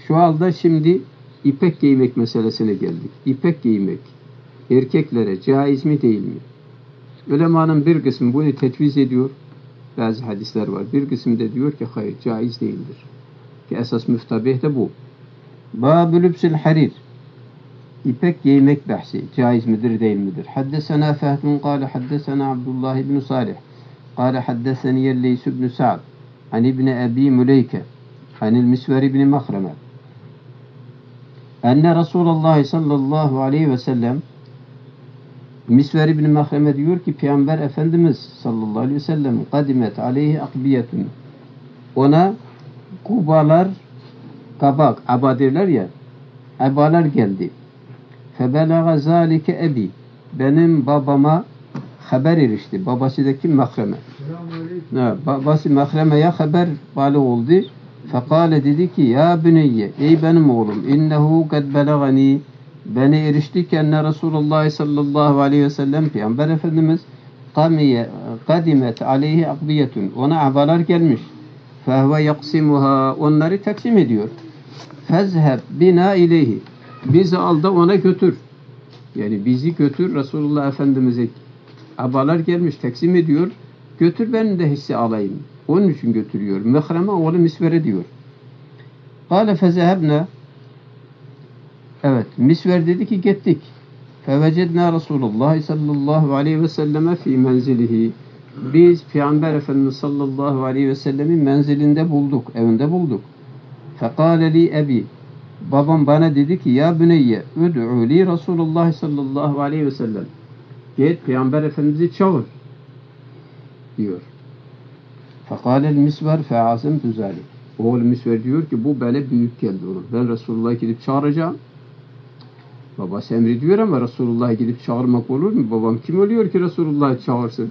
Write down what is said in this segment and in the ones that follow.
Şu anda şimdi ipek giymek meselesine geldik. İpek giymek erkeklere caiz mi değil mi? Ulemanın bir kısmı bunu tetviz ediyor. Bazı hadisler var. Bir kısmı da diyor ki hayır, caiz değildir. Ki esas müftabih de bu. Bâb-ı lübs-ül harir. İpek giymek bahsi. Caiz midir değil midir? Haddesena Fehdun kâle haddesena Abdullah ibn Salih. Kâle haddeseniye Leys ibn Sa'd. An ibn Ebi Müleyke. Anil Misver ibn Mahreme. Enne Resulullah sallallahu aleyhi ve sellem Misver ibn Mahreme diyor ki Peygamber Efendimiz sallallahu aleyhi ve sellem kadimet aleyhi akbiyetun. Ona kubalar, kabak, aba derler ya, abalar geldi. Febelaga zalike ebi. Benim babama haber erişti. Babası da kim? Mahreme. Babası Mahreme'ye haber bali oldu. Fekale dedi ki ya büneyye, ey benim oğlum, innehu kad belagani, beni erişti ki enne Resulullah sallallahu aleyhi ve sellem Peygamber Efendimiz kadimet aleyhi akbiyetun, ona abalar gelmiş. Fehve yaksimuha, onları taksim ediyor. Fezheb bina ileyhi, bizi al da ona götür. Yani bizi götür, Resulullah Efendimiz'e abalar gelmiş, taksim ediyor. Götür, ben de hisse alayım. Onun için götürüyor. Mehreme oğlu Misver'e diyor. Kâle fezehebne. Evet, Misver dedi ki gittik. Fevecedna Resulullah sallallahu aleyhi ve selleme fi menzilihi. Biz Peygamber Efendimiz sallallahu aleyhi ve sellemin menzilinde bulduk, evinde bulduk. Fekâle li ebi. Babam bana dedi ki ya büneyye ud'u li Resulullah sallallahu aleyhi ve sellem. Git Peygamber Efendimiz'i çağır diyor. Fekâlel misver fe'azım tüzâlik. Oğul Misver diyor ki bu böyle büyük geldi ona. Ben Resulullah'a gidip çağıracağım. Babası emrediyor ama Resulullah'a gidip çağırmak olur mu? Babam kim oluyor ki Resulullah'ı çağırsın?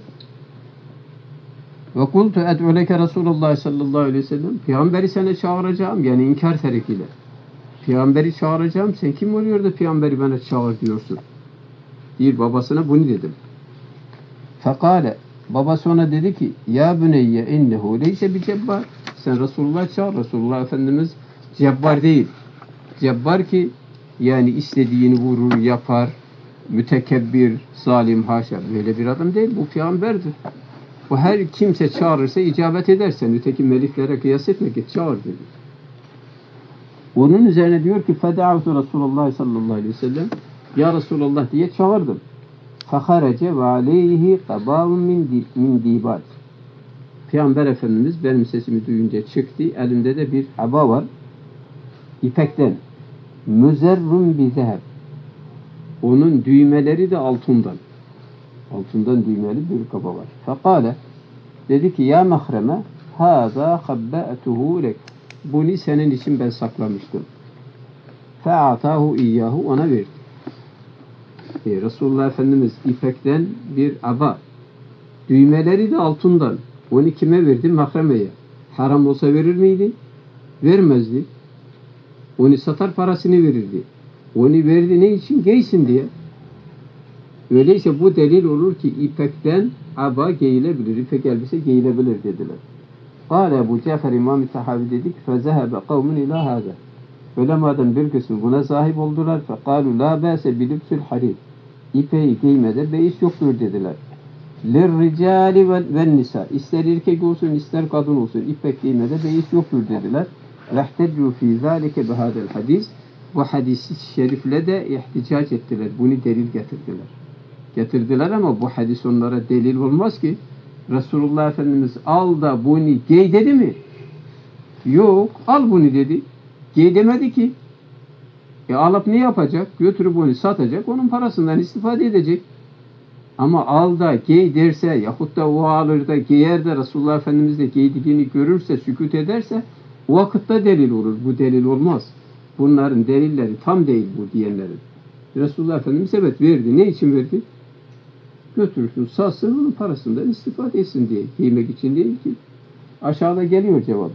Ve kultu ed'u leke Resulullah sallallahu aleyhi ve sellem. Peygamberi sana çağıracağım. Yani inkar terekiyle. Peygamberi çağıracağım. Sen kim oluyor da peygamberi bana çağır diyorsun? Diyor babasına bunu dedim. Fekale. Babası ona dedi ki ya büneyye innehu leyse bi cebbar. Sen Resulullah çağır. Resulullah Efendimiz cebbar değil. Cebbar ki yani istediğini vurur, yapar, mütekebbir, zalim, haşa. Böyle bir adam değil. Bu peygamberdir. Bu her kimse çağırırsa icabet edersen öteki meliklere kıyas etme ki çağır dedi. Onun üzerine diyor ki feda'utu Resulullah sallallahu aleyhi ve sellem ya Resulullah diye çağırdım. Faharece ve aleyhi kabâvun min dîbâd. Peygamber Efendimiz benim sesimi duyunca çıktı. Elinde de bir aba var. İpekten. Müzerrun bi zeheb. Onun düğmeleri de altından. Altından düğmeli bir kaba var. Fekale. Dedi ki ya Mahreme hâzâ habbâetuhu lek. Bunu senin için ben saklamıştım. Fe'atâhu iyyâhu, ona verdi. Resulullah Efendimiz ipekten bir aba. Düğmeleri de altından. Onu kime verdi? Mahreme'ye. Haram olsa verir miydi? Vermezdi. Onu satar, parasını verirdi. Onu verdi ne için? Giysin diye. Öyleyse bu delil olur ki ipekten aba giyilebilir, ipek elbise giyilebilir dediler. Kâle Ebu Cafer İmam-ı Tahavi dedik fezehebe kavmun ilâ hâzâ. Ulemadan bir kısmı buna sahip oldular. Fekâlu lâ bâse bilübsül harir. İpeği giymede beis yoktur dediler. Lirricâli vel nisa. İster erkek olsun ister kadın olsun ipek giymede beis yoktur dediler. Vehtedcu fî zâlike bihâdel hadis. Bu hadis-i şerifle de ihticac ettiler. Bunu delil getirdiler. Getirdiler ama bu hadis onlara delil olmaz ki. Resulullah Efendimiz al da bunu giy dedi mi? Yok, al bunu dedi. Giy demedi ki. Alıp ne yapacak? Götürüp onu satacak, onun parasından istifade edecek. Ama al da giy derse yahut da o alır da giyer de Resulullah Efendimiz de giydiğini görürse, sükût ederse o vakitte delil olur. Bu delil olmaz. Bunların delilleri tam değil bu diyenlerin. Resulullah Efendimiz evet verdi. Ne için verdi? Götürürsün, satsın, onun parasından istifade etsin diye. Giymek için değil ki. Aşağıda geliyor cevabı.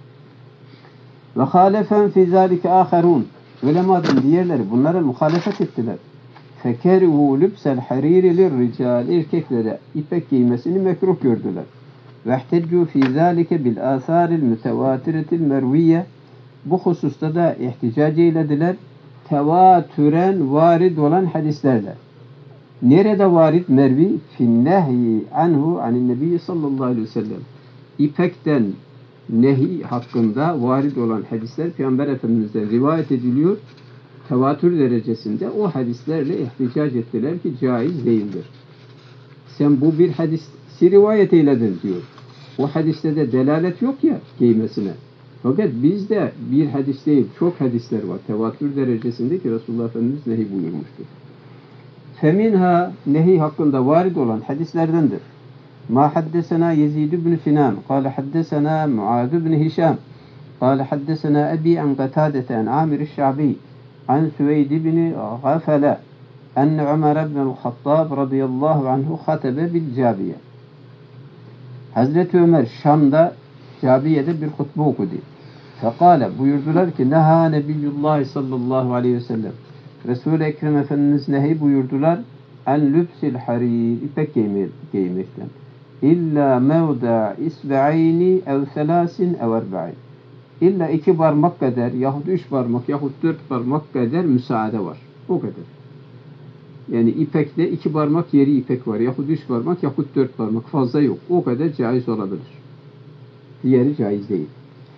Ve hâlefen fî zâlike âkherûn. Ulemadan diğerleri bunlara muhalefet ettiler. Fekerû lübsel harîri lirricâl. Erkeklere ipek giymesini mekruh gördüler. Vehtedcu fî zâlike bil âthâril mütevâtiretil merviyye. Bu hususta da ihticac eylediler. Tevatüren varid olan hadislerle. Nerede varid mervi? Finnehyi anhu anin nebi sallallahu aleyhi ve sellem. İpekten nehi hakkında varid olan hadisler Peygamber Efendimiz'den rivayet ediliyor. Tevatür derecesinde o hadislerle ihticac ettiler ki caiz değildir. Sen bu bir hadisi rivayet eyledin diyor. O hadiste de delalet yok ya giymesine. Fakat bizde bir hadis değil, çok hadisler var. Tevatür derecesinde ki Resulullah Efendimiz nehi buyurmuştur. Feminha nehi hakkında varid olan hadislerdendir. Ma haddesena Yezid ibn Sinan, kâle haddesena Muaz ibn Hişam, kâle haddesena Ebi an Qatâdete an Amir-i-Şa'bi, an Süveyd ibn Gafele, enne Ömer ibn el-Hattab radıyallahu anhu hatebe bil Cabiye. Hazreti Ömer Şam'da Cabiye'de bir hutbe okudu. Fekale buyurdular ki neha Nebiyullah sallallahu aleyhi ve sellem. Resul-i Ekrem Efendimiz nehi buyurdular en lübsil harir ipek giymekten. İlla mevda isbe'ayni ev selasin ev erba'in. İlla 2 parmak kadar yahut 3 parmak yahut 4 parmak kadar müsaade var. O kadar. Yani ipekte 2 parmak yeri ipek var. Yahut 3 parmak yahut 4 parmak fazla yok. O kadar caiz olabilir. Diğeri caiz değil.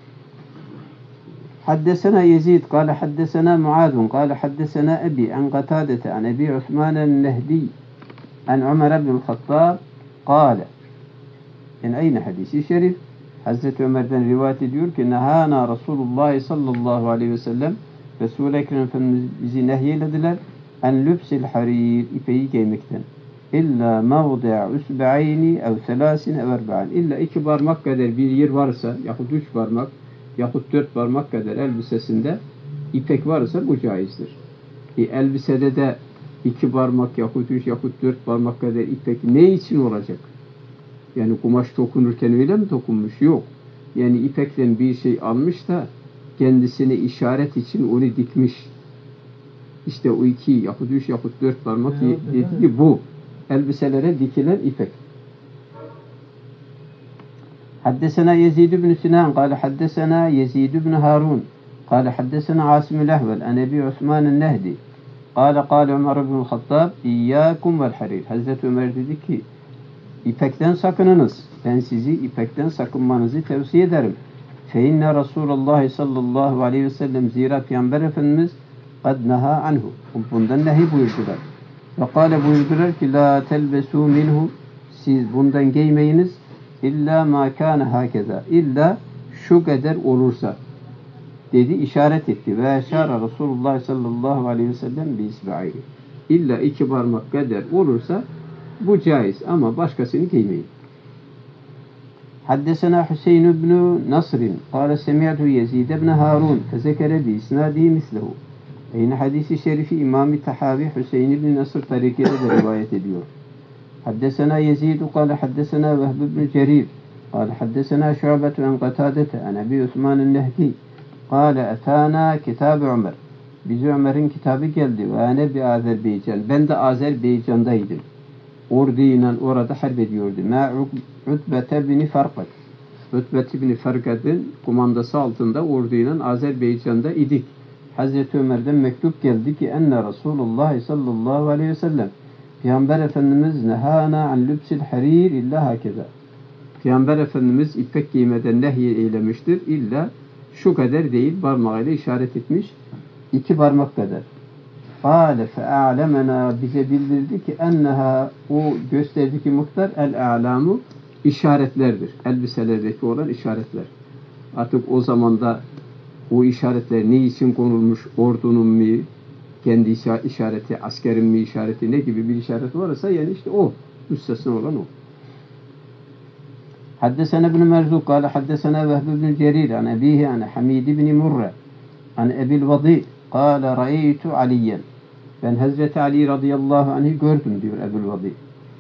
حدثنا يزيد قال حدثنا معاذ قال حدثنا أبي عن قتادة عن أبي عثمان النهدي عن عمر بن الخطاب قال إن أين حديثي شريف Hazreti Ömer'den rivayet ediyor ki nehana Resulullah sallallahu aleyhi ve sellem Resul-i Ekrem Efendimiz bizi nehyelediler en lübsil harir ipeyi giymekten illa mevdi'a usbe'ayni ev selasin ev erba'in illa 2 parmak kadar bir yer varsa yahut 3 parmak yahut 4 parmak kadar elbisesinde ipek varsa bu caizdir. Elbisede de 2 parmak yahut 3 yahut 4 parmak kadar ipek ne için olacak? Yani kumaş dokunurken öyle mi dokunmuş? Yok. Yani ipekten bir şey almış da kendisine işaret için onu dikmiş. İşte o 2 yahut 3 yahut 4 parmak dediği bu. Elbiselere dikilen ipek. حدثنا يزيد بن سنان قال حدثنا يزيد بن هارون قال حدثنا عاصم الأحول عن أبي عثمان النهدي قال عمر بن الخطاب إياكم والحرير Hazreti Ömer dedi ki İpekten sakınınız. Ben sizi ipekten sakınmanızı tavsiye ederim. Feinne Resulullah sallallahu aleyhi ve sellem zira Peygamber Efendimiz kad neha anhu. Bundan nehi buyurdular. Ve kâle buyurdular ki la telbesû minhu. Siz bundan giymeyiniz. İlla ma kâne hâkeza. İlla şu kadar olursa. Dedi işaret etti. Ve eşâre Resulullah sallallahu aleyhi ve sellem bi isba'ayhi. İlla 2 parmak kadar olursa bu caiz ama başkasını giymeyin. Haddesena Hüseyin ibn Nasr قال سمعت يزيد بن هارون فذكر بإسناده مثله. Yine hadisi şerifi İmam-ı Tahavi Hüseyin ibn Nasr tarikiyle de rivayet ediyor. Haddesena Yezid قال حدثنا وهب بن جرير قال حدثنا شعبة عن قتادة عن أبي عثمان النهدي قال أتانا كتاب عمر. Bize Ömer'in kitabı geldi ve ane bi Azerbaycan. Ben de Azerbaycan'daydım. Orduyla orada harp ediyordu. Ma Utbete bin Farkat. Utbete bin Farkat'ın kumandası altında orduyla Azerbaycan'da idik. Hazreti Ömer'den mektup geldi ki enne Resulullah sallallahu aleyhi ve sellem Peygamber Efendimiz nehana an lübsil harir illa hakeza. Peygamber Efendimiz ipek giymeden nehy eylemiştir. İlla şu kadar değil parmağıyla işaret etmiş. 2 parmak kadar. Kâle fe'a'lemena bize bildirdi ki enneha o gösterdi ki muhtar el-a'lamu işaretlerdir. Elbiselerdeki olan işaretler. Artık o zamanda o işaretler ne için konulmuş? Ordunun mu? Kendi işareti, askerin mi işareti ne gibi bir işaret varsa yani işte o. Müstesna olan o. Haddesena ibn Merzuk kâle haddesena Vehb ibn Cerir an ebihi an Hamid ibn Murre an Ebil Vadi kâle ra'eytu Aliyen. Ben Hazreti Ali radıyallahu anh'ı gördüm diyor Ebu'l Vadi.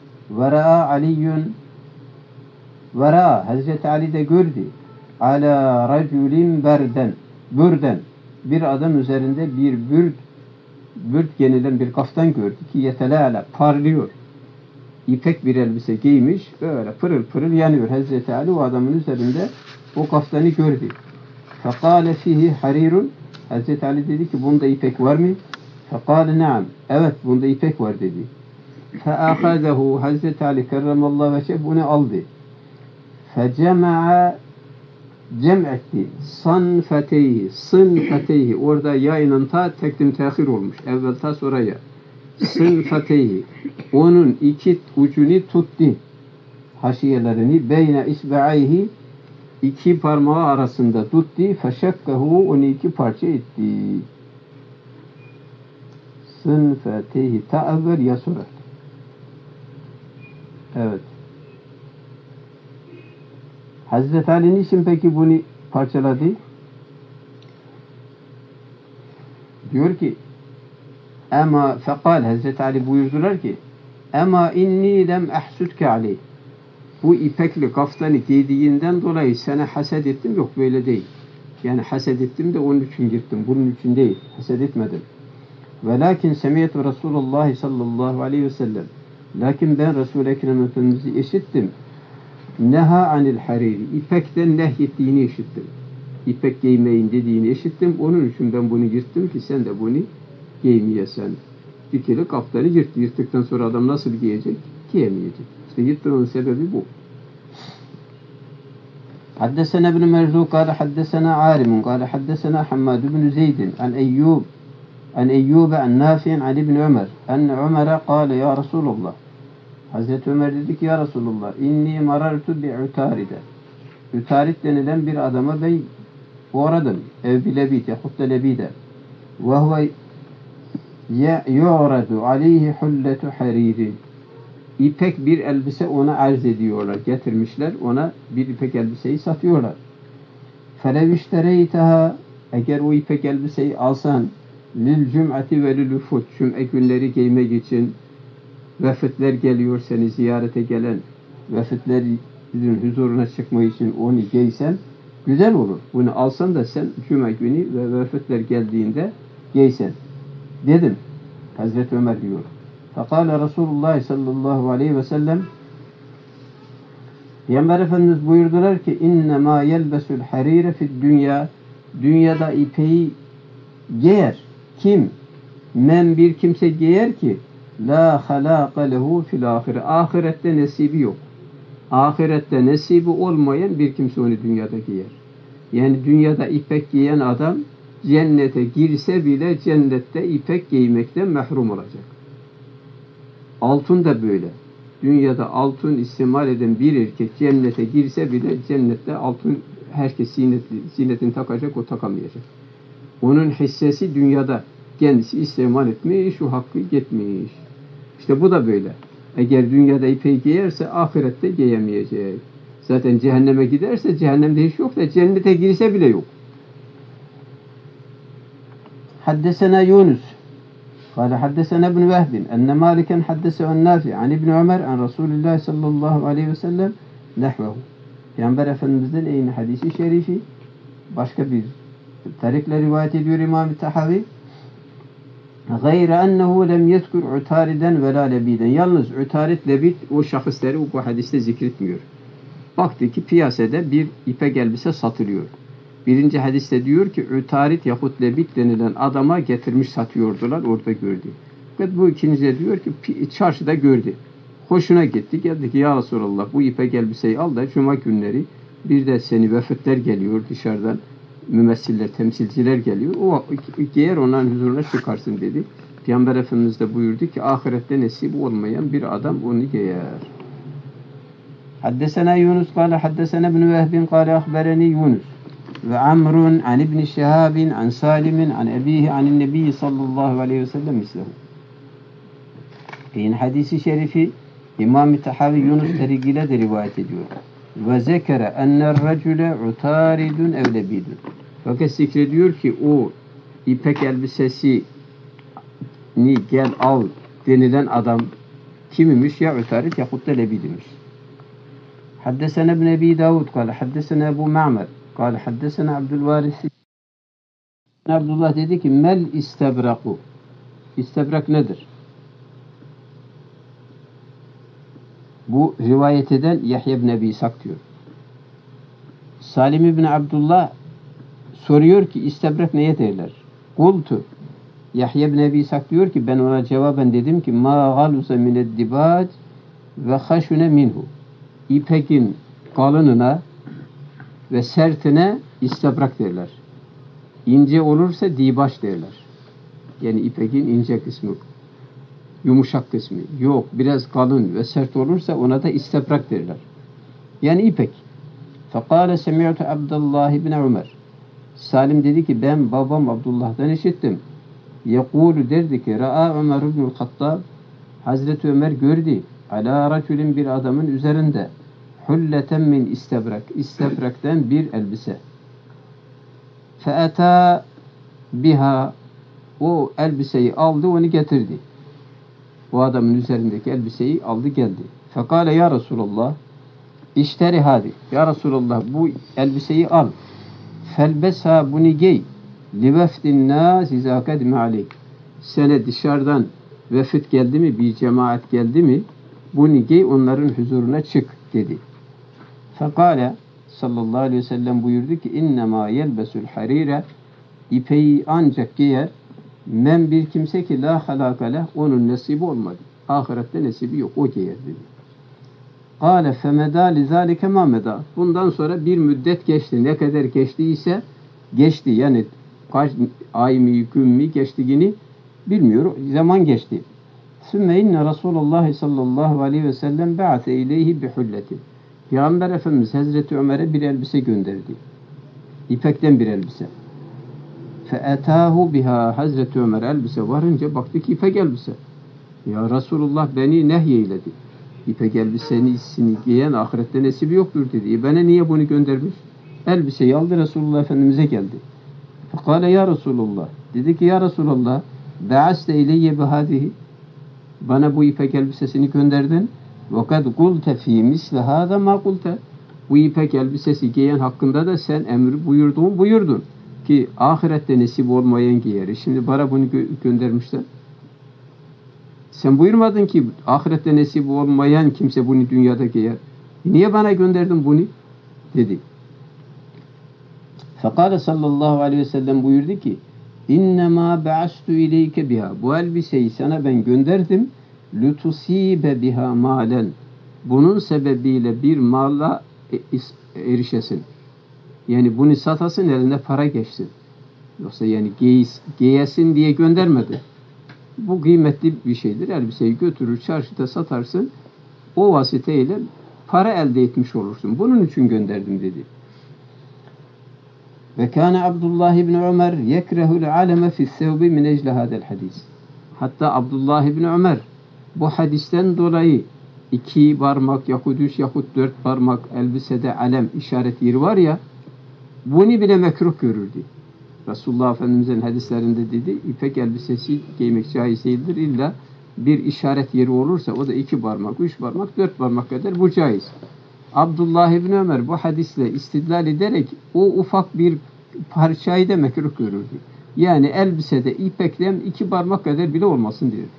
Ve ra'a Hazreti Ali de gördü. Ala raculin bürden bir adam üzerinde bir bürd yenilen bir kaftan gördü ki yetelâle parlıyor. İpek bir elbise giymiş böyle pırıl pırıl yanıyor. Hazreti Ali o adamın üzerinde o kaftanı gördü. فَقَالَ فِيهِ حَرِيرٌ Hazreti Ali dedi ki bunda ipek var mı? فَقَالَ نَعَمْ Evet bunda ipek var dedi. فَأَخَذَهُ Hazreti Ali kerramallahu veçhe bunu aldı. فَجَمَعَ cem etti. Sanfeteyhi, sınfeteyhi. Orada yayının ta tekdim tehir olmuş. Evvel ta sonra ya. Sınfeteyhi. Onun iki ucunu tuttu. Haşiyelerini beyne isba'ayhi iki parmağı arasında tuttu. Feşekkehu onu iki parça etti. Sınfeteyhi. Ta evvel ya sonra. Evet. Hazreti Ali niçin peki bunu parçaladı? Diyor ki ama fekal Hazreti Ali buyurdular ki ama inni lem ahsudke aleyh. Bu ipekli kaftanı giydiğinden dolayı sana haset ettim. Yok böyle değil. Yani haset ettim de onun için gittim. Bunun için değil. Haset etmedim. Velakin semiyetu Resulullah sallallahu aleyhi ve sellem. Lakin ben Resul-i Ekrem Efendimiz'i işittim. Neha anil hariri. İpekten nehyettiğini işittim. İpek giymeyin dediğini işittim. Onun için ben bunu yırttım ki sen de bunu giymeyesen. Bir kere kaftanı yırttı. Yırttıktan sonra adam nasıl giyecek? Giyemeyecek. İşte yırttığının sebebi bu. Haddesena ibn Merzu kâle haddesena Arimun kâle haddesena Hammad ibn Zeydin an Eyyub an Nafi'in an İbn Ömer enne Ömer'e kâle ya Resulullah Hazreti Ömer dedi ki ya Resulullah inni marartu bi'utaride Utarid denilen bir adama ben uğradım. Ev bi lebid yahut da lebide ve huve yu'radu aleyhi hulletu hariri İpek bir elbise ona arz ediyorlar. Getirmişler. Ona bir ipek elbiseyi satıyorlar. فَلَوْ اِشْتَرَيْتَهَا Eğer o ipek elbiseyi alsan lil cum'ati ve lil ufut cum'e günleri giymek için vefetler geliyor seni ziyarete gelen vefetlerin huzuruna çıkmak için onu giysen güzel olur. Bunu alsan da sen cuma günü ve vefetler geldiğinde giysen. Dedim. Hazreti Ömer diyor. Fekale Resulullah sallallahu aleyhi ve sellem Peygamber Efendimiz buyurdular ki innemâ yelbesul harîre fid dünya dünyada ipeği giyer. Kim? Men bir kimse giyer ki la halâke lehu fil ahire. Ahirette nesibi yok. Ahirette nesibi olmayan bir kimse onu dünyada giyer. Yani dünyada ipek giyen adam cennete girse bile cennette ipek giymekten mahrum olacak. Altın da böyle. Dünyada altın istimal eden bir erkek cennete girse bile cennette altın herkes zinetini takacak, o takamayacak. Onun hissesi dünyada kendisi istimal etmiş, o hakkı gitmiş. İşte bu da böyle. Eğer dünyada ipeği giyerse ahirette giyemeyecek. Zaten cehenneme giderse cehennemde hiç yok da cennete girse bile yok. Haddesena Yunus قال حدثنا ابن وهب أن مالكا حدثه عن نافع عن ابن عمر عن رسول الله صلى الله عليه وسلم نحوه. Peygamber Efendimiz'den aynı hadisi şerifi başka bir tarikle rivayet ediyor İmam-ı Tahavi. Gayre ennehu lem yezkur utariden ve la lebiden. Yalnız utarit lebid o şahısları bu hadiste zikretmiyor. Baktı ki piyasada bir ipek elbise satılıyor. Birinci hadiste diyor ki utarit yahut lebid denilen adama getirmiş satıyordular, orada gördü. Ve bu ikincide diyor ki çarşıda gördü. Hoşuna gitti. Geldi ki ya Resulallah bu ipek elbiseyi al da cuma günleri bir de seni vefetler geliyor dışarıdan. Mümessiller, temsilciler geliyor. O giyer onların huzuruna çıkarsın dedi. Peygamber Efendimiz de buyurdu ki ahirette nasip olmayan bir adam onu giyer. Haddesena Yunus kâle haddesena ibn Vehbin kâle ahbereni Yunus ve Amrun an ibn Şihabin an Salim'in an ebihi anin nebi sallallahu aleyhi ve sellem mislehu. Yine hadisi şerifi İmam-ı Tahavi Yunus terigiyle de rivayet ediyor. Ve zekere enner recule utaridun ev lebidun. Fakat zikrediyor ki o ipek elbisesini gel al denilen adam kimmiş? Ya utarid yahut da lebid imiş. Haddesena ibn Ebi Davud kâle haddesena Ebu Ma'mer kâle haddesena Abdülvarisi. Abdullah dedi ki mel istebraku. İstebrak nedir? Bu rivayet eden Yahya ibn Ebi İshak diyor. Salim ibn Abdullah Soruyor ki istebrak neye derler? Kultu. Yahya bin Ebi İshak diyor ki ben ona cevaben dedim ki ma galuze mined dibac ve haşune minhu. İpekin kalınına ve sertine istebrak derler. İnce olursa dibaç derler. Yani ipekin ince kısmı, yumuşak kısmı. Yok, biraz kalın ve sert olursa ona da istebrak derler. Yani ipek. Fekale semi'tu Abdullah ibn Ömer. Salim dedi ki ben babam Abdullah'dan işittim. Yekulu derdi ki Ra'a Ömer ibn-i Hattab, Hazreti Ömer gördü. Ala raculin bir adamın üzerinde hulleten min istebrak. İstebrakten bir elbise. Fe'ata biha, o elbiseyi aldı onu getirdi. O adamın üzerindeki elbiseyi aldı geldi. Fekale ya Resulallah işteri hadi. Ya Resulallah bu elbiseyi al. Felbesha bunu giy. Livefdin nas izâ kadime aleyk. Sana dışarıdan vefit geldi mi, bir cemaat geldi mi, bunu giy onların huzuruna çık dedi. Fekale sallallahu aleyhi ve sellem buyurdu ki innemâ yelbesul harire, ipeyi ancak giyer men bir kimse ki la halâkaleh, onun nasibi olmadı. Ahirette nasibi yok, o giyer dedi. Kâle femedâ lizâlike mâ medâ. Bundan sonra bir müddet geçti. Ne kadar geçtiyse geçti. Yani kaç ay mı, gün mü geçtiğini bilmiyor. Zaman geçti. Sümme inne Resulullah sallallahu aleyhi ve sellem ba'ate ileyhi bihulleti. Peygamber Efendimiz Hazreti Ömer'e bir elbise gönderdi. İpekten bir elbise. Fe'etâhu biha. Hazreti Ömer elbise varınca baktı ki ipek elbise. Ya Resulullah beni nehyeyledi. İpek elbisesini giyen ahirette nesibi yoktur dedi. Bana niye bunu göndermiş? Elbiseyi aldı Resulullah Efendimiz'e geldi. Fekale ya Resulullah. Dedi ki ya Resulullah be'aste ileyye bihadihi. Bana bu ipek elbisesini gönderdin. Ve kad kulte fî misle hâda ma kulte. Bu ipek elbisesi giyen hakkında da sen emri buyurdun. Ki ahirette nesip olmayan giyer. Şimdi bana bunu göndermişler. Sen buyurmadın ki ahirette nesip olmayan kimse bunu dünyada giyer. Niye bana gönderdin bunu? Dedi. Fekale sallallahu aleyhi ve sellem buyurdu ki İnnemâ be'astu ileyke biha. Bu elbiseyi sana ben gönderdim. Lütusibe biha malen. Bunun sebebiyle bir mala erişesin. Yani bunu satasın, elinde para geçsin. Yoksa yani giyesin diye göndermedi. Bu kıymetli bir şeydir. Elbiseyi götürür, çarşıda satarsın. O vasıteyle para elde etmiş olursun. Bunun için gönderdim dedi. Ve kâne Abdullah ibn Ömer yekrehul aleme fi's-sevbi min ecli hadel hadis. Hatta Abdullah ibn Ömer bu hadisten dolayı 2 parmak yahut 3 yahut 4 parmak elbisede alem işaret yeri var ya, bunu bile mekruh görürdü. Resulullah Efendimiz'in hadislerinde dedi, ipek elbisesi giymek caiz değildir. İlla bir işaret yeri olursa o da 2 parmak, 3 parmak, 4 parmak kadar bu caiz. Abdullah ibn Ömer bu hadisle istidlal ederek o ufak bir parçayı da mekruh görürdü. Yani elbisede ipekten 2 parmak kadar bile olmasın diyor.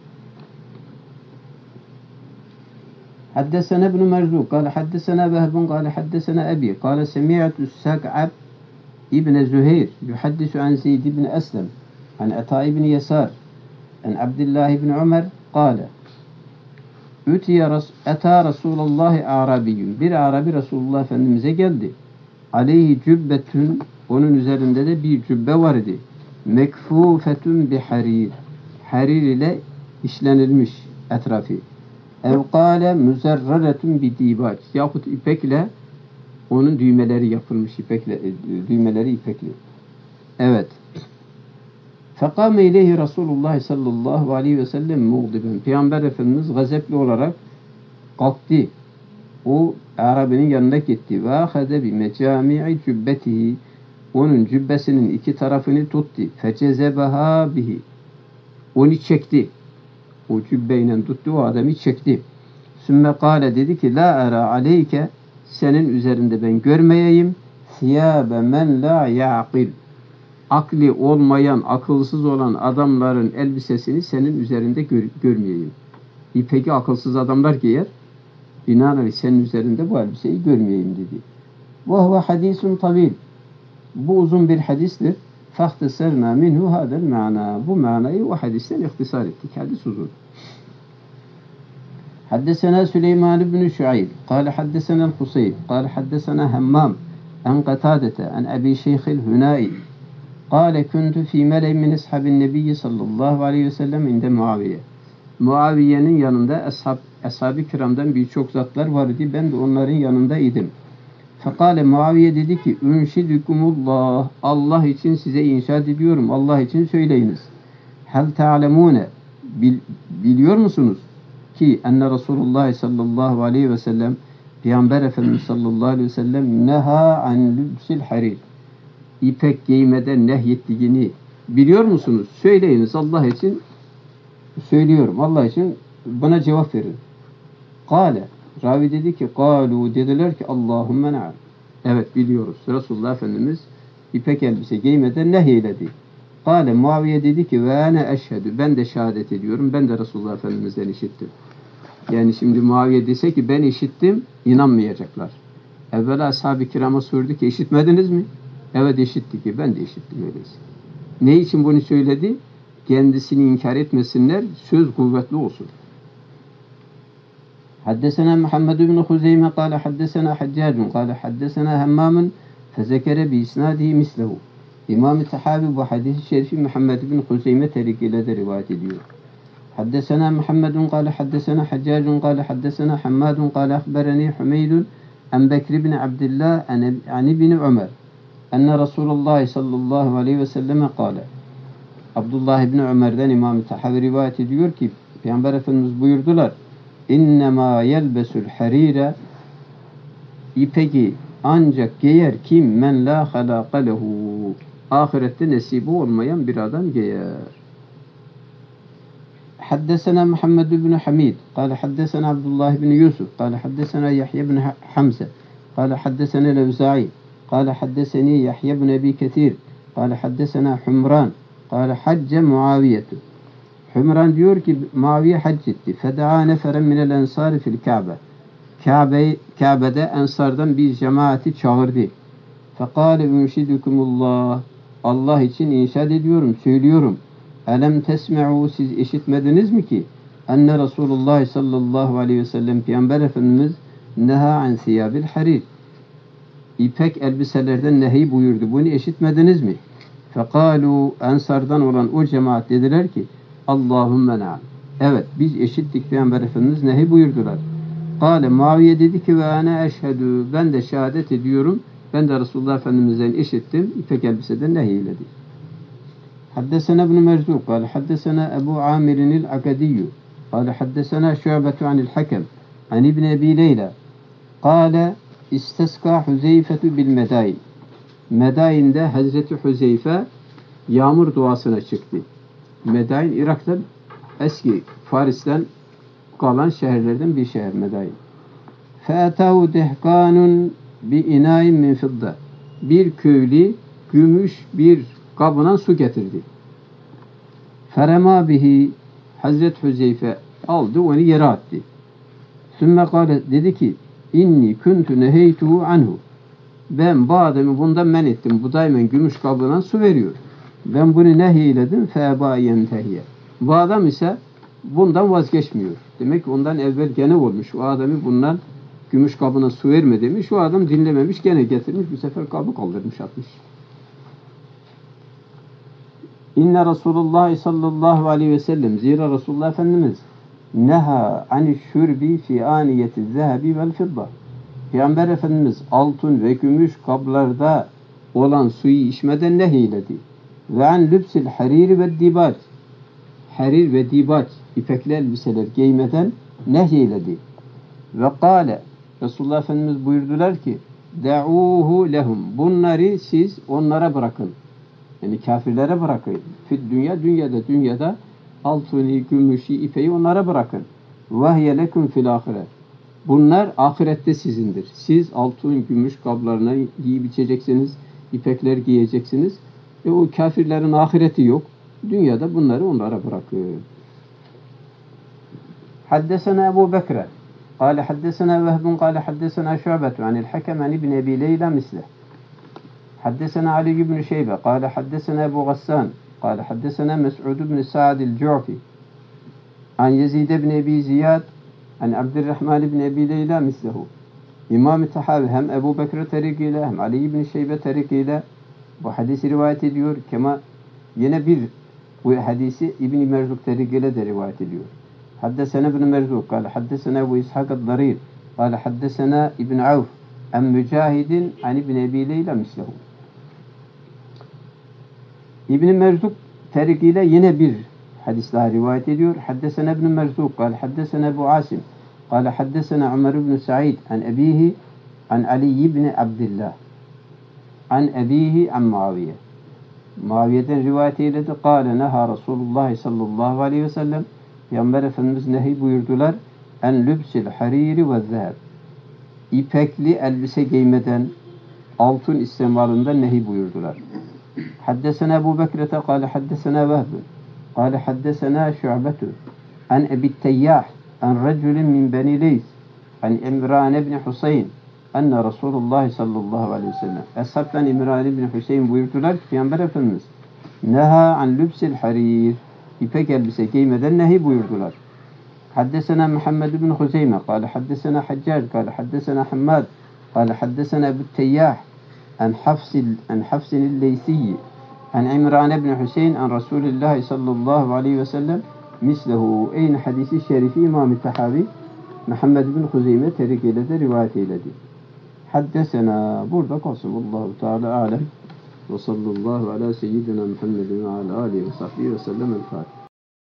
حدثنا ابن مرزوق قال حدثنا بهب قال حدثنا أبي قال سمعت السكعب ابن زهير يحدث عن زيد بن أسلم عن عطاء بن يسار عن عبد الله بن عمر قال أتى رسول الله أعرابي bir Arabi Resulullah Efendimiz'e geldi. Aleyhi cübbetün, onun üzerinde de bir cübbe vardı. Mekfufetun bi harir, harir ile işlenilmiş etrafı. Ev kâle müzerreretun bi dibac, yahut ipekle onun düğmeleri yapılmış, düğmeleri ipekli. Evet. Fekâme ileyhi Resulullah sallallahu aleyhi ve sellem muğdiben. Peygamber Efendimiz gazepli olarak kalktı. O Arabi'nin yanına gitti. Ve ahade bi mecami'i cübbetihi. Onun cübbesinin 2 tarafını tuttu. Fecezebeha bihi. Onu çekti. O cübbeyle tuttu, o adamı çekti. Sümme kâle dedi ki la ara aleyke, senin üzerinde ben görmeyeyim. Siyâbe men la ya'qil. Akli olmayan, akılsız olan adamların elbisesini senin üzerinde görmeyeyim. İpeki akılsız adamlar giyer. Binaenaleyh senin üzerinde bu elbiseyi görmeyeyim dedi. Ve huve hadisun tabil. Bu uzun bir hadistir. فَاخْتَسَرْنَا مِنْهُ هَذَا الْمَعْنَى. Bu manayı o hadisten ihtisar ettik. Hadis uzun. حدثنا سليمان بن شعيب قال حدثنا الحصيب قال حدثنا همام عن قتادة عن أبي شيخ الهنائي قال كنت في ملأ من أصحاب النبي صلى الله عليه وسلم عند معاوية. Muaviye'nin yanında ashab-ı kiramdan birçok zatlar vardı. Ben de onların yanında idim. Fekale Muaviye dedi ki Ünşidükumullah, Allah için size inşaat ediyorum. Allah için söyleyiniz. Hel ta'lemune, biliyor musunuz ki enne Resulullah sallallahu aleyhi ve sellem Peygamber Efendimiz sallallahu aleyhi ve sellem neha an lübsil harir, İpek giymeden nehyettiğini biliyor musunuz? Söyleyiniz, Allah için söylüyorum. Allah için bana cevap verin. Kale, ravi dedi ki kalu, dediler ki Allahümme na'am. Evet, biliyoruz. Resulullah Efendimiz ipek elbise giymeden nehyeledi. Kale, Muaviye dedi ki ve ene eşhedü, ben de şehadet ediyorum. Ben de Resulullah Efendimiz'den işittim. Yani şimdi Muaviye dese ki ben işittim, inanmayacaklar. Evvela ashab-ı kirama sordu ki işitmediniz mi? Evet işittik ki, ben de işittim öyleyse. Ne için bunu söyledi? Kendisini inkar etmesinler, söz kuvvetli olsun. Haddesena Muhammed ibn Huzeyme kâle haddesena Haccacun kâle haddesena Hemmâmun fezekere bi isnâdihi mislehu. İmam-ı Tahavi bu hadis-i şerifi Muhammed ibn Huzeyme terikiyle de rivayet ediyor. Haddesena Muhammedun kâle haddesena Haccacun kâle haddesena Hammadun kâle ahbereni Hümeydun en Bekir ibn Abdillah en ibn Ömer enne Resulullah sallallahu aleyhi ve selleme kâle. Abdullah ibn Ömer'den İmam-ı Tahavi rivayet ediyor ki Peygamber Efendimiz buyurdular İnnemâ yelbesul harîre, ipeki ancak giyer kim men la halâka lehu, ahirette nesibi olmayan bir adam giyer. Haddesena Muhammed ibn Hamid kâle haddesena Abdullah ibn Yusuf kâle haddesena Yahya ibn Hamze kâle haddesena Levza'i kâle haddeseni Yahya ibn Ebi Ketir kâle haddesena Humran kâle hacce Muaviyetu. Hümran diyor ki Muaviye hac etti. Feda'a neferen minel ensari fil Kabe. Kabe'de ensardan bir cemaati çağırdı. Fekale ünşidukumullah, Allah için inşaat ediyorum, söylüyorum. Elem tesme'u, siz işitmediniz mi ki? Enne Resulullah sallallahu aleyhi ve sellem Peygamber Efendimiz neha an siyabil harir, İpek elbiselerden nehi buyurdu. Bunu işitmediniz mi? Fekalu, ensardan olan o cemaat dediler ki Allahümme na'am. Evet, biz işittik, Peygamber Efendimiz nehi buyurdular. Kale, Muaviye dedi ki ve ana eşhedü, ben de şehadet ediyorum. Ben de Resulullah Efendimiz'den işittim. İpek elbiseden nehyiledi. Haddesena ibn Merzuq kâle haddesena Ebu Amirinil Akadiyyü kâle haddesena Şu'betu anil Hakem an İbn Ebi Leyla kâle isteska Huzeyfetu bil Medain. Medain'de Hazreti Huzeyfe yağmur duasına çıktı. Medain, Irak'ta eski Faris'ten kalan şehirlerden bir şehir Medain. فَاَتَهُ دehkanun بِاِنَاءٍ مِنْ فِضَّةٍ. Bir köylü gümüş bir kabına su getirdi. فَرَمَا bihi, Hazreti Hüzeyfe aldı, onu yere attı. ثُمَّ قَالَ, dedi ki inni kuntu neheytuhu anhu. Ben bu adamı bundan men ettim. Bu daima gümüş kabına su veriyor. Ben bunu nehyeyledim. فَاَبَا يَنْتَهِيَ. Bu adam ise bundan vazgeçmiyor. Demek ki ondan evvel gene olmuş. O adamı bundan gümüş kabına su verme demiş. O adam dinlememiş, gene getirmiş. Bu sefer kabı kaldırmış, atmış. İnne Resulullah sallallahu aleyhi ve sellem, zira Resulullah Efendimiz neha ani şürbi fi aniyeti zehebi vel fidda. Peygamber Efendimiz altın ve gümüş kablarda olan suyu içmeden nehyiledi. Ve an lübsil hariri ve dibac. Harir ve dibac, ipekli elbiseler giymeden nehyiledi. Ve kâle, Resulullah Efendimiz buyurdular ki de'uhu lehum. Bunları siz onlara bırakın. Yani kafirlere bırakın. Fid dünyada altını, gümüşü, ipeyi onlara bırakın. Vehye lekum fil ahiret. Bunlar ahirette sizindir. Siz altın, gümüş kablarına giyip içeceksiniz, ipekler giyeceksiniz. O kafirlerin ahireti yok. Dünyada bunları onlara bırakın. Haddesena Ebu Bekre قال حدثنا وهب قال حدثنا شعبة عن الحكم عن ابن أبي ليلى مثله. حدثنا علي بن شيبة قال حدثنا أبو غسان قال حدثنا مسعود بن سعد الجعفي عن يزيد بن أبي زياد عن عبد الرحمن بن أبي ليلى مثله. İmam-ı Tahavi hem Ebu Bekir tarikiyle hem Ali ibn Şeybe tarikiyle bu hadisi rivayet ediyor. Kema yine bir bu hadisi İbn-i Merzuk tarikiyle de rivayet ediyor. Haddesena ibn Merzuk kâle haddesena Ebu İshak el-Darir kâle haddesena İbn Avf en Mücahidin an İbn Ebi Leyla mislehu. İbn-i Merzuk tarikiyle yine bir hadis daha rivayet ediyor. Haddesena ibn Merzuk kâle haddesena Ebu Asim قال حدثنا عمر بن سعيد عن أبيه عن علي بن عبد الله عن أبيه عن معاوية. Muaviye'den rivayet eyledi. Kâle neha Resulullah sallallahu aleyhi ve sellem. Peygamber Efendimiz nehi buyurdular. En lübsil hariri ve zeheb. İpekli elbise giymeden altın istemalından nehi buyurdular. Haddesena Ebu Bekrete kâle haddesena Vehb. Kâle haddesena Şu'betu. An Ebi Teyyah. عن رجل من بني ليث عن İmran ibn Husayn enne Resulullah sallallahu aleyhi ve sellem. Eshab'tan İmran ibn Husayn buyurdular ki Peygamber Efendimiz neha an lübsil harir, ipek elbise giymeden nehi buyurdular. Haddesena Muhammed ibn Huzeyme kâle haddesena Haccal kâle haddesena Hammad kâle haddesena Ebu Teyyah an Hafsin el-Leysiyyi an İmran ibn Husayn an Resulullah sallallahu aleyhi ve sellem mislehu. Aynı hadisi şerifi İmam-ı Tahavi Muhammed bin Huzeyme terikiyle de rivayet eyledi. Haddesena burada kalsın. Allahu Teala alem ve sallallahu ala seyyidina Muhammedin ve ala alihi ve sahbihi ve sellem el-Fatiha.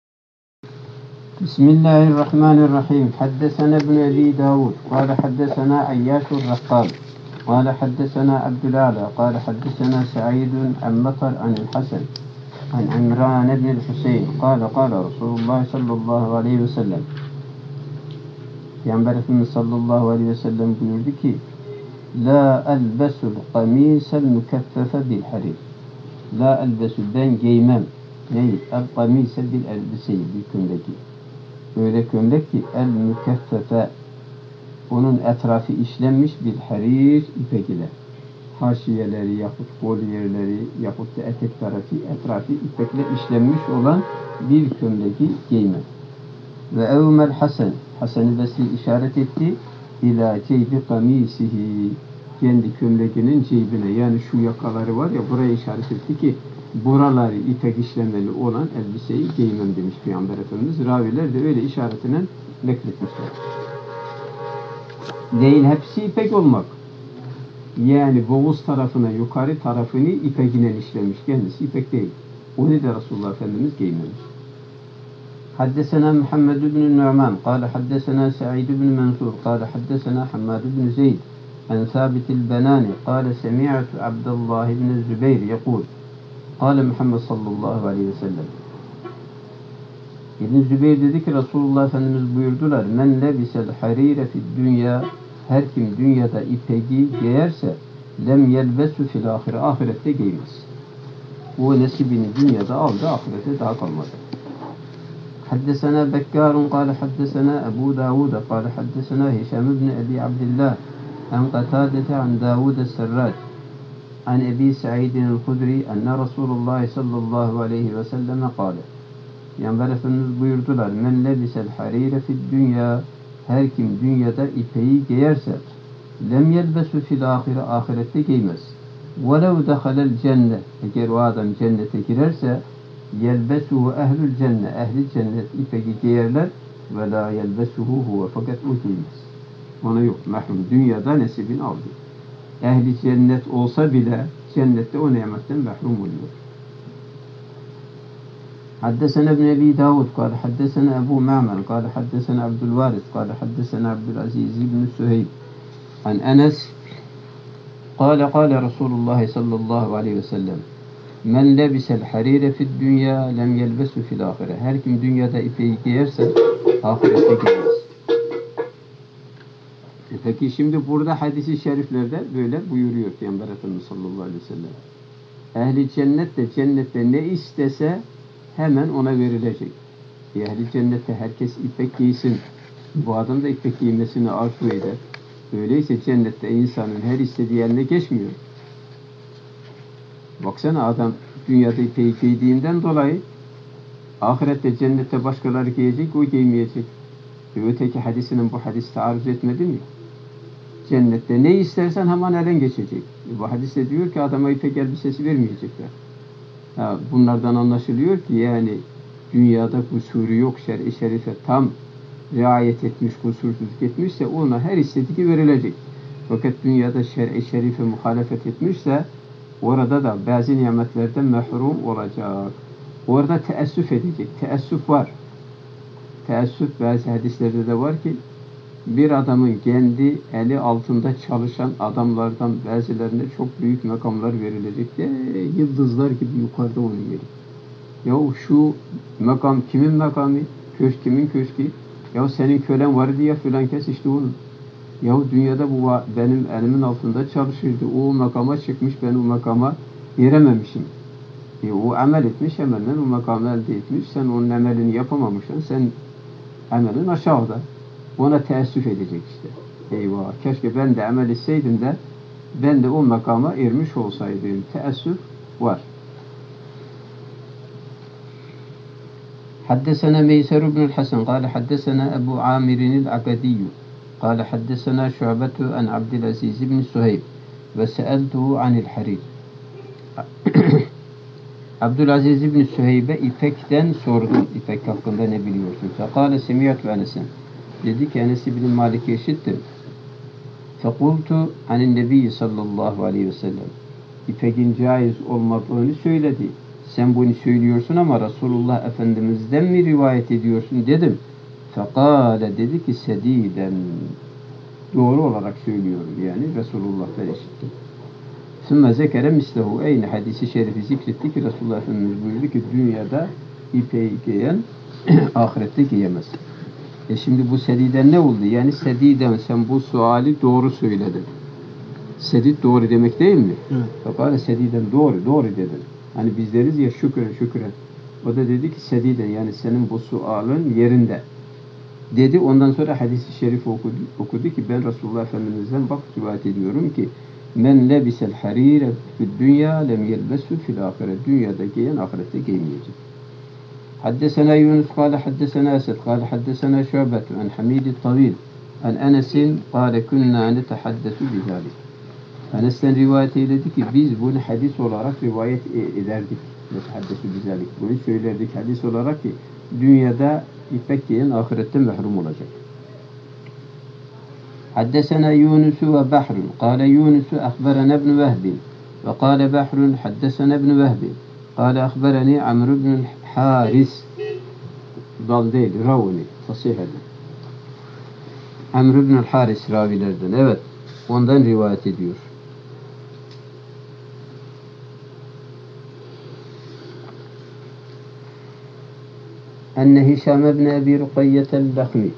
Bismillahirrahmanirrahim. Haddesena ibn Ebi Davud. Kâle haddesena Ayyaşur Rakkal. Kâle haddesena Abdülala. Kâle haddesena Sa'idun an Matar anil Hasan. عن عمران بن الحسين قال قال رسول الله صلى الله عليه وسلم. Peygamber Efendimiz sallallahu aleyhi ve sellem buyurdu ki la elbesul kamisel mukeffefe bil harir. La elbesul ben giymem. Neyi? El kamisel bil elbiseyi bir kömleki. Öyle kömlek ki el mukeffefe onun etrafı işlenmiş bil harir ipek ile. Haşiyeleri yahut kol yerleri yahut da etek tarafı etrafı ipekle işlenmiş olan bir kömleki giymem. Ve evmel Hasan, Hasan-ı Basri işaret etti ila ceybi kamisihi, kendi kömlekinin ceybine, yani şu yakaları var ya buraya işaret etti ki buraları ipek işlemeli olan elbiseyi giymem demiş Peygamber Efendimiz. Raviler de öyle işaretine nakletmişler. Değil hepsi ipek olmak. Yani boğuz tarafına, yukarı tarafını ipekine işlemiş. Kendisi ipek değil. Onu da Resulullah Efendimiz giymemiş. Haddesena Muhammed ibn Nu'man. Kâle haddesena Sa'id ibn Mansur. Kâle haddesena Hammad ibn Zeyd. An Thabit el-Banani. Kâle semi'tu Abdullah ibn Zübeyr yekûl. Kâle Muhammed sallallahu aleyhi ve sellem. İbn Zübeyr dedi ki Resulullah Efendimiz buyurdular. Men lebisel harire fid dünya. Her kim dünyada ipeği giyerse lem yelbesu fil ahire, ahirette giymez. O nesibini dünyada aldı, ahirette daha kalmadı. Haddesena Bekkarun kâle haddesena Ebu Davud kâle haddesena Hişam ibn Ebi Abdillah en Qatadete an Davud es-Serrac an Ebi Sa'idin el-Hudri enne Resulullah sallallahu aleyhi ve selleme kâle. Peygamber Efendimiz buyurdular. Men lebisel harire fid dünya. Her kim dünyada ipeği giyerse lem yelbesu fil ahire, ahirette giymez. Velev dehalel cennet, eğer o adam cennete girerse yelbesuhu ehlül cennet, ehli cennet ipeği giyerler ve la yelbesuhu huve, fakat o giymez. Ona yok, mahrum, dünyada nesibini aldı. Ehli cennet olsa bile cennette o nimetten mahrum oluyor. حدثنا ابن أبي داود قال حدثنا أبو معمر قال حدثنا عبد الوارث قال حدثنا عبد العزيز بن سهيب عن أنس قال قال رسول الله صلى الله عليه وسلم من لبس الحرير في الدنيا لم يلبسه في الآخرة. Her kim dünyada ipeği giyerse ahirette giymez. Peki şimdi burada hadis-i şeriflerde böyle buyuruyor Peygamber Efendimiz sallallahu aleyhi ve sellem. Ehli cennet de cennette ne istese hemen ona verilecek. Ehli cennette herkes ipek giysin. Bu adam da ipek giymesini arzu eder. Öyleyse cennette insanın her istediği eline geçmiyor. Baksana adam dünyada ipeği giydiğinden dolayı ahirette cennette başkaları giyecek, o giymeyecek. Öteki hadisinin bu hadis taarruz etmedi mi? Cennette ne istersen hemen elden geçecek. Bu hadiste diyor ki adama ipek elbisesi vermeyecekler. Bunlardan anlaşılıyor ki yani dünyada kusuru yok, şer-i şerife tam riayet etmiş, kusursuzluk etmişse ona her istediği verilecek. Fakat dünyada şer-i şerife muhalefet etmişse orada da bazı nimetlerden mahrum olacak. Orada teessüf edecek. Teessüf var. Teessüf bazı hadislerde de var ki bir adamın kendi eli altında çalışan adamlardan bazılarına çok büyük makamlar verilecek de yıldızlar gibi yukarıda onun yeri. Ya şu makam kimin makamı? Köşk kimin köşkü? Ya senin kölen vardı ya filan kes işte onun. Ya dünyada bu benim elimin altında çalışırdı. O makama çıkmış, ben o makama girememişim. O amel etmiş, emelden o makamı elde etmiş. Sen onun emelini yapamamışsın. Sen emelin aşağıda. Ona teessüf edecek işte. Eyvah, keşke ben de amel etseydim de ben de o makama ermiş olsaydım. Teessüf var. حدثنا ميسر بن الحسن قال حدثنا أبو عامر العقدي قال حدثنا شعبة عن عبد العزيز بن سهيب وسألته عن الحرير. Abdülaziz ibn Süheyb'e İpek'ten sordum. İpek hakkında ne biliyorsun? Fekale semiyatu Enes'en. Dedi ki Enes ibn Malik'i işittim. Fekultu anin nebiyyi sallallahu aleyhi ve sellem. İpek'in caiz olmadığını söyledi. Sen bunu söylüyorsun ama Resulullah Efendimiz'den mi rivayet ediyorsun dedim. Fekale dedi ki sediden. Doğru olarak söylüyorum yani Resulullah'tan işittim. Sümme zekere mislehu. Aynı hadisi şerifi zikretti ki Resulullah Efendimiz buyurdu ki dünyada ipeği giyen ahirette giyemez. Şimdi bu sediden ne oldu? Yani sediden sen bu suali doğru söyledin. Sedid doğru demek değil mi? Evet. Fakat sediden doğru dedin. Hani biz deriz ya şükren. O da dedi ki sediden yani senin bu sualın yerinde. Dedi ondan sonra hadisi şerif okudu ki ben Resulullah Efendimiz'den bak rivayet ediyorum ki men lebisel harire fid dünya lem yelbesu fil ahiret. Dünyada giyen ahirette giymeyecek. حدثنا يونس قال حدثنا أسد قال حدثنا شعبة عن حميد الطويل عن أنس قال كنا نتحدث بذلك. Enes'ten rivayet eyledi ki biz bunu hadis olarak rivayet ederdik. Netehaddesu bizalik. Bunu söylerdik hadis olarak ki dünyada ipek giyen ahirette mahrum olacak. حدثنا يونس وبحر قال يونس أخبرنا ابن وهب وقال بحر حدثنا ابن وهب قال أخبرني عمرو بن الحارث dal değil, ravuni, fasih edin. Amr ibn el-Haris ravilerden, evet, ondan rivayet ediyor. Enne Hişam ibn Ebi Ruqayyet el-Lakhmi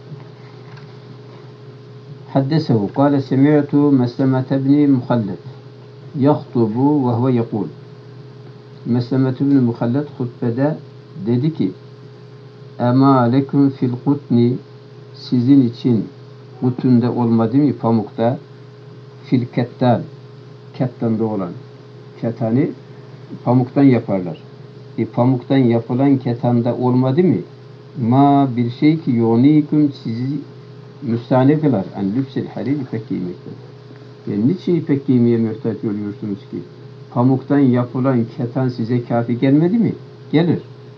حدثه قال سمعت مسلمة بن مخلد يخطب وهو يقول مسلمة بن مخلد hutbede dedi ki Ema lekum fil kutni sizin için kutunda olmadı mı pamukta fil kettan kettanda olan ketani pamuktan yaparlar. Pamuktan yapılan ketanda olmadı mı? Ma bir şey ki yonikum sizi müstahane kılar. Yani lübsel harir ipek giymekten. Yani niçin ipek giymeye muhtaç oluyorsunuz ki? Pamuktan yapılan ketan size kafi gelmedi mi? Gelir.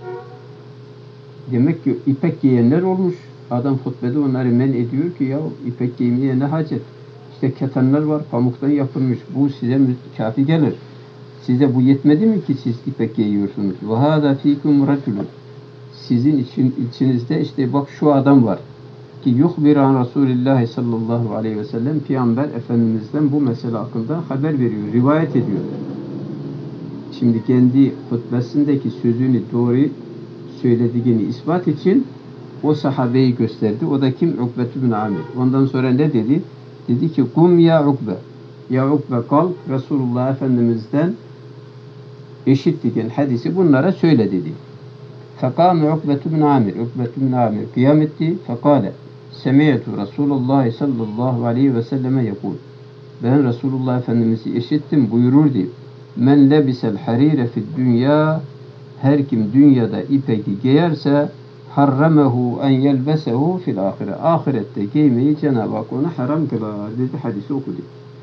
Demek ki ipek giyenler olmuş. Adam hutbede onları men ediyor ki ya ipek giymeye ne hacet? İşte ketanlar var pamuktan yapılmış. Bu size kafi gelir. Size bu yetmedi mi ki siz ipek giyiyorsunuz? Ve hâdâ fîkum racülün. Sizin içinizde işte bak şu adam var. Ki yuhbiran Resulullah sallallahu aleyhi ve sellem Peygamber Efendimiz'den bu mesele hakkında haber veriyor, rivayet ediyor. Şimdi kendi hutbesindeki sözünü doğru söylediğini ispat için o sahabeyi gösterdi. O da kim? Ukbe bin Amir. Ondan sonra ne dedi? Dedi ki kum ya Ukbe. Ya Ukbe kalk Resulullah Efendimiz'den işittiğin hadisi bunlara söyle dedi. Fekâme Ukbe bin Amir. Ukbe bin Amir kıyam etti. Fekâle Semiyetu Resulullah sallallahu aleyhi ve selleme yakul. Ben Resulullah Efendimiz'i işittim buyurur deyip Men lebisel harire fid dünya, her kim dünyada ipeki giyerse harramehu en yelbesehu fil ahire. Ahirette giymeyi Cenab-ı Hak ona haram kılar dedi, hadisi okudu.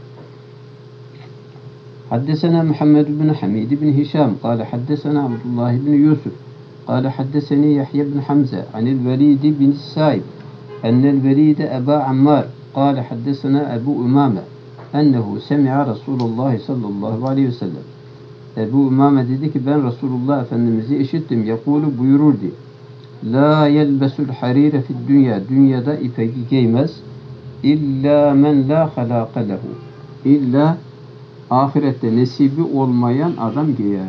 Haddesena Muhammed bin Hamid bin Hişam kâle haddesena Abdullah bin Yusuf kâle haddeseni Yahya bin Hamza anil Velid bin Saib ennel Velid Eba Ammar kâle haddesena Ebu Umame ennehu semi'a Resulullah sallallahu aleyhi ve sellem. Ebu Umame dedi ki ben Resulullah Efendimiz'i işittim. Yakulu buyururdu. La yelbesul harire fid dünya. Dünyada ipeki giymez. İlla men la halaka lehu. İlla ahirette nesibi olmayan adam giyer.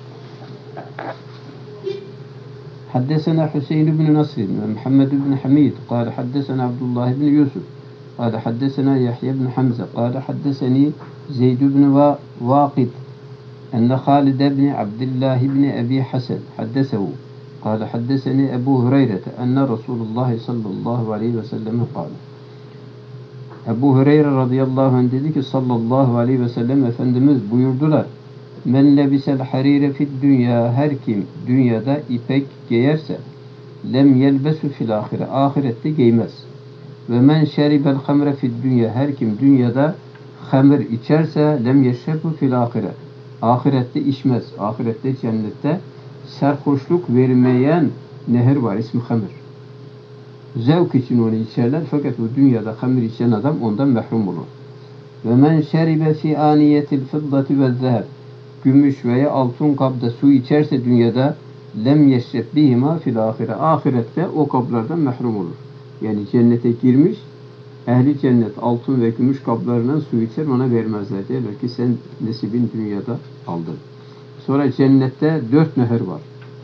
Haddesena Hüseyin bin Nasr ve Muhammed bin Hamid. Kâle haddesena Abdullah bin Yusuf. Kâle haddesena Yahya bin Hamza. Kâle haddeseni Zeyd bin Vaqid. Enne Halid bin Abdullah bin Ebi Hasan haddesehu. Kâle haddeseni Ebu Hureyre enne Resulullah sallallahu aleyhi ve sellem kâle. Ebu Hureyre radıyallahu anh dedi ki sallallahu aleyhi ve sellem Efendimiz buyurdular. Men lebisel harire fid dünya, her kim dünyada ipek giyerse lem yelbesu fil ahire, ahirette giymez. Ve men şeribel hamre fid dünya, her kim dünyada hamr içerse lem yeşrebu fil ahire, ahirette içmez. Ahirette cennette serhoşluk vermeyen nehir var, ismi hamr. Zevk için onu içerler fakat bu dünyada hamr içen adam ondan mahrum olur. Ve men şeribe fi aniyetil fiddati ve zeheb, gümüş veya altın kapta su içerse dünyada lem yeşreb bihima fil ahire, ahirette o kaplardan mahrum olur. Yani cennete girmiş, ehli cennet altın ve gümüş kaplarından su içer, ona vermezler. Derler ki sen nesibin dünyada aldın. Sonra cennette 4 nehir var.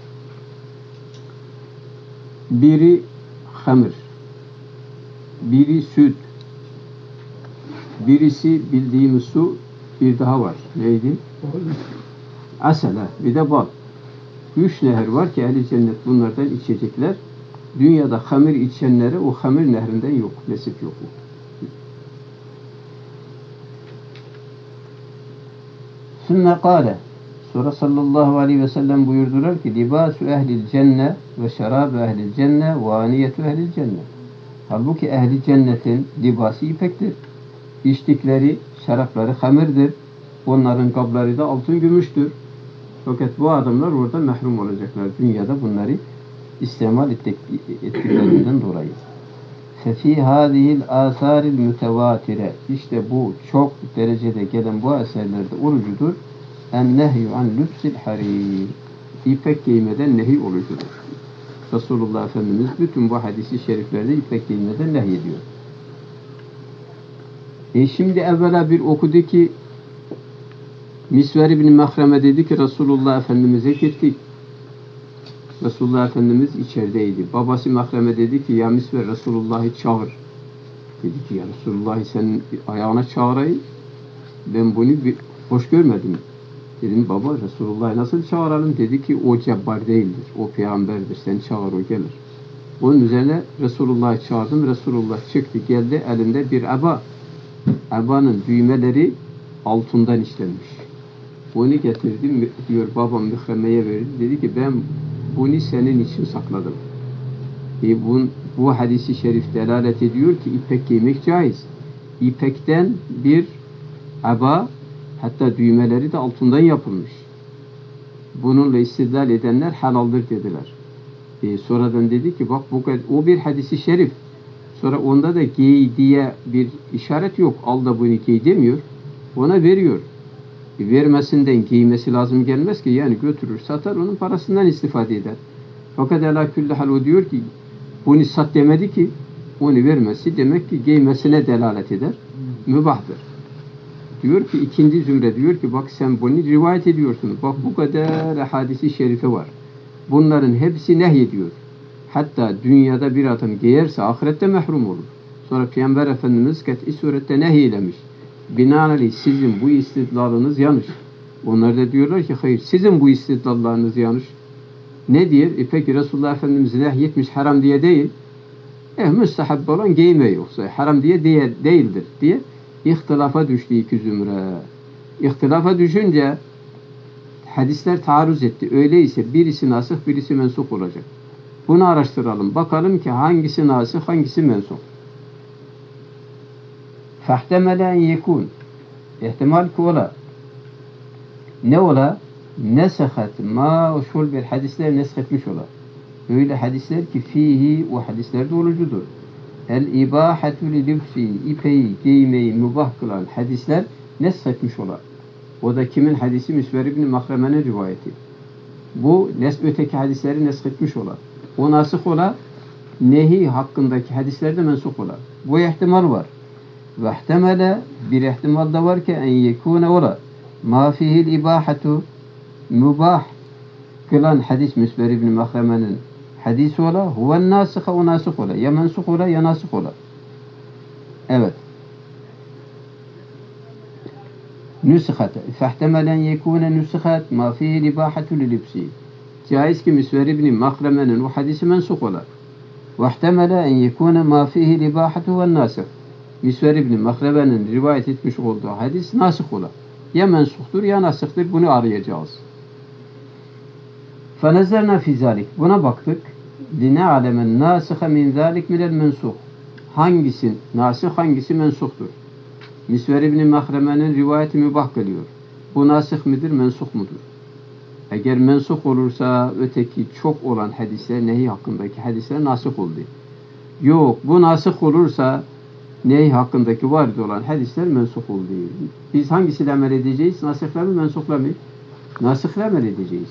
Biri hamir, biri süt, birisi bildiğimiz su, bir daha var. Neydi? Asela, bir de bal. 3 nehir var ki ehli cennet bunlardan içecekler. Dünyada hamir içenlere o hamir nehrinden yok, nasip yok. Sümme kâle, sonra sallallahu aleyhi ve sellem buyurdular ki libâsu ehlil cenne ve şerâbu ehlil cenne ve aniyetu ehlil cenne. Halbuki ehli cennetin libası ipektir. İçtikleri şarapları hamirdir. Onların kapları da altın gümüştür. Fakat bu adamlar orada mahrum olacaklar. Dünyada bunları istimal ettiklerinden dolayı. Fefi hâzihil âsâril mütevatire. İşte bu çok derecede gelen bu eserlerde olucudur. En nehyü an lübsil harir. İpek giymeden nehy olucudur. Resulullah Efendimiz bütün bu hadisi şeriflerde ipek giymeden nehyediyor. Şimdi evvela bir okudu ki Misver ibn Mahreme dedi ki Resulullah Efendimiz'e gittik. Resulullah Efendimiz içerideydi. Babası Mahreme dedi ki ya Misver Resulullah'ı çağır. Dedi ki ya Resulullah'ı senin ayağına çağırayım. Ben bunu hoş görmedim. Dedim baba Resulullah'ı nasıl çağıralım? Dedi ki o cebbar değildir. O peygamberdir. Sen çağır o gelir. Onun üzerine Resulullah'ı çağırdım. Resulullah çıktı geldi elinde bir eba. Ebanın düğmeleri altından işlenmiş. Onu getirdim diyor babam Mihreme'ye verdi. Dedi ki ben bunu senin için sakladım. Bu hadisi şerif delalet ediyor ki ipek giymek caiz. İpekten bir eba, hatta düğmeleri de altından yapılmış. Bununla istidlal edenler halaldir dediler. Sonradan dedi ki bak o bir hadisi şerif. Sonra onda da giy diye bir işaret yok. Al da bunu giy demiyor. Ona veriyor. Vermesinden giymesi lazım gelmez ki. Yani götürür satar onun parasından istifade eder. Fakat ala külli hal o diyor ki bunu sat demedi ki onu vermesi demek ki giymesine delalet eder. Mübahtır. Diyor ki ikinci zümre diyor ki bak sen bunu rivayet ediyorsun. Bak bu kadar hadisi şerife var. Bunların hepsi nehyediyor. Hatta dünyada bir adam giyerse ahirette mahrum olur. Sonra Peygamber Efendimiz kat'i surette nehyelemiş. Binaenaleyh sizin bu istidlalınız yanlış. Onlar da diyorlar ki hayır sizin bu istidlallarınız yanlış. Ne diyor? Peki Resulullah Efendimiz nehyetmiş haram diye değil. Müstehab olan giyme yoksa haram diye değildir diye ihtilafa düştü iki zümre. İhtilafa düşünce hadisler taarruz etti. Öyleyse birisi nasih, birisi mensuh olacak. Bunu araştıralım. Bakalım ki hangisi nasih, hangisi mensuh. فَاحْتَمَلَ اَنْ يَكُونَ İhtimal ki ola. Ne ola? Nesehat ma usul bir hadisler neshetmiş ola. Öyle hadisler ki fihi o hadisler dolucudur. El ibahatu li lübsi ipeyi giymeyi mübah kılan hadisler neshetmiş ola. O da kimin hadisi? Müsver İbni Mahreme'nin rivayeti. Bu öteki hadisleri neshetmiş ola. O nasih ola, nehi hakkındaki hadislerde mensuh ola. Bu ihtimal var. Ve ihtemele bir ihtimal da var ki en yekune ola. Ma fihil ibahatu mübah kılan hadis Müsver İbni Mahreme'nin hadisi ola. Huven nasıha o nasih ola. Ya mensuh ola ya nasih ola. Evet. Nüshat. Fehtemelen yekune nüshat ma fihi libahatu lilibsi. Caiz ki Müsver İbni Mahreme'nin o hadisi mensuh ola. Ve ihtemele en yekune ma fihi libahatu ve nasih. Müsver İbni Mahreme'nin rivayet etmiş olduğu hadis nasih ola. Ya mensuhtur ya nasihtir. Bunu arayacağız. فَنَزَرْنَا فِي ذَٰلِكَ Buna baktık. لِنَعْلَمَ النَّاسِخَ مِنْ ذَٰلِكَ مِنَ الْمَنْسُخ Hangisi nasih, hangisi mensuhtur? Müsver İbni Mahreme'nin rivayeti mübah geliyor. Bu nasih midir, mensuh mudur? Eğer mensuh olursa öteki çok olan hadisler, nehi hakkındaki hadisler nasih oldu. Yok, bu nasih olursa nehi hakkındaki varid olan hadisler mensuh oldu. Biz hangisiyle amel edeceğiz? Nasihle mi, mensuhla mı? Nasihle amel edeceğiz.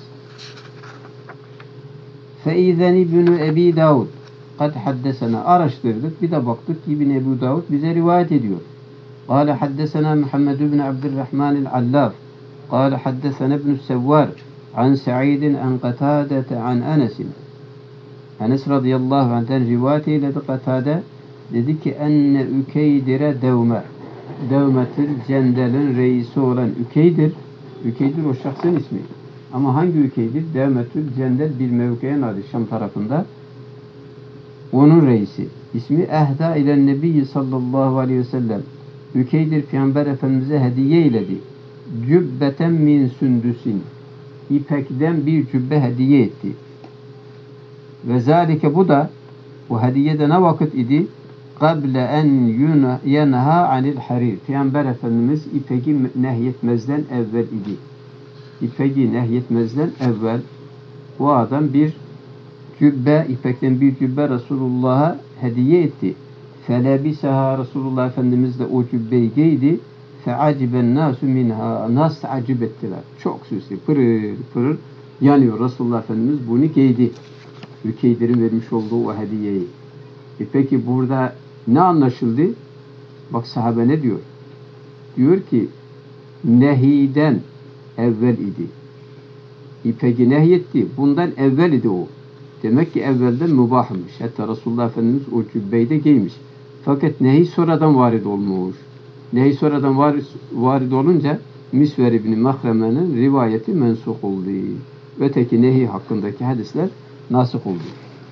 فَاِذَنِ بْنُ Ebi Davud kad haddesena araştırdık. Bir de baktık ki İbn Ebu Davud bize rivayet ediyor. قال حدثنا محمد بن عبد الرحمن العلاف قال حدثنا ابن السوار عن سعيد عن قتادة عن أنس Enes radıyallahu anh'ten rivayet eyledi Katade dedi ki enne Ükeydire devmetül cendelin reisi olan Ükeydir. Ükeydir o şahsın ismi. Ama hangi Ükeydir? Devmetül cendel bir mevkiyen adı Şam tarafında. Onun reisi. İsmi Ehda ile Nebi sallallahu aleyhi ve sellem. Ükeydir Peygamber Efendimiz'e hediye eyledi. Cübbeten min sündüsün. İpekten bir cübbe hediye etti. Ve zalike bu da o hediyede ne vakit idi? Kable en yenha anil harir. Peygamber Efendimiz ipeki nehyetmezden evvel idi. İpeki nehyetmezden evvel o adam bir cübbe, ipekten bir cübbe Resulullah'a hediye etti. Felebisaha Resulullah Efendimiz de o cübbeyi giydi. Feaciben nasu minha. Nas acib ettiler. Çok süslü, pırır pırır yanıyor. Resulullah Efendimiz bunu giydi. Ükeydir'in vermiş olduğu o hediyeyi. Peki burada ne anlaşıldı? Bak sahabe ne diyor? Diyor ki nehiden evvel idi. İpeki nehyetti. Bundan evvel idi o. Demek ki evvelden mübahmış. Hatta Resulullah Efendimiz o cübbeyi de giymiş. Fakat nehi sonradan varid olmuş. Nehi sonradan varid olunca Müsver İbni Mahreme'nin rivayeti mensuh oldu. Öteki nehi hakkındaki hadisler nasih oldu.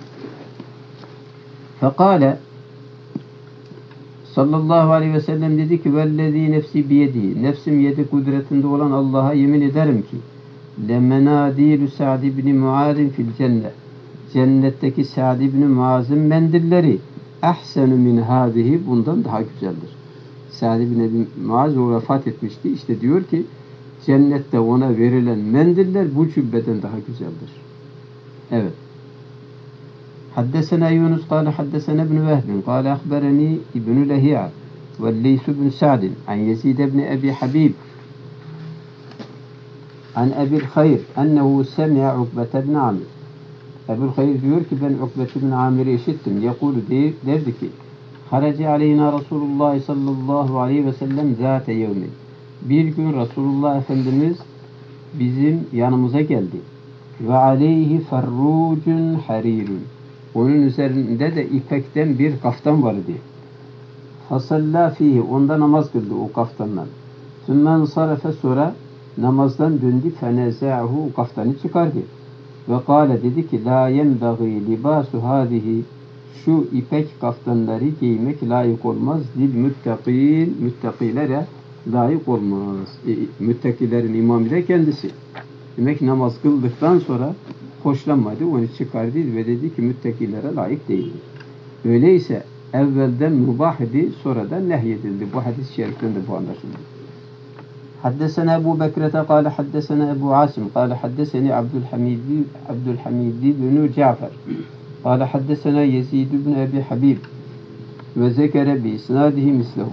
Fekale sallallahu aleyhi ve sellem dedi ki vellezî nefsi biyedihi nefsim yedi kudretinde olan Allah'a yemin ederim ki lemenâdîlü Sa'd ibn Muaz'in fil cennet cennetteki Sa'd ibn Muaz'ın mendilleri ahsenu min hâzihi bundan daha güzeldir. Sa'd ibn Muaz o vefat etmişti. İşte diyor ki cennette ona verilen mendiller bu cübbeden daha güzeldir. Evet. حدثنا يونس قال حدثنا ابن وهب قال أخبرني ابن لهيعة والليث بن سعد عن يزيد بن أبي حبيب عن أبي الخير أنه سمع عقبة بن عامر أبي الخير diyor ki ben Ukbe bin Amir'i işittim. Yakulu derdi ki Haraci aleyna Resulullah sallallahu aleyhi ve sellem zate yevmi. Bir gün Resulullah Efendimiz bizim yanımıza geldi. Ve aleyhi ferrucun harirun. Onun üzerinde de ipekten bir kaftan vardı. Fasalla fihi. Onda namaz kıldı o kaftandan. Sünnen sarafe sonra namazdan döndü. Feneza'hu. O kaftanı çıkardı. Ve kâle dedi ki la yenbagî libâsu hâzihi. Şu ipek kaftanları giymek layık olmaz. Lil müttakîn. Müttakilere layık olmaz. Müttakilerin imamı da kendisi. Demek namaz kıldıktan sonra hoşlanmadı, onu çıkardı ve dedi ki müttakilere layık değildir. Öyleyse evvelden mübah idi, sonradan nehyedildi. Bu hadis-i şeriften de bu anlaşıldı. حدثنا أبو بكرة قال حدثنا أبو عاصم قال حدثني عبد الحميد بن جعفر قال حدثنا يزيد بن أبي حبيب وذكر بإسناده مثله.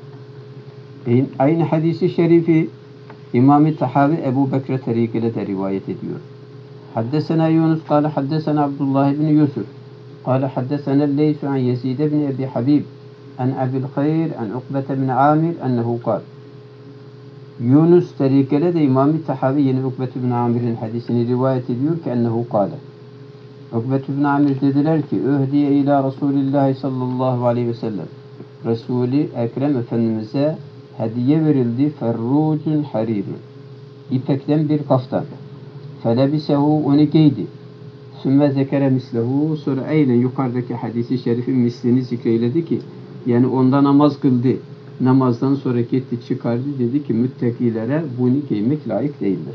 Aynı hadisi şerifi İmam-ı Tahavi Ebu Bekre tarikiyle de rivayet ediyor. Haddesena Yunus kâle haddesena Abdullah ibn Yusuf kâle haddesena Leysu an Yezid ibn Ebi Habib an Abil Hayr an Ukbete ibn Amir ennehu kâl. Yunus tarikiyle de İmam-ı Tahavi yeni Ukbete ibn Amir'in hadisini rivayet ediyor ki ennehu kâle. Ukbete ibn Amir dediler ki öhdiye ila Resulillahi sallallahu aleyhi ve sellem. Resul-i Ekrem Efendimiz'e hediye verildi ferrucun harirun. İpekten bir kaftan. Felebisehu onu giydi. Sümme zekere mislehu. Sonra aynen yukarıdaki hadisi şerifin mislini zikreyledi ki yani onda namaz kıldı. Namazdan sonra gitti çıkardı dedi ki müttekilere bunu giymek layık değildir.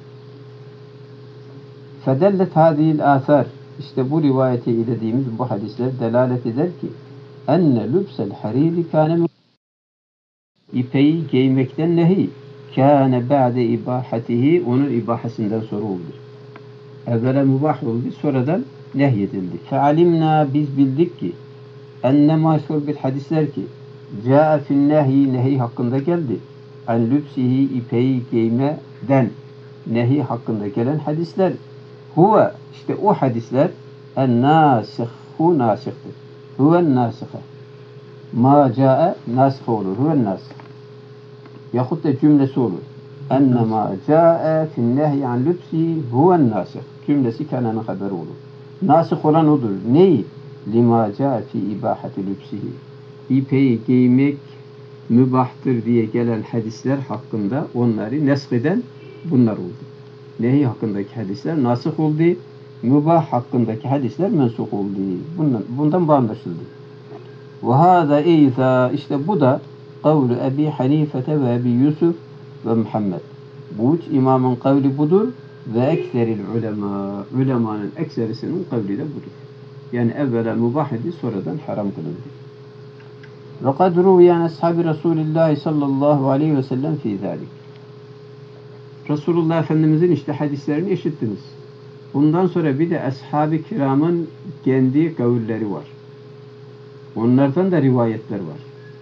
Fedellet hadil athar. İşte bu rivayete ilediğimiz bu hadisler delalet eder ki enne lübsel hariri kâne İpeyi giymekten nehi kâne ba'de ibahatihi onun ibahasından sonra oldu. Evvela mübah oldu, sonradan nehyedildi. Fealimna biz bildik ki enne maşhur bir hadisler ki câe fin nehi hakkında geldi. En lübsihi ipeyi giymeden nehi hakkında gelen hadisler huve işte o hadisler en nâsihhu nâsihtir. Huven nâsihhe. Ma câe nâsih olur. Huven nâsih. Yahut da cümlesi olur. Ennemâ câe finnehyi an lübsi huven nâsih. Cümlesi kânenin haberi olur. Nâsih olan odur. Neyi? Lima câe fi ibâhati lübsihi. İpeyi giymek mübahtır diye gelen hadisler hakkında onları nesheden bunlar oldu. Nehi hakkındaki hadisler nasih oldu. Mübah hakkındaki hadisler mensuh oldu. Bundan bu anlaşıldı. Ve hâzâ eyzâ işte bu da kavlu Ebi Hanifete ve Ebi Yusuf ve Muhammed. Bu üç imamın kavli budur ve ekseril ulema. Ulemanın ekserisinin kavli de budur. Yani evvela mübah idi, sonradan haram kılındı. Ve kad ruviyen ashabi Resulillahi sallallahu aleyhi ve sellem fi zâlik. Resulullah Efendimizin işte hadislerini işittiniz. Bundan sonra bir de ashab-ı kiramın kendi kavulleri var. Onlardan da rivayetler var.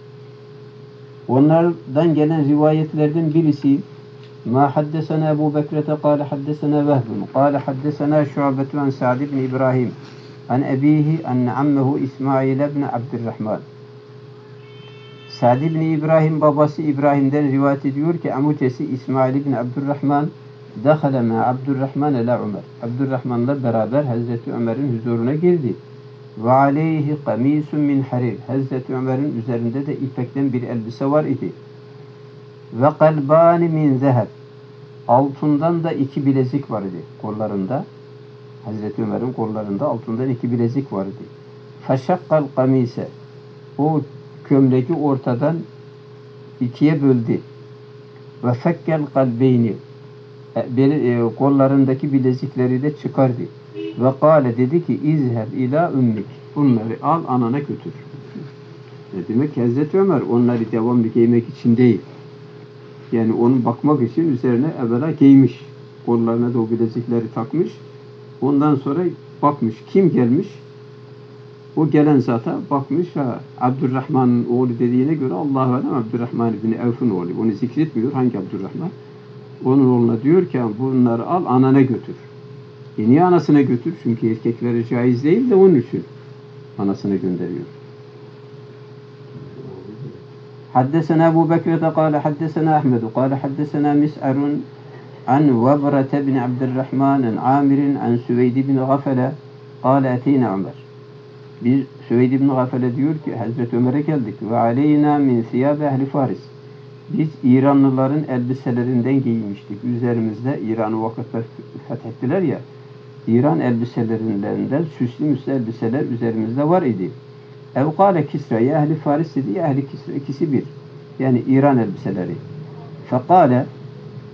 Onlardan gelen rivayetlerden birisi ma haddesena Ebu Bekrete kâle haddesena Vehbun kâle haddesena Şuabetu an Sa'd ibn İbrahim an ebihi enne ammehu İsmail ibn Abdurrahman. Sa'd ibn İbrahim babası İbrahim'den rivayet ediyor ki amutesi İsmail ibn Abdurrahman dehale ma Abdurrahman ile Ömer. Abdurrahman'la beraber Hazreti Ömer'in huzuruna girdi. Ve aleyhi kamisun min harir. Hazreti Ömer'in üzerinde de ipekten bir elbise var idi. Ve kalbani min zeheb. Altından da iki bilezik var idi kollarında. Hazreti Ömer'in kollarında altından iki bilezik var idi. Feşakkal kamise. O gömleği ortadan ikiye böldü. Ve fekkel kalbeyni. Kollarındaki bilezikleri de çıkardı. Ve kâle dedi ki izheb ila ümmik. Bunları al anana götür. Demek ki Hazreti Ömer onları devamlı giymek için değil. Yani onun bakmak için üzerine evvela giymiş. Kollarına da o bilezikleri takmış. Ondan sonra bakmış. Kim gelmiş? O gelen zata bakmış. Abdurrahman'ın oğlu dediğine göre Allahu alem Abdurrahman ibn Evf'in oğlu. Onu zikretmiyor. Hangi Abdurrahman? Onun oğluna diyor ki bunları al anana götür. Niye anasına götür? Çünkü erkeklere caiz değil de onun için anasına gönderiyor. Haddesena Ebu Bekrete kâle haddesena Ahmedu kâle haddesena Mis'arun an Vebrete bin Abdurrahman an Amir'in an Süveyd bin Gafele kâle eteyna Ömer. Bir Süveyd bin Gafele diyor ki Hazreti Ömer'e geldik ve aleyna min siyabe ehli Faris. Biz İranlıların elbiselerinden giymiştik. Üzerimizde İran'ı vakitte fethettiler ya. İran elbiselerinden süslü müslü elbiseler üzerimizde var idi. Evkâle Kisra ya ehli Faris dedi ya ehli Kisra ikisi bir. Yani İran elbiseleri. Fekâle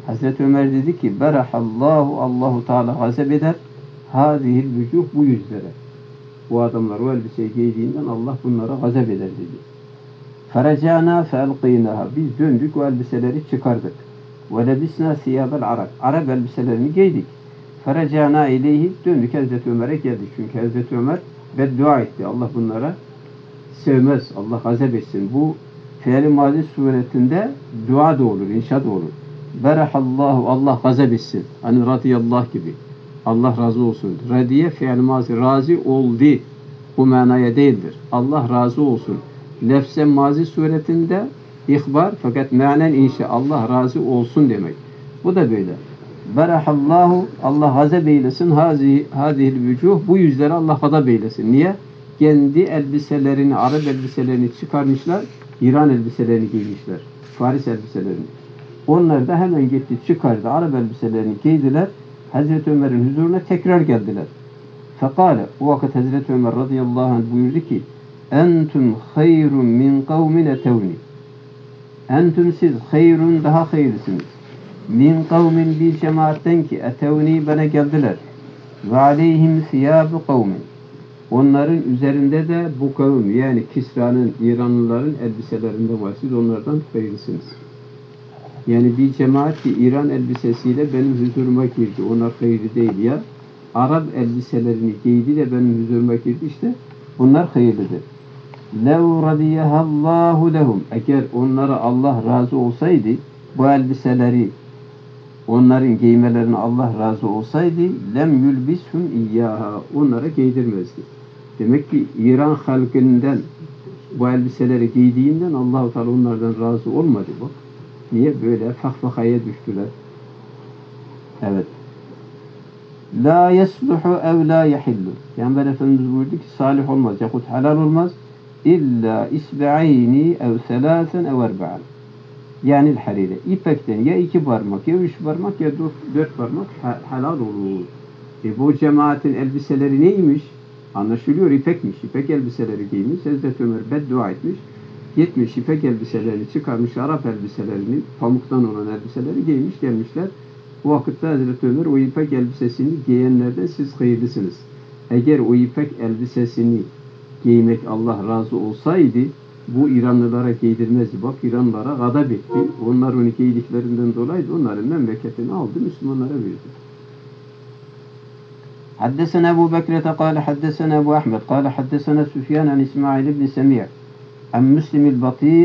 Hazreti Ömer dedi ki berahallahu Allahu Teala gazap eder hâzihil vücuh bu yüzlere. Bu adamlar o elbiseyi giydiğinden Allah bunlara gazap eder dedi. Feracana feelqînâha. Biz döndük o elbiseleri çıkardık. Ve lebisnâ siyâbel Arab. Arap elbiselerini giydik. Feracana ileyhi. Döndük Hazreti Ömer'e geldik. Çünkü Hazreti Ömer beddua etti. Allah bunlara sevmez. Allah gazap etsin. Bu fiil-i mazi suretinde dua da olur, inşa da olur. Berahallahu Allah gazap etsin. Hani radıyallahu gibi. Allah razı olsun. Radiye fiil-i mazi razı oldu. Bu manaya değildir. Allah razı olsun. Lefse mazi suretinde ihbar fakat manen inşa Allah razı olsun demek. Bu da böyle. Berahallahu Allah gazap eylesin. Hazihil vücuh bu yüzleri Allah gazap eylesin. Niye? Kendi elbiselerini, Arap elbiselerini çıkarmışlar. İran elbiselerini giymişler. Faris elbiselerini. Onlar da hemen gitti çıkardı. Arap elbiselerini giydiler. Hazreti Ömer'in huzuruna tekrar geldiler. Fekale o vakit Hazreti Ömer radıyallahu anh buyurdu ki entüm hayrun min kavmin etevni. Entüm siz hayrun daha hayırlısınız. Min kavmin bir cemaatten ki etevni bana geldiler. Ve aleyhim thiyâbu kavmin. Onların üzerinde de bu kavim yani Kisra'nın, İranlıların elbiselerinde var. Siz onlardan hayırlısınız. Yani bir cemaat ki İran elbisesiyle benim huzuruma girdi. Onlar hayırlı değil ya. Arap elbiselerini giydi de benim huzuruma girdi. İşte bunlar hayırlıdır. لَوْ رَضِيَهَا اللّٰهُ لَهُمْ. Eğer onlara Allah razı olsaydı, bu elbiseleri onların giymelerine Allah razı olsaydı lem yulbishum iyyaha. Onlara giydirmezdi. Demek ki İran halkından bu elbiseleri giydiğinden Allah-u Teala onlardan razı olmadı bu. Niye? Böyle fahfahaya düştüler. Evet. La yesluhu ev la yahillu. Peygamber Efendimiz buyurdu ki salih olmaz yahut helal olmaz illa isbe'ayni ev selâsen ev erba'an. Yani harire. İpekten ya 2 parmak ya 3 parmak ya 4 parmak helal olur. Bu cemaatin elbiseleri neymiş? Anlaşılıyor ipekmiş. İpek elbiseleri giymiş. Hazreti Ömer beddua etmiş. Gitmiş ipek elbiselerini çıkarmış. Arap elbiselerini, pamuktan olan elbiseleri giymiş gelmişler. Bu vakitte Hazreti Ömer o ipek elbisesini giyenlerden siz hayırlısınız. Eğer o ipek elbisesini giymek Allah razı olsaydı bu İranlılara giydirmezdi. Bak İranlılara gadab etti. Onlar onu giydiklerinden dolayı onların memleketini aldı, Müslümanlara verdi. حدثنا أبو بكرة قال حدثنا أبو أحمد قال حدثنا سفيان عن إسماعيل بن سميع عن مسلم البطين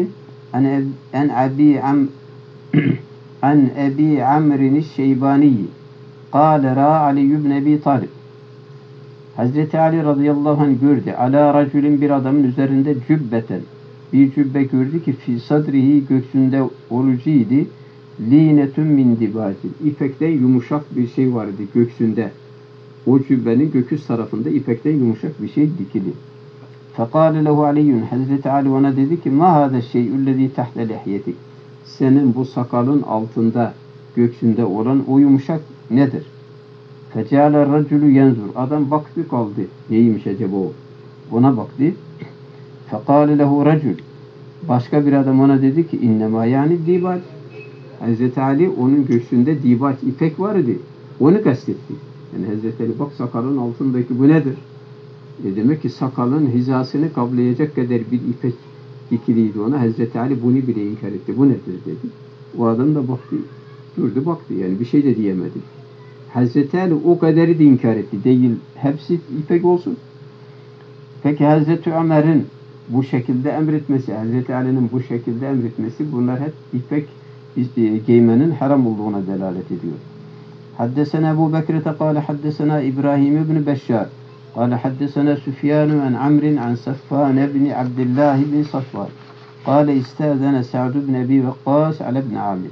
عن أبي عمرو الشيباني قال را علي بن أبي طالب. Hazreti Ali radıyallahu anh gördü. Ala raculin bir adamın üzerinde cübbeten. Bir cübbe gördü ki fi sadrihi göğsünde olucuydu. Linetun min dibacin. İpekten yumuşak bir şey vardı göğsünde. O cübbenin göküs tarafında ipekten yumuşak bir şey dikili. Fekale lehu aliyyun. Hazreti Ali ona dedi ki ma hâze şey'üllezî tahte lihyetik. Senin bu sakalın altında göğsünde olan o yumuşak nedir? Fecâle racülü yenzur. Adam baktı kaldı. Neymiş acaba o? Ona baktı. Fekâle lehu racül. Başka bir adam ona dedi ki innemâ yani dibac. Hazreti Ali onun göğsünde dibac ipek vardı. Onu kastetti. Yani Hazreti Ali bak sakalın altındaki bu nedir? Demek ki sakalın hizasını kablayacak kadar bir ipek dikiliydi ona. Hazreti Ali bunu bile inkar etti. Bu nedir dedi. O adam da baktı. Durdu baktı. Yani bir şey de diyemedi. Hazreti Ali o kadarı da inkar etti. Değil hepsi ipek olsun. Peki Hazreti Ömer'in bu şekilde emretmesi, Hazreti Ali'nin bu şekilde emretmesi bunlar hep ipek giymenin haram olduğuna delalet ediyor. Haddesena Ebu Bekir'te kâle haddesena İbrahim ibn Beşşar kâle haddesena Süfyanu an Amrin an Saffan ibn Abdullah ibn Safvan kâle istâzene Sa'd ibn Ebi Vakkas ala ibn Amir.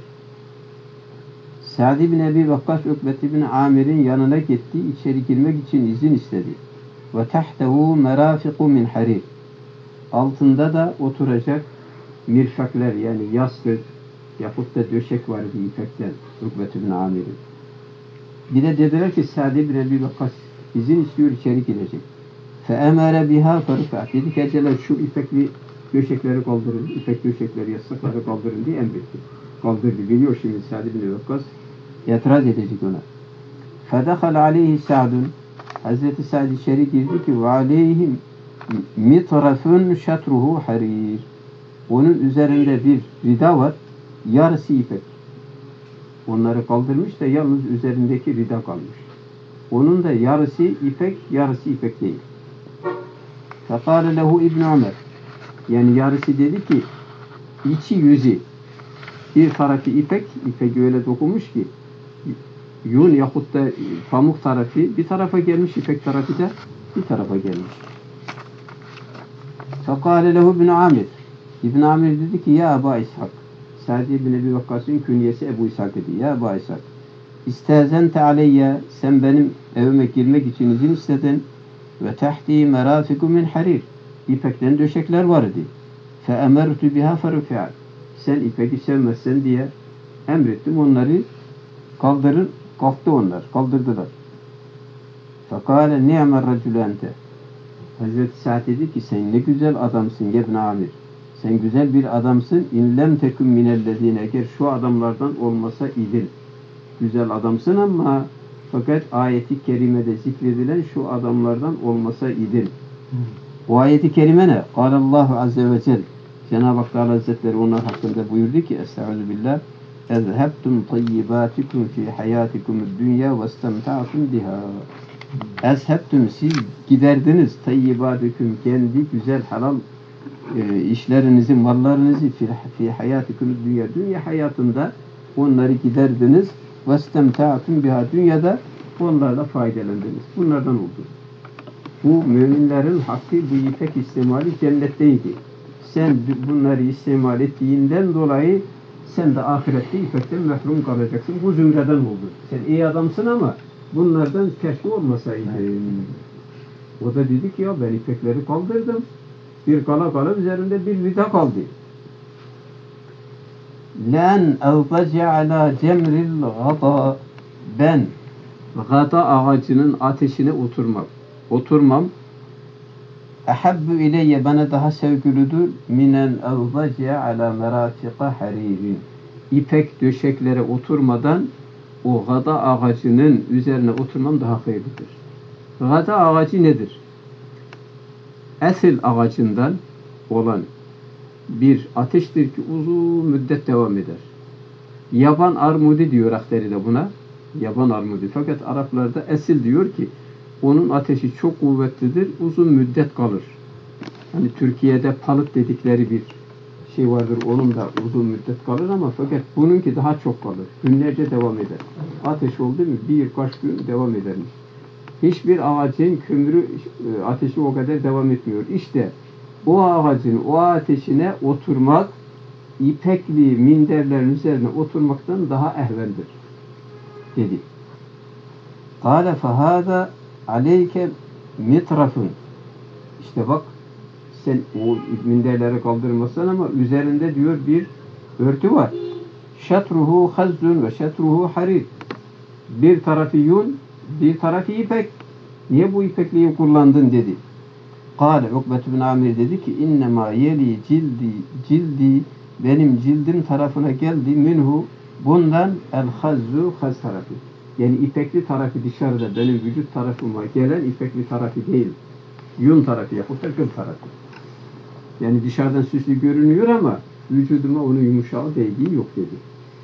Sa'd ibn Ebi Vakkas Ukbet ibn Amir'in yanına gitti, içeri girmek için izin istedi. Ve tahtehu merafiku min harir. Altında da oturacak mirfakler yani yastık yapıp da döşek vardı ipekten Ukbet ibn Amir'in. Bir de dediler ki Sa'd ibn Ebi Vakkas izin istiyor içeri girecek. Fe'emere biha ferifat. Dedi ki acele şu ipekli döşekleri kaldırın, ipek döşekleri yastıkları kaldırın diye emretti. Kaldırdı. Biliyor şimdi Sa'd ibn Ebi Vakkas İtiraz edecek ona. فَدَخَلَ عَلَيْهِ سَعْدٌ Hazreti Sa'd içeri girdi ki وَعَلَيْهِ مِطْرَفٌ شَطْرُهُ حَرِيرٌ Onun üzerinde bir rida var, yarısı ipek. Onları kaldırmış da yalnız üzerindeki rida kalmış. Onun da yarısı ipek, yarısı ipek değil. فَقَالَ لَهُ İbn Ömer Yani yarısı dedi ki içi yüzü bir tarafı ipek, ipek öyle dokunmuş ki yun yahut da pamuk tarafı bir tarafa gelmiş, ipek tarafı da bir tarafa gelmiş. فَقَالَ لَهُ İbn Amir İbn Amir dedi ki ya Ebu İshak Sa'd ibn Ebi Vakkas'ın künyesi Ebu İshak dedi. Ya Ebu İshak İstezente aleyye sen benim evime girmek için izin istedin ve tahti merafiku min harir İpekten döşekler vardı. فَاَمَرْتُ بِهَا فَرُفِعَ Sen ipeki sevmezsen diye emrettim. Onları kalktı onlar. Kaldırdılar. فَقَالَ نِعْمَ الرَّجُلُ اَنْتَ Hazreti Sa'd dedi ki sen ne güzel adamsın İbn Amir. Sen güzel bir adamsın. اِنْ لَمْ تَكُمْ مِنَ الَّذ۪ينَ Eğer şu adamlardan olmasa idin. Güzel adamsın ama fakat ayeti kerimede zikredilen şu adamlardan olmasa idin. O ayeti kerime ne? Allahu azze ve celle Cenab-ı Hak Teala Hazretleri onlar hakkında buyurdu ki Estağfirullah اَذْهَبْتُمْ طَيِّبَاتِكُمْ فِي حَيَاتِكُمُ الدُّنْيَا وَاسْتَمْتَعْتُمْ بِهَا اَذْهَبْتُمْ Siz giderdiniz tayyibâtiküm kendi güzel halal işlerinizi, mallarınızı fi hayatikum dünya. Dünya hayatında onları giderdiniz وَاسْتَمْتَعْتُمْ بِهَا Dünyada onlarla faydalandınız. Bunlardan oldu. Bu müminlerin hakkı bu ipek istimali cennetteydi. Sen bunları istimal ettiğinden dolayı sen de ahirette ipekten mahrum kalacaksın. Bu zümreden oldu. Sen iyi adamsın ama bunlardan keşke olmasaydın. O da dedi ki ya ben ipekleri kaldırdım. Bir kala üzerinde bir vida kaldı. Len evdaci ala cemril gada Ben gada ağacının ateşine oturmam. Ehabbu ileyye bana daha sevgilidir minen evdaci ala merafika haririn. İpek döşeklere oturmadan o gada ağacının üzerine oturmam daha hayırlıdır. Gada ağacı nedir? Esil ağacından olan bir ateştir ki uzun müddet devam eder. Yaban armudu diyor akteri de buna. Yaban armudu. Fakat Araplarda esil diyor ki onun ateşi çok kuvvetlidir, uzun müddet kalır. Hani Türkiye'de palık dedikleri bir şey vardır, onun da uzun müddet kalır ama fakat bununki daha çok kalır. Günlerce devam eder. Ateş oldu mu birkaç gün devam edermiş. Hiçbir ağacın kömürü, ateşi o kadar devam etmiyor. İşte o ağacın, o ateşine oturmak, ipekli minderlerin üzerine oturmaktan daha ehvendir. Dedi. Kâle fehâdâ aleyke mitrafun. İşte bak, sen o minderleri kaldırmazsan ama üzerinde diyor bir örtü var. Şatruhu hazzun ve şatruhu harir. Bir tarafı yun, bir tarafı ipek. Niye bu ipekliği kullandın dedi. Kâle Ukbet bin Amir dedi ki innemâ yeli cildi benim cildim tarafına geldi minhu bundan el hazzu haz tarafı. Yani ipekli tarafı dışarıda benim vücut tarafıma gelen ipekli tarafı değil. Yun tarafı yahut da kıl tarafı. Yani dışarıdan süslü görünüyor ama vücuduma onun yumuşağı değdiği yok dedi.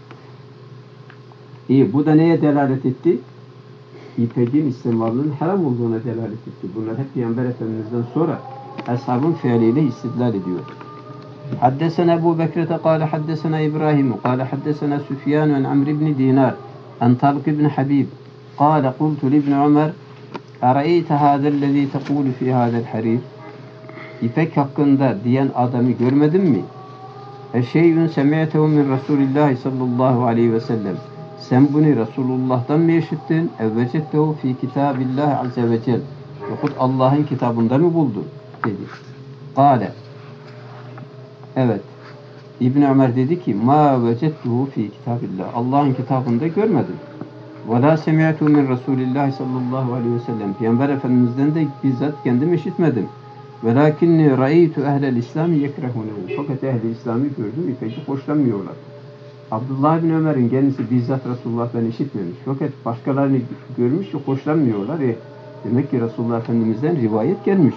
İyi, bu da neye delalet etti? İpekin istimalının haram olduğuna delalet etti. Bunlar hep Peygamber Efendimiz'den sonra ashabın fiiliyle istidlal ediyor. Haddesena Ebu Bekrete kâle haddesena İbrahim kâle haddesena Süfyan ve Amr ibn Dinar an Talq ibn Habib kâle kultu li ibn Ömer arayte hâzellezî tekûlü fî hâzel harir İpek hakkında diyen adamı görmedin mi? Eşeyyün semi'tehu min Resulillahi sallallahu aleyhi ve sellem sen bunu Resulullah'tan mı işittin? Evvecettehu fi kitabillahi azze ve cel. Yahut Allah'ın kitabında mı buldun? Dedi. Kale. Evet. İbn Ömer dedi ki ma vecettuhu fi kitabillah. Allah'ın kitabında görmedim. Ve la semi'tu min Resulillahi sallallahu aleyhi ve sellem. Peygamber Efendimiz'den de bizzat kendim işitmedim. Velakinni ra'eytu ehlel İslam'ı yekrehunehu. Fakat ehli İslam'ı gördüm, ipeci hoşlanmıyorlar. Abdullah bin Ömer'in kendisi bizzat Resulullah'tan işitmemiş. Fakat başkalarını görmüş ve hoşlanmıyorlar. Demek ki Resulullah Efendimiz'den rivayet gelmiş.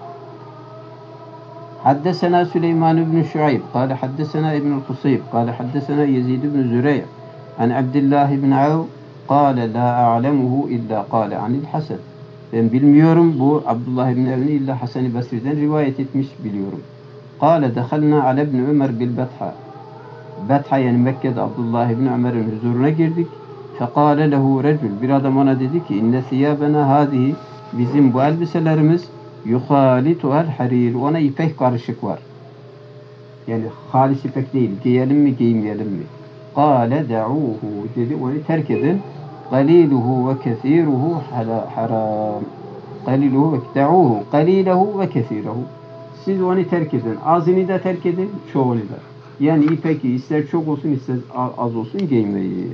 Haddesena Süleyman ibn Şuayb, kâle haddesena İbnül Husayb, kâle haddesena Yezid ibn Züreyr, an Abdullah ibn Av, kâle la a'lemuhu illa kâle anil Hasan. Ben bilmiyorum, bu Abdullah ibn Av'ni illa Hasan-ı Basri'den rivayet etmiş biliyorum. Kâle dehalna ale ibn Ömer bil betha. Betha yani Mekke'de Abdullah ibn Ömer'in huzuruna girdik. Fekâle lehu recül. Bir adam ona dedi ki inne thiyâbena hâzihi. Bizim bu elbiselerimiz yuhâlituhel harir. Ona ipek karışık var. Yani halis ipek değil. Giyelim mi giymeyelim mi? Kâle de'ûhu. Dedi onu terk edin. Qaliluhu ve kesiruhu haram. Qaliluhu ve de'ûhu. Qalilehu ve kesiruhu. Siz onu terk edin. Azını da terk edin, çoğunu da. Yani ipeki ister çok olsun ister az olsun giymeyin.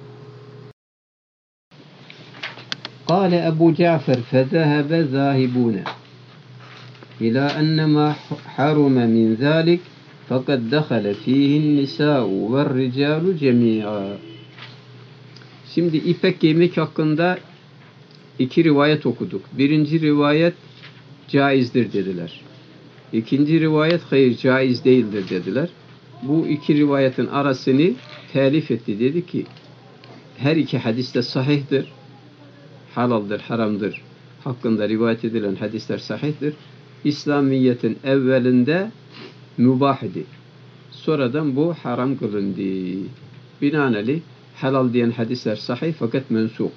Kâle Ebu Cafer fezehebe zâhibûne ilâ ennemâ harume min zâlik fakat dehale fîhin nisâ'u ve ricâlu cemî'a. Şimdi ipek giymek hakkında iki rivayet okuduk. Birinci rivayet caizdir dediler. İkinci rivayet hayır caiz değildir dediler. Bu iki rivayetin arasını telif etti. Dedi ki her iki hadis de sahihtir. Halaldır, haramdır. Hakkında rivayet edilen hadisler sahihtir. İslamiyet'in evvelinde mübah idi. Sonradan bu haram kılındı. Binaenaleyh halal diyen hadisler sahih fakat mensuh.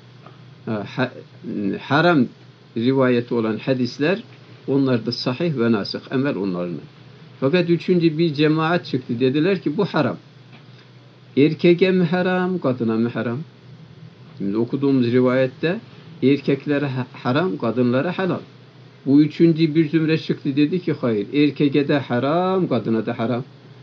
Haram rivayeti olan hadisler onlar da sahih ve nasih. Emel onlarına. Fakat üçüncü bir cemaat çıktı. Dediler ki bu haram. Erkeğe mi haram, kadına mı haram? Şimdi okuduğumuz rivayette erkeklere haram, kadınlara halal. Bu üçüncü bir zümre çıktı. Dedi ki hayır. Erkeğe de haram, kadına da haram.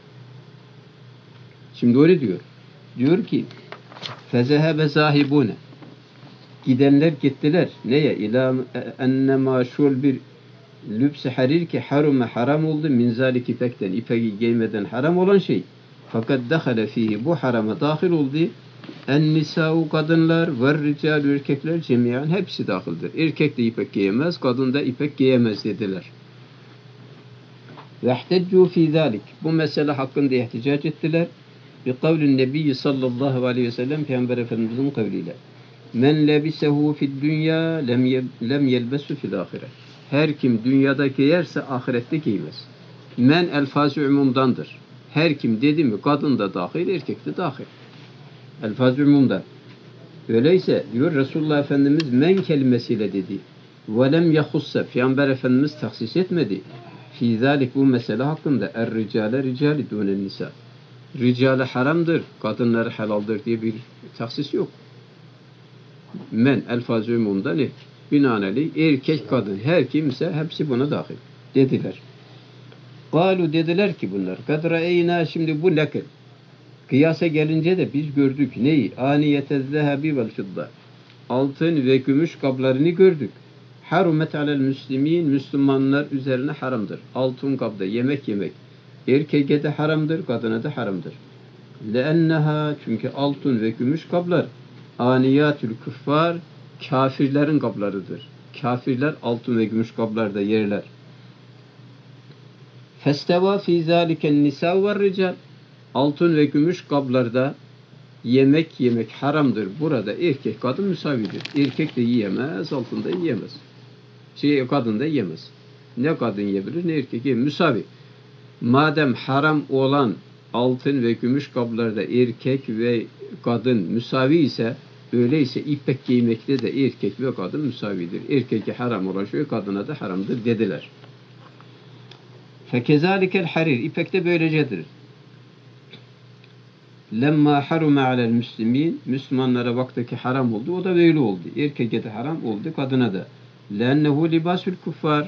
Şimdi öyle diyor. Diyor ki fezehebe zahibune. Gidenler gittiler. Neye? İlâ ennemâ şul bir lübs-i harir ki harume haram oldu. Min zâlik ipekten, ipeki giymeden haram olan şey. Fakat dehale fihi, bu harama dahil oldu. En nisâ'u kadınlar ve ricâlu erkekler cemiyan hepsi dahildir. Erkek de ipek giyemez, kadın da ipek giyemez dediler. Ve ihteccu fî zâlik. Bu mesele hakkında ihticac ettiler. Bi kavlin nebiyyi sallallahu aleyhi ve sellem Peygamber Efendimizin kavliyle. Men lebisehu fid dünya lem yelbesu fil ahire. Her kim dünyada giyerse ahirette giymez. Men elfaz-ı umumdandır. Her kim dedi mi kadın da dahil, erkek de dahil. Elfaz-ı umumdan. Öyleyse diyor Resulullah Efendimiz men kelimesiyle dedi. Ve lem yahusse. Peygamber Efendimiz tahsis etmedi. Fî zâlik bu mesele hakkında er-ricâle ricâli dûnen nisa. Ricâle haramdır, kadınlar helaldir diye bir tahsis yok. Men elfaz-ı umumdan ne? Binaenaleyh erkek kadın her kimse hepsi buna dahil dediler. Galu dediler ki bunlar kadra eyna şimdi bu nakil. Kıyasa gelince de biz gördük neyi? Aniyete zehebi vel fidda. Altın ve gümüş kaplarını gördük. Harumet alel müslimin, Müslümanlar üzerine haramdır. Altın kapta yemek yemek. Erkeğe de haramdır, kadına da haramdır. Leenneha çünkü altın ve gümüş kaplar aniyatül küffar kafirlerin kaplarıdır. Kafirler altın ve gümüş kaplarda yerler. Festeva fî zâliken nisâ ve rical. Altın ve gümüş kaplarda yemek yemek haramdır. Burada erkek kadın müsavidir. Erkek de yiyemez, altın da yiyemez. Kadın da yiyemez. Ne kadın yiyebilir ne erkek yiyemez. Müsavi. Madem haram olan altın ve gümüş kaplarda erkek ve kadın müsavi ise öyleyse ipek giymekte de erkek ve kadın müsavidir. Erkeke haram olan şey kadına da haramdır dediler. Fekezalikel harir. İpek de böylecedir. Lemma harume alel müslimin. Müslümanlara baktaki haram oldu. O da böyle oldu. Erkeke de haram oldu. Kadına da. Lennehu libasül kuffar.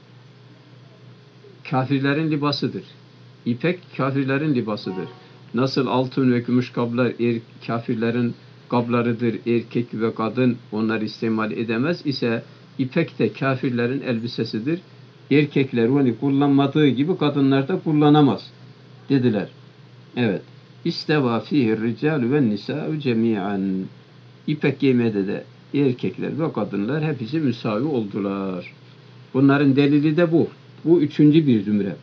Kafirlerin libasıdır. İpek kafirlerin libasıdır. Nasıl altın ve gümüş kaplar kafirlerin kaplarıdır. Erkek ve kadın onları istemal edemez ise ipek de kafirlerin elbisesidir. Erkekler onu kullanmadığı gibi kadınlar da kullanamaz dediler. Evet. İsteva fihi ricalu ve nisa'u cemi'an. İpek giymede de erkekler ve kadınlar hepsi müsavi oldular. Bunların delili de bu. Bu üçüncü bir zümre.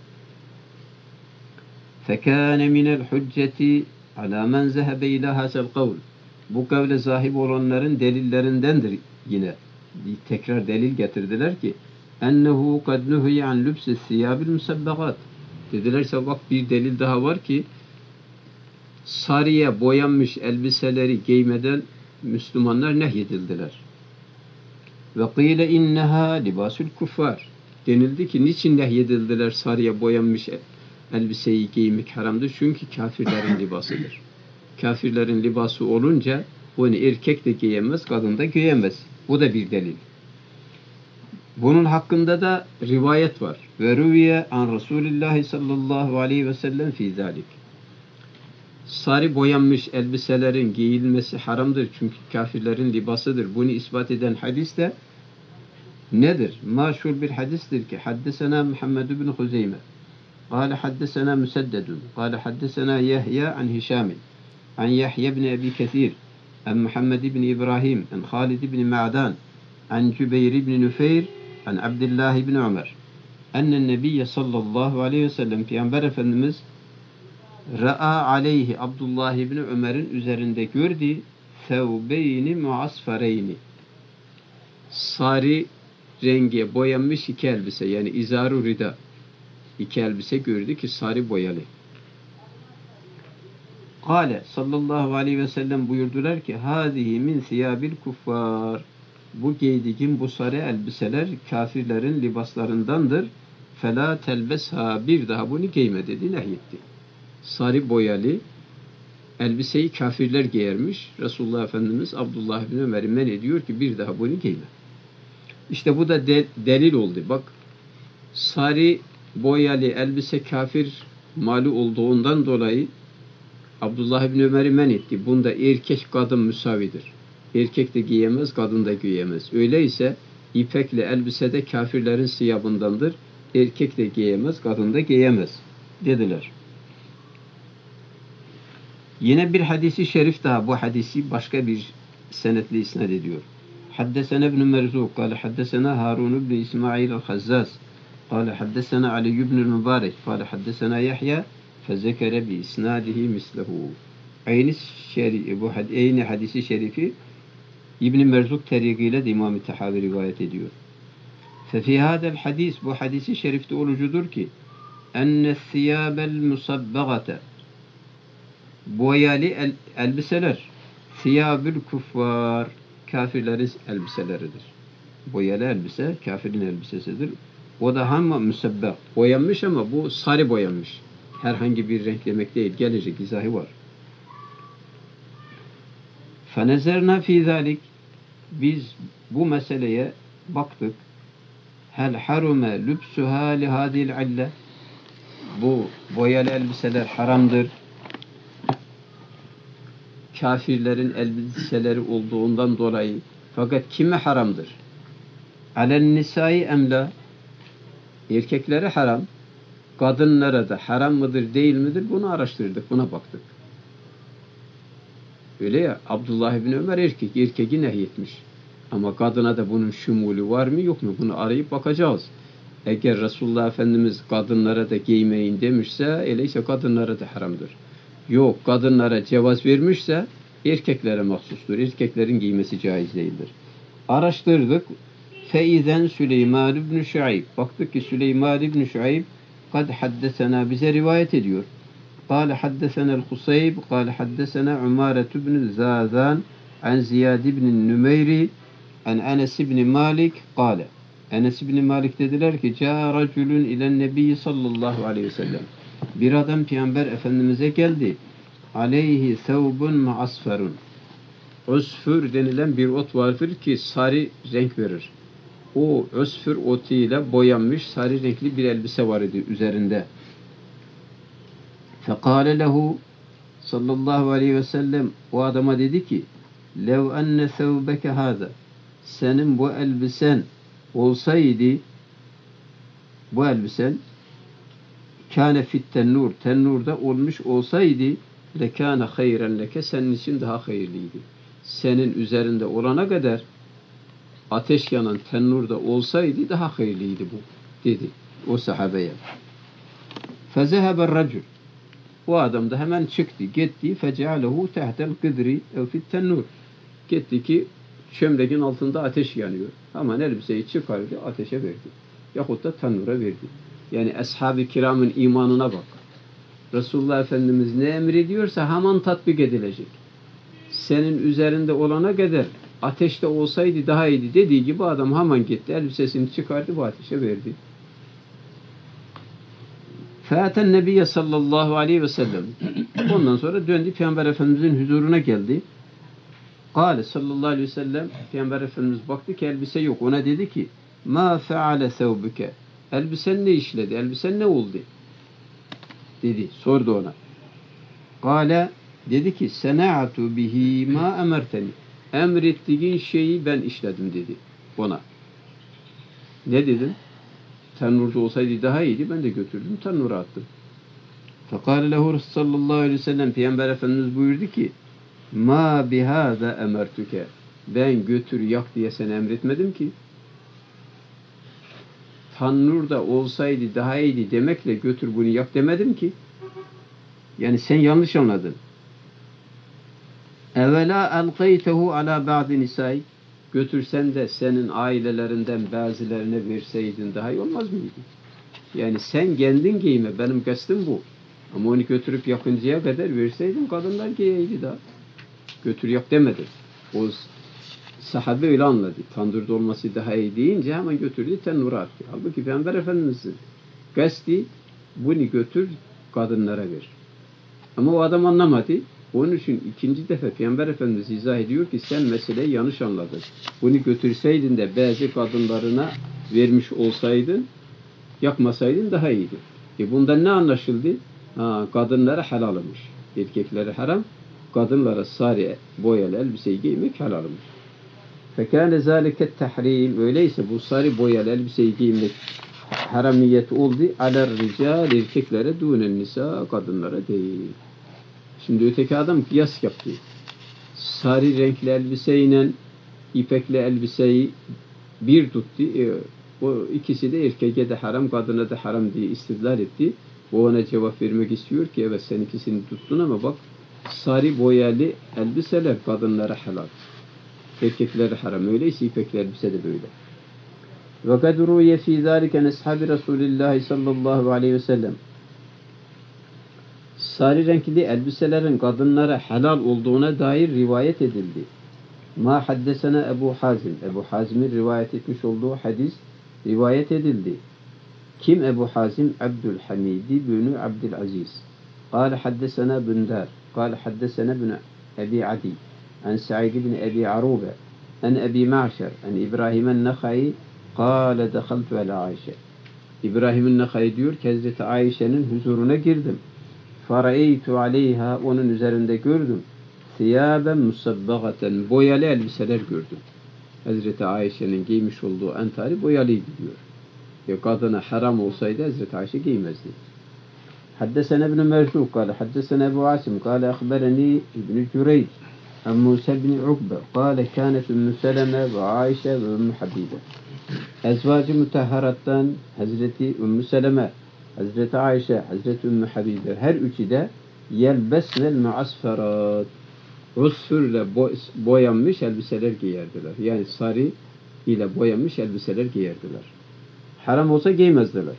فَكَانَ مِنَ الْحُجَّةِ عَلَى مَنْ ذَهَبَ اِلَى هَذَا الْقَوْلِ. Bu kavle sahip olanların delillerindendir yine. Bir tekrar delil getirdiler ki اَنَّهُ قَدْ نُهِيَ عَنْ لُبْسِ الثِّيَابِ الْمُسَبَّغَاتِ. Dedilerse bak bir delil daha var ki sarıya boyanmış elbiseleri giymeden Müslümanlar nehyedildiler. Ve kıyle inneha libasul kuffar. Denildi ki niçin nehyedildiler sarıya boyanmış elbiseyi giymek haramdır? Çünkü kafirlerin libasıdır. Kafirlerin libası olunca bunu erkek de giyemez, kadın da giyemez. Bu da bir delil. Bunun hakkında da rivayet var. Ve rüviye an Resulullah sallallahu aleyhi ve sellem fi zalik. Sarı boyanmış elbiselerin giyilmesi haramdır çünkü kafirlerin libasıdır. Bunu ispat eden hadis de nedir? Maşhur bir hadistir ki haddesena Muhammed bin Huzeyme قال حدثنا مسدد قال حدثنا يحيى عن هشام عن يحيى بن أبي كثير عن محمد بن إبراهيم عن خالد بن معدان عن جبير بن نفير عن عبد الله بن عمر أن النبي صلى الله عليه وسلم Peygamber Efendimiz Ra'a aleyhi Abdullah ibn Ömer'in üzerinde gördü sevbeyni muasfareyni. Sarı renge boyanmış iki elbise yani izaru rida. İki elbise gördü ki sarı boyalı. Kale sallallahu aleyhi ve sellem buyurdular ki hâzihi min siyabil kuffar. Bu giydiğim bu sarı elbiseler kafirlerin libaslarındandır. Fela telbesha bir daha bunu giyme dedi nehyetti. Sarı boyalı elbiseyi kafirler giyermiş. Resulullah Efendimiz Abdullah bin Ömer'i men ediyor ki bir daha bunu giyme. İşte bu da delil oldu. Bak sarı boyalı elbise kafir malı olduğundan dolayı Abdullah bin Ömer'i men etti. Bunda erkek kadın müsavidir. Erkek de giyemez, kadın da giyemez. Öyleyse ipekle elbise de kafirlerin siyabındandır. Erkek de giyemez, kadın da giyemez dediler. Yine bir hadisi şerif daha bu hadisi başka bir senetle isnad ediyor. Haddesena ibn Merzuk kâle haddesena Harun ibn İsmail el-Hazzaz kâle haddesena Ali ibn el-Mübarek kâle haddesena Yahya fezekere bi isnadihi mislehu. Aynı hadisi şerifi İbn Merzuk terikiyle de İmam-ı Tahavi rivayet ediyor. Fefi hadel hadis bu hadisi şerifte olucudur ki enne thiyâbel musabbagate boyalı elbiseler thiyâbül kuffar kafirlerin elbiseleridir. Boyalı elbise kafirin elbisesidir. O da hamma müsebbag boyanmış ama bu sarı boyanmış. Herhangi bir renk demek değil. Gelecek izahı var. فَنَزَرْنَا ف۪ي ذَٰلِكِ Biz bu meseleye baktık. هَلْ حَرُمَ لُبْسُهَا لِهَذِي الْعِلَّةِ Bu boyalı elbiseler haramdır. Kafirlerin elbiseleri olduğundan dolayı. Fakat kime haramdır? عَلَى النِّسَاءِ اَمْلَا Erkeklere haram. Kadınlara da haram mıdır değil midir? Bunu araştırdık. Buna baktık. Öyle ya Abdullah bin Ömer erkeği nehyetmiş. Ama kadına da bunun şumulü var mı yok mu? Bunu arayıp bakacağız. Eğer Resulullah Efendimiz kadınlara da giymeyin demişse öyleyse kadınlara da haramdır. Yok kadınlara cevaz vermişse erkeklere mahsustur. Erkeklerin giymesi caiz değildir. Araştırdık. Feizen Süleyman ibn Şuayb. Baktık ki Süleyman ibn Şuayb kad haddesena bize rivayet ediyor. قال حدثنا الخصيب قال حدثنا عمارة بن الزاذان عن زياد بن النمير عن أنس بن مالك قال Enes ibn Malik dediler ki Câ racülün ilen nebiyyi sallallahu aleyhi ve sellem bir adam Peygamber Efendimiz'e geldi. Aleyhi thevbun muasferun Usfur denilen bir ot vardır ki sarı renk verir. O usfur otuyla boyanmış sarı renkli bir elbise var idi üzerinde. Fekâle lehu sallallahu aleyhi ve sellem o adama dedi ki lev enne thevbeke hâzâ senin bu elbisen olsaydı bu elbisen kâne fit tennur tennurda olmuş olsaydı lekâne hayren leke, senin için daha hayırlıydı. Senin üzerinde olana kadar ateş yanan tennurda olsaydı daha hayırlıydı bu, dedi o sahabeye. Fezeheber racul, o adam da hemen çıktı, gitti. Fecealehu tehtel kıdri ev fit tennur, gitti ki çömleğin altında ateş yanıyor. Hemen elbiseyi çıkardı, ateşe verdi. Yahut da tennura verdi. Yani ashab-ı kiramın imanına bak. Resulullah Efendimiz ne emrediyorsa hemen tatbik edilecek. Senin üzerinde olana kadar ateşte olsaydı daha iyiydi dediği gibi adam hemen gitti, elbisesini çıkardı, bu ateşe verdi. Fâten Nebiyye sallallahu aleyhi ve sellem. Ondan sonra döndü, Peygamber Efendimizin huzuruna geldi. Kâle sallallahu aleyhi ve sellem, Peygamber Efendimiz baktı ki elbise yok. Ona dedi ki, mâ feale thevbuke, elbisen ne işledi, elbisen ne oldu? Dedi, sordu ona. Kâle, dedi ki, sena'atu bihi ma emerteni, emrettiğin şeyi ben işledim dedi ona. Ne dedim? Tennurda olsaydı daha iyiydi, ben de götürdüm, tennura attım. Fekâle lehu sallallahu aleyhi ve sellem, Peygamber Efendimiz buyurdu ki, ma bihâze emertüke, ben götür yak diye sana emretmedim ki. Tannurda olsaydı daha iyiydi demekle götür bunu yak demedim ki. Yani sen yanlış anladın. Evvela elqeytehu ala ba'di nisai, götürsen de senin ailelerinden bazılarına verseydin daha iyi olmaz mıydı? Yani sen kendin giyme, benim kastım bu. Ama onu götürüp yakıncaya kadar verseydin kadınlar giyeydi daha. Götür yak demedi. O sahabe öyle anladı. Tandırda olması daha iyi deyince hemen götürdü, tennura attı. Halbuki Peygamber Efendimiz'in kasti bunu götür kadınlara ver. Ama o adam anlamadı. Onun için ikinci defa Peygamber Efendimiz izah ediyor ki sen meseleyi yanlış anladın. Bunu götürseydin de bazı kadınlarına vermiş olsaydın, yakmasaydın daha iyiydi. Bundan ne anlaşıldı? Kadınlara helalmış. Erkeklere haram, kadınlara sarı boyalı elbiseyi giymek helalmış. Fekâne zâliket tahrim, öyleyse bu sarı boyalı elbiseyi giymek haramiyeti oldu. Aler rical, erkeklere, dûnen nisa, kadınlara değil. Şimdi öteki adam kıyas yaptı. Sarı renkli elbiseyle ipekli elbiseyi bir tuttu. O ikisi de erkeğe de haram, kadına da haram diye istidlal etti. O ona cevap vermek istiyor ki evet sen ikisini tuttun ama bak sarı boyalı elbiseler kadınlara helal. Erkeklere haram. Öyleyse ipekli elbise de böyle. Ve kad ruye fî zâlike neshabi Resulillah sallallahu aleyhi ve sellem. Sarı renkli elbiselerin kadınlara helal olduğuna dair rivayet edildi. Ma haddesena Ebu Hazim. Ebu Hazim'in rivayet etmiş olduğu hadis rivayet edildi. Kim Ebu Hazim? Abdülhamid bin Abdülaziz. Kâle haddesena Bündar. Kâle haddesena bin Ebi Adi. An Sa'id bin Ebi Arube. An Ebi Ma'şer. An İbrahim'en Nekhayi. Kâle dekhaltu ala Ayşe. İbrahim'in Nekhayi diyor ki Hazreti Ayşe'nin huzuruna girdim. Fara'eytu aleyha, onun üzerinde gördüm. Siyaben musabbagaten, boyalı elbiseler gördüm. Hazreti Ayşe'nin giymiş olduğu entari boyalıydı diyor. Ya kadına haram olsaydı Hazreti Ayşe giymezdi. Haddesene ibn Merzuq kâle haddesene Ebu Asim kâle akbereni İbn-i Cüreyc an Musa ibn Ukbe kâle kânet Ümmü Seleme ve Ayşe ve Ümmü Habibe. Ezvacı mütehharattan Hazreti Ümmü Seleme, Hazreti Ayşe, Hazreti Ümmü Habibe her üçü de yelbesnel muasferat, usfurla boyanmış elbiseler giyerdiler. Yani sarı ile boyanmış elbiseler giyerdiler. Haram olsa giymezdiler.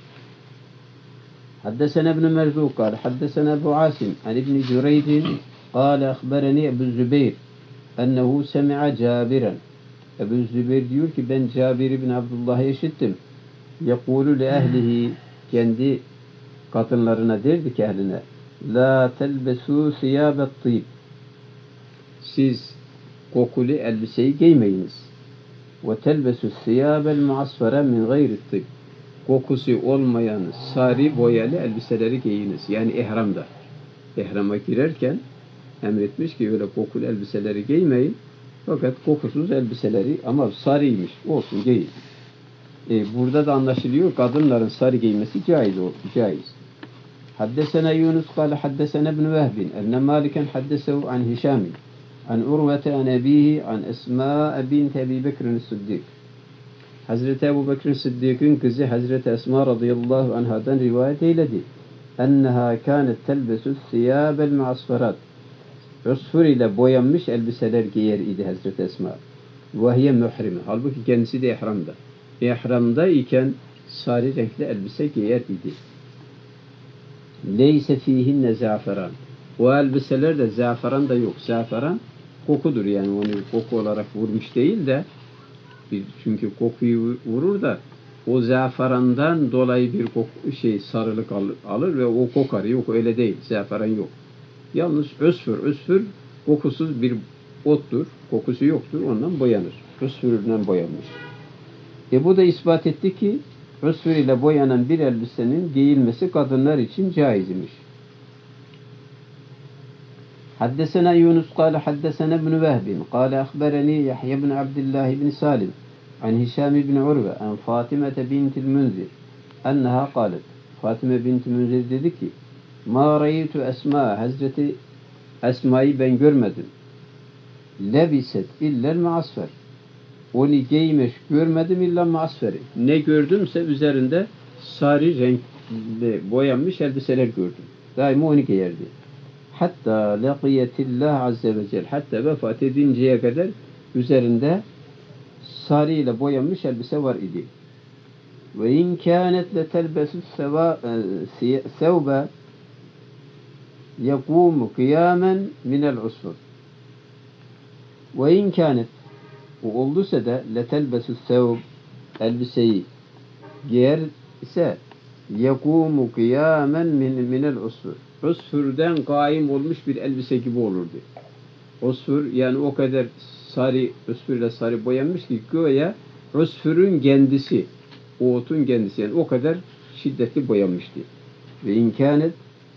Haddesene ibn Merzuq kâle haddesene Ebu Asim an İbn Cüreyc'in kâle akbereni Ebu Zübeyr ennehu semi'a Cabiren. Ebu Zübeyr diyor ki ben Cabir ibn Abdullah'ı işittim. Yekûlü li ehlihi, kendi kadınlarına derdi ki ehline, la telbesû siyâbet tîb, siz kokulu elbiseyi giymeyiniz. Ve telbesû siyâbel muasfere min gayri tîb, kokusu olmayan sarı boyalı elbiseleri giyiniz. Yani ihramda. İhrama girerken emretmiş ki öyle kokulu elbiseleri giymeyin. Fakat kokusuz elbiseleri ama sarıymış. Olsun giyin. Burada da anlaşılıyor kadınların sarı giymesi caiz. حدثنا يونس قال حدثنا ابن وهب أن مالكا حدثه عن هشام عن عروة عن أبيه عن أسماء بنت أبي بكر الصديق. Hazreti Ebu Bekir Sıddık'ın kızı Hazreti Esma radıyallahu anhadan rivayet eyledi. Enneha kânet telbesü siyâbel muasfarat. Usfur ile boyanmış elbiseler giyer idi Hazreti Esma. Vahiye muhrime. Halbuki kendisi de ihramda. İhramda iken sarı renkli elbise giyer idi. Leyse fihinne zaferan. O elbiselerde zaferan da yok. Zaferan kokudur yani onu koku olarak vurmuş değil de çünkü kokuyu vurur da o zaferandan dolayı bir koku, sarılık alır ve o kokar. Yok öyle değil. Zaferan yok. Yalnız ösfür kokusuz bir ottur. Kokusu yoktur. Ondan boyanır. Ösfürden boyanmış. Bu da ispat etti ki ösfür ile boyanan bir elbisenin giyilmesi kadınlar için caiz imiş. حدثنا يونس قال حدثنا ابن وهب قال أخبرني يحيى بن عبد الله بن سالم عن هشام بن عروة عن فاطمة بنت المنذر أنها قالت Fatime bint Münzir dedi ki Ma raytu Esma Hazreti Esma'yı ben görmedim. Lebiset illel maasfer. Onu giymiş görmedim illa maasferi. Ne gördümse üzerinde sarı renkli boyanmış elbiseler gördüm. Daima onu giyerdi. Hatta laqiyetillah azze ve celle. Hatta vefat edinceye kadar üzerinde sarı ile boyanmış elbise var idi. Ve in kânet letelbesu sevbe yekûmu kıyâmen minel usfur. Ve in kânet o olduysa da letelbesu sevb elbiseyi giyer ise yekûmu kıyâmen minel usfur. Usfur'dan kaim olmuş bir elbise gibi olurdu. Usfur yani o kadar sarı, usfurla sarı boyanmış ki göğe usfurun kendisi, o otun kendisi yani o kadar şiddetli boyanmıştı. Ve inkânet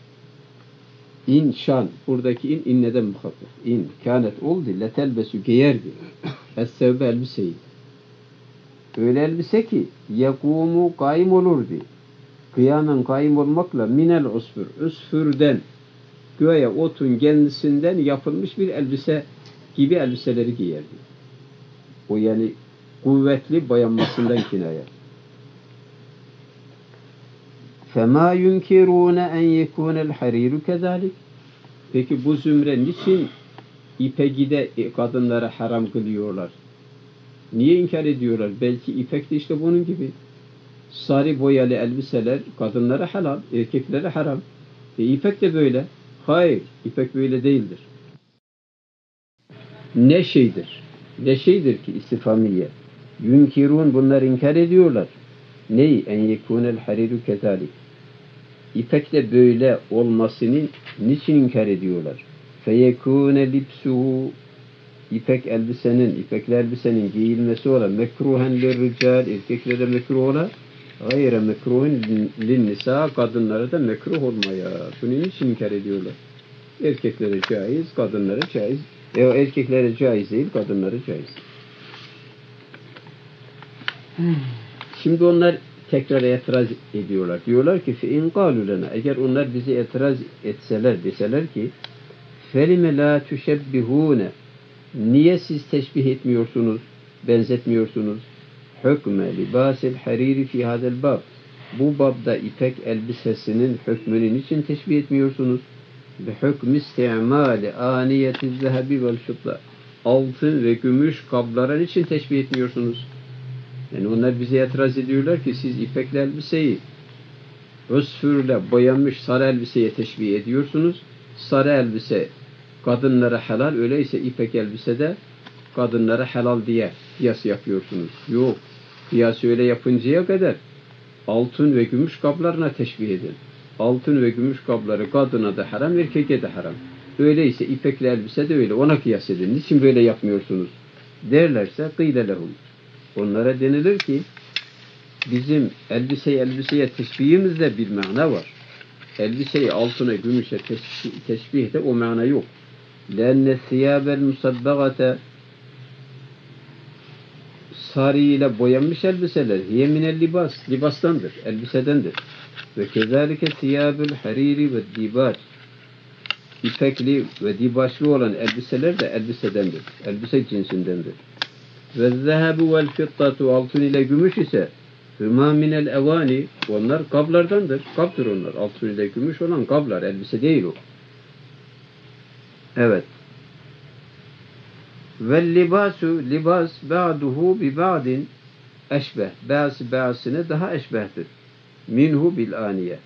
inşan, buradaki inneden muhakkak. İnkânet oldu, letelbesü giyerdi. Es-sevbe elbiseyi. Öyle elbise ki yekûmu kaim olurdu. Kıyamen kaim olmakla minel usfur, usfurden göğe otun kendisinden yapılmış bir elbise gibi elbiseleri giyerdi. O yani kuvvetli boyanmasından kinaya. فَمَا يُنْكِرُونَ اَنْ يَكُونَ الْحَرِيرُ كَذَٰلِكِ. Peki bu zümre niçin ipeki de kadınlara haram kılıyorlar? Niye inkar ediyorlar? Belki ipek de işte bunun gibi. Sarı boyalı elbiseler kadınlara halal, erkeklere haram. İpek de böyle. Hayır, ipek böyle değildir. Ne şeydir ki istifamiye. Yunkirun bunlar inkar ediyorlar. Ney? En yekunel hariru kezalik. İpek de böyle olmasını niçin inkar ediyorlar? Feyekune lipsuhu ipekli elbisenin giyilmesi olan mekruhen lirrical erkeklere mekruh ola gayre mekruhen linnisa kadınlara da mekruh olmaya. Bunun için inkar ediyorlar. Erkeklere caiz, kadınlara caiz. Erkeklere caiz değil, kadınlara caiz. Şimdi onlar tekrar itiraz ediyorlar. Diyorlar ki فَاِنْ قَالُوا لَنَا eğer onlar bize itiraz etseler, deseler ki فَلِمَ لَا تُشَبِّهُونَ niye siz teşbih etmiyorsunuz, benzetmiyorsunuz? Hükme libasil hariri fi hadel bab. Bu babda ipek elbisesinin hükmünün için teşbih etmiyorsunuz? Bi hükmü istimali aniyeti zehebi vel fidda. Altın ve gümüş kapların için teşbih etmiyorsunuz? Yani onlar bize itiraz ediyorlar ki siz ipekli elbiseyi ösfürle boyanmış sarı elbiseye teşbih ediyorsunuz. Sarı elbise kadınlara helal, öyleyse ipek elbise de kadınlara helal diye kıyas yapıyorsunuz. Yok. Kıyası öyle yapıncaya kadar altın ve gümüş kaplarına teşbih edin. Altın ve gümüş kapları kadına da haram, erkeğe de haram. Öyleyse ipekli elbise de öyle. Ona kıyas edin. Niçin böyle yapmıyorsunuz? Derlerse kıyle lehum. Onlara denilir ki bizim elbiseye teşbihimizde bir mana var. Elbiseyi altına, gümüşe teşbihde o mana yok. لَاَنَّ الثِّيَابَ الْمُسَبَّغَةَ sari ile boyanmış elbiseler hiyeminel libas, libastandır, elbisedendir. Ve kezalike thiyabül hariri ve dibaç, ipekli ve dibaçlı olan elbiseler de elbisedendir, elbise cinsindendir. Ve zehebu vel fittatu, altın ile gümüş ise hüma minel evani, onlar kablardandır, kaptır onlar. Altın ile gümüş olan kablar, elbise değil o. Evet. Ve libasu, libas ba'duhu bi ba'din eşbeh, bazı bazısına daha eşbehtir. Minhu bil aniye.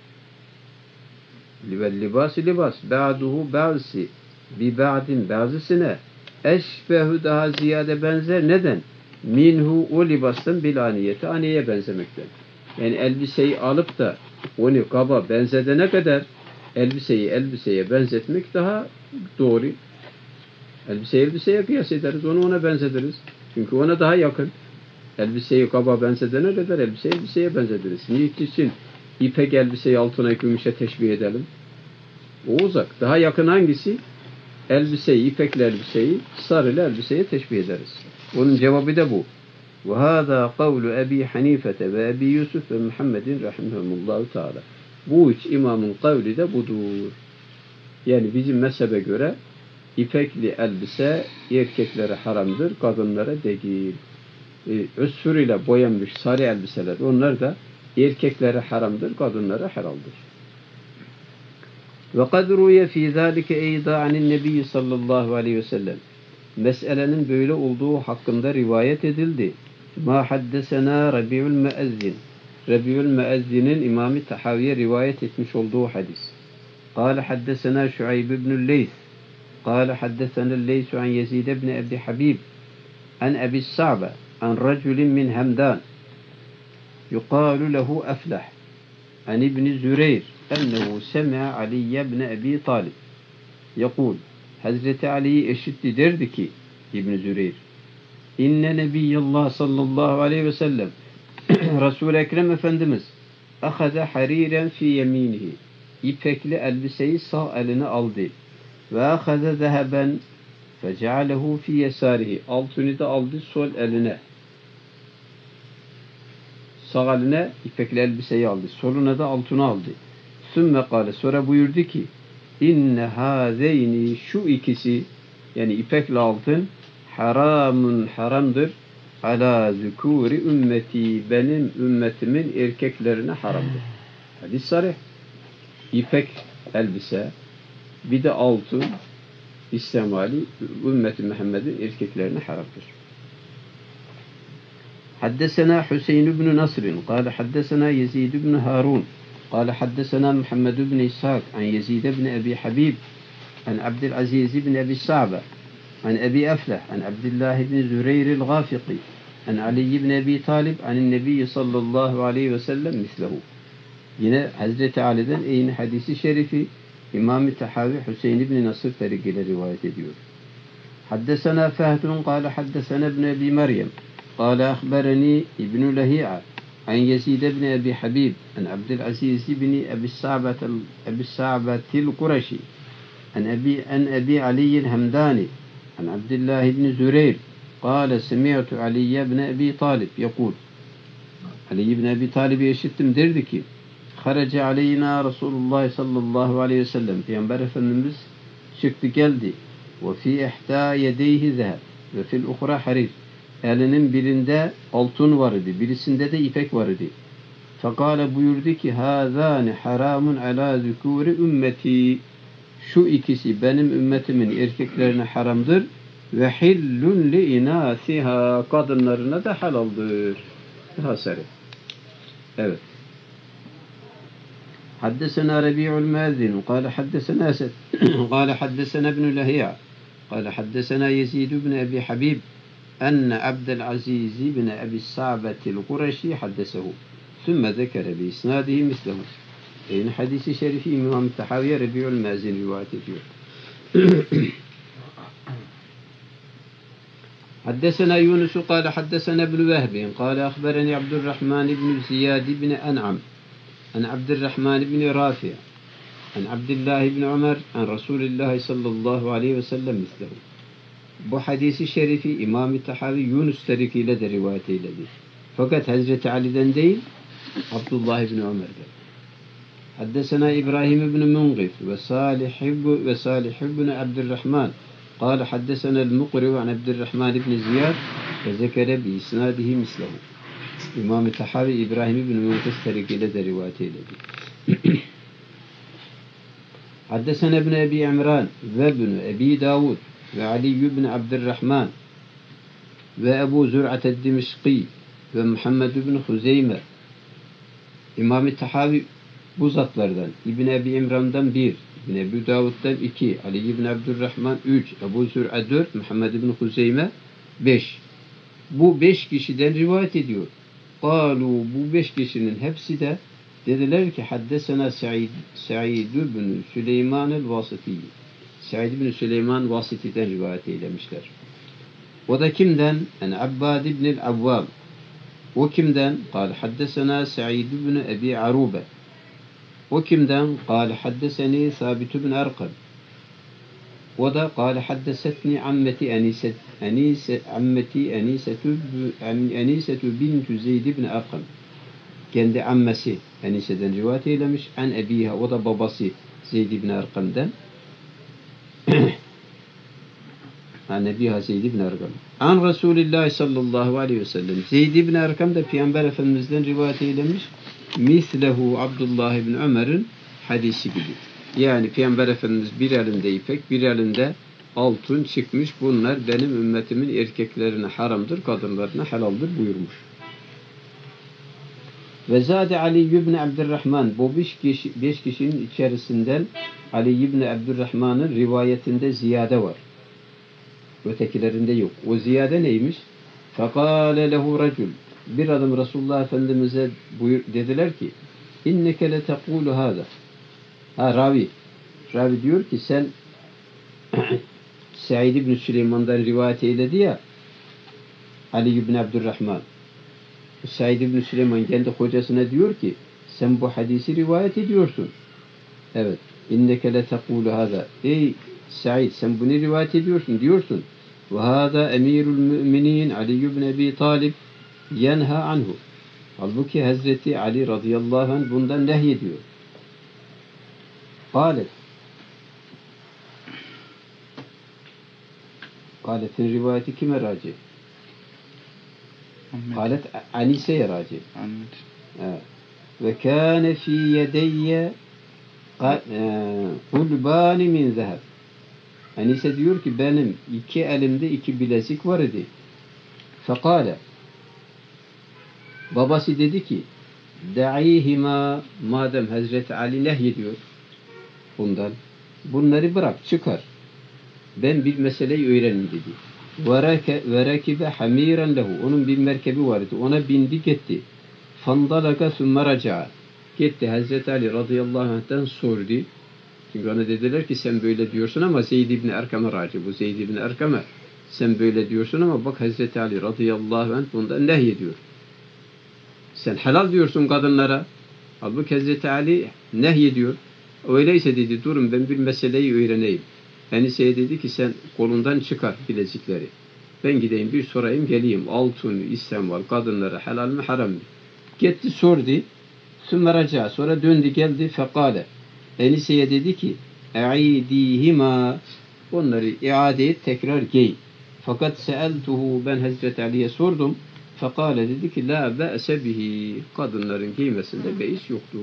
Ve libası libas ba'duhu bazısı bi ba'din bazısına eşbehu, daha ziyade benzer. Neden? Minhu, o libastan bil aniyeti, aniyeye benzemekten. Yani elbiseyi alıp da onu kaba benzedene kadar elbiseyi elbiseye benzetmek daha doğru. Elbiseyi elbiseye kıyas ederiz, onu ona benzetiriz. Çünkü ona daha yakın. Elbiseyi kaba benzedene kadar elbiseyi elbiseye benzetiriz. Niçin ipek elbiseyi altına gümüşe teşbih edelim? O uzak. Daha yakın hangisi? Elbiseyi, ipekli elbiseyi sarılı elbiseye teşbih ederiz. Onun cevabı da bu. وَهَذَا قَوْلُ Ebi Hanifete ve Ebi Yusuf ve Muhammedin rahimahumullahu teala. Bu üç imamın kavli de budur. Yani bizim mezhebe göre ipekli elbise erkeklere haramdır, kadınlara değil. Ösfür ile boyanmış sarı elbiseler, onlar da erkeklere haramdır, kadınlara helaldir. Ve kad ruye fi zalike eyda anin nebi sallallahu aleyhi ve sellem. Meselenin böyle olduğu hakkında rivayet edildi. Ma haddesena Rabi'ül Müezzin. Rabi'ül Müezzin'in İmam-ı Tahaviye rivayet etmiş olduğu hadis. Kâle haddesena Şuayb ibn Leys. Kâle haddesena Leys an Yezid ibn Ebi Habib. An Ebi Sa'be. An raculin min Hemdan. Yuqalu lehu Eflah. An İbn Züreyr. Ennehu semi'a Ali ibn Ebi Talib. Yekul. Hazreti Ali'yi eşitti, derdi ki İbn Züreyr, İnne Nebiyallah sallallahu aleyhi ve sellem Resul-i Ekrem Efendimiz ahaza hariren fi yeminihi, ipekli elbiseyi sağ eline aldı, ve ahaza zeheben fecealehu fi yesarihi, altını da aldı sol eline, sağ eline ipekli elbiseyi aldı, soluna da altını aldı. Sümme kâle, sonra buyurdu ki İnne hâzeyni, şu ikisi, yani ipekle altın, haramun, haramdır, ala zükûri ümmeti, benim ümmetimin erkeklerine haramdır. Hadis sarih. İpek elbise, bir de altın istemali ümmeti Muhammed'in erkeklerine haramdır. Haddesena Hüseyin ibn Nasr'in, kâle haddesena Yezid ibn Harun, قال حدثنا محمد بن إسحاق عن يزيد بن أبي حبيب عن عبد العزيز بن أبي الصعبة عن أبي أفلح عن عبد الله بن زرير الغافقي عن علي بن أبي طالب عن النبي صلى الله عليه وسلم مثله. Yine Hazreti Ali'den aynı hadisi şerifi İmam-ı Tahavi Hüseyin ibn Nasır tarikiyle rivayet ediyor. Haddesena Fehdun kâle haddesena ibn Ebi Meryem kâle ahbereni İbn-i Lehi'a عن يزيد بن أبي حبيب عن عبد العزيز بن أبي الصعبة القرشي عن أبي علي الهمداني عن عبد الله بن زرير قال سمعت علي بن أبي طالب يقول علي بن أبي طالب işittim, derdi ki خرج علينا رسول الله صلى الله عليه وسلم, Peygamber Efendimiz çıktı geldi, وفي إحدى يديه ذهب وفي الأخرى حرير, elinin birinde altın var idi, birisinde de ipek var idi. Fekale, buyurdu ki hâzâni harâmun alâ zükûri ümmeti, şu ikisi benim ümmetimin erkeklerine haramdır, ve hillun li inâsihâ, kadınlarına da halaldır. Daha sarı. Evet. Haddesena Rabi'ul Müezzin kâle haddesena Esed kâle haddesena ibn Lehi'a kâle haddesena Yezid ibn Ebi Habib أن عبد العزيز بن أبي الصعبة القرشي حدثه ثم ذكر بإسناده مثله. أين حديث شريف إمام التحاوية ربيع المازن رواية فيه. حدثنا يونس قال حدثنا ابن وهب قال أخبرني عبد الرحمن بن زياد بن أنعم عن عبد الرحمن بن رافع عن عبد الله بن عمر عن رسول الله صلى الله عليه وسلم مثله. bu hadisi şerifi İmam-ı Tahavi Yunus tarikiyle de rivayet eyledi. Fakat Hazreti Ali'den değil, Abdullah ibn Ömer'den. Haddesena İbrahim ibn Mungif ve Salih ibn Abdurrahman قال حدثنا المقري عن عبد الرحمن بن زياد وذكر بإسناده مثله. İmam-ı Tahavi İbrahim ibn Mungif tarikiyle de rivayet eyledi. Haddesena ibn Ebi İmran ve ibn Ebi Davud ve Ali ibn Abdurrahman ve Ebu Zür'at el-Dimişki ve Muhammed ibn Huzeyme. İmam-ı Tahavi bu zatlardan İbn Ebi İmran'dan 1, İbn Ebi Davud'dan 2, Ali ibn Abdurrahman 3, Ebu Zür'a 4, Muhammed ibn Huzeyme 5. Bu 5 kişiden rivayet ediyor. Kalu, bu 5 kişinin hepsi de dediler ki haddesena Sa'id ibn Süleyman el-Vasiti. Sa'id ibn Süleyman Vasiti'den rivayet eylemişler. O da kimden? Yani Abbad ibn el-Avvam. O kimden? Kâle haddesena Sa'id ibn Ebi Arube. O kimden? Kâle haddeseni Sabit ibn Erkam. O da kâle haddesetni ammeti Enisetu bintu Zeyd ibn Erkam. Kendi ammesi Enise'den rivayet eylemiş. An ebiha, o da babası Zeyd ibn Erkam'dan. An ebiha Zeyd ibn Erkam. An Resulullah sallallahu aleyhi ve sellem. Zeyd ibn Erkam da Peygamber Efendimiz'den rivayet eylemiş. Mislehu Abdullah ibn Ömer'in hadisi gibi. Yani Peygamber Efendimiz bir elinde ipek, bir elinde altın çıkmış. Bunlar benim ümmetimin erkeklerine haramdır, kadınlarına helaldir buyurmuş. Ve zade Ali ibn Abdurrahman, bu 5 kişinin içerisinden Ali ibn Abdurrahman'ın rivayetinde ziyade var. Ötekilerinde yok. O ziyade neymiş? Fekale lehu racul. Bir adam Resulullah Efendimiz'e dediler ki inneke le tekulu hâzâ. Ravi diyor ki sen Sa'id ibn Süleyman'dan rivayet eyledi ya Ali ibn Abdurrahman. Sa'id ibn Süleyman kendi hocasına diyor ki sen bu hadisi rivayet ediyorsun. Evet. İnneke le tekulu hâzâ. Ey Sa'id, sen bunu rivayet ediyorsun diyorsun. Ve hâzâ emirul müminin Ali ibn Ebi Talib yenha anhu. Halbuki Hazreti Ali radıyallahu anh bundan nehyediyor. Kâletin rivayeti kime raci? Kâlet Anise'ye raci. Evet. Ve kâne fî yedeyye kulbâni min zeheb. Anise diyor ki benim 2 elimde 2 bilezik var idi. Fekâle, babası dedi ki da'ihima, madem Hazreti Ali nehyediyor bundan, bunları bırak, çıkar. Ben bir meseleyi öğrenin dedi. Ve rekibe hamiran lehu. Onun bir merkebi vardı. Ona bindi gitti. Fandalaka sümme raca'a. Gitti Hazreti Ali radıyallahu anh'tan sordu. Çünkü ona dediler ki sen böyle diyorsun ama Zeyd ibn Erkam'a raci. Bu Zeyd ibn Erkam'a sen böyle diyorsun ama bak Hazreti Ali radıyallahu anh bundan nehyediyor. Sen helal diyorsun kadınlara. Halbuki Hazreti Ali nehyediyor. Öyleyse dedi durun ben bir meseleyi öğreneyim. Enise'ye dedi ki sen kolundan çıkar bilezikleri. Ben gideyim bir sorayım geleyim. Altın, istemval, kadınlara helal mi haram mı? Gitti sordu. Sümmeraca, sonra döndü geldi. Fekale. Enise'ye dedi ki e'idihima, onları iade et, tekrar giy. Fakat seeltuhu, ben Hazreti Ali'ye sordum. Fekale dedi ki la be'se bihi, kadınların giymesinde beis yoktur.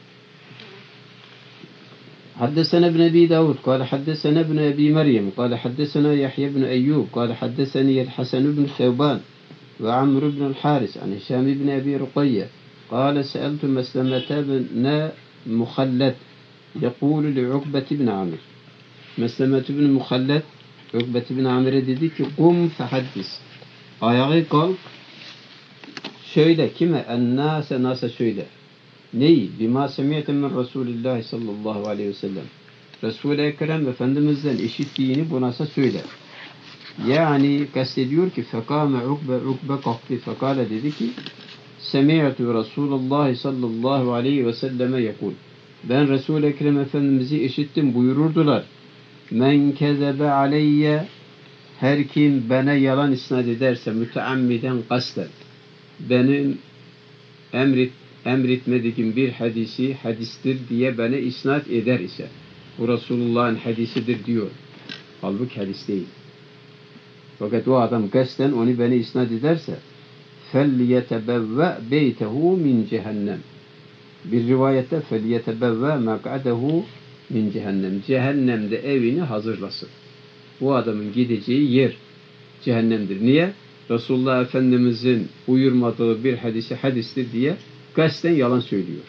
حدثنا ابن أبي داود قال حدثنا ابن أبي مريم قال حدثنا يحيى بن أيوب قال حدثني الحسن بن ثوبان وعمرو بن الحارث عن هشام بن أبي رقية قال سألت مسلمة بن مخلد يقول لعقبة بن عامر. Meslemet ibn Muhallet Ukbet ibn Amir'e dedi ki kum fehaddis. Ayağa kalk söyle kime? Ennâse, nasa söyle. Neyi? Bima semi'te min Resulillah sallallahu aleyhi ve sellem. Resul-i Ekrem Efendimiz'den işittiğini bu nasa söyle. Yani kastediyor ki fekâme Ukbe kalktı. Fekâle dedi ki semi'tu Resulullah sallallahu aleyhi ve selleme yekul. Ben Resul-i Ekrem Efendimiz'i işittim buyururdular. Men kezebe aleyye, Her kim bana yalan isnat ederse müteammiden kasten benim emretmediğim bir hadistir diye bana isnat eder ise bu Resulullah'ın hadisidir diyor. Halbuki hadis değil. Fakat o adam kasten onu bana isnat ederse فَلْيَتَبَوَّ بَيْتَهُ مِنْ cehennem. Bir rivayette فَلْيَتَبَوَّ مَقْعَدَهُ min cehennem. Cehennemde evini hazırlasın. Bu adamın gideceği yer cehennemdir. Niye? Resulullah Efendimizin buyurmadığı bir hadistir diye kasten yalan söylüyor.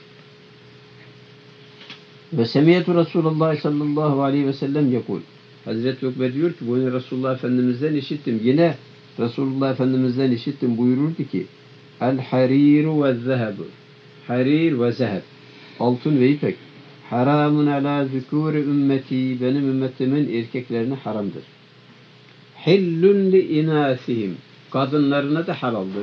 Ve semiyetu Resulullah sallallahu aleyhi ve sellem yekul. Hazreti Ukbe diyor ki bunu Resulullah Efendimiz'den işittim. Yine Resulullah Efendimiz'den işittim buyururdu ki el hariru ve zehebu. Harir ve zeheb. Altın ve ipek. Haramun ala zükûri ümmeti. Benim ümmetimin erkeklerine haramdır. Hillun li inâsihim. Kadınlarına da halaldır.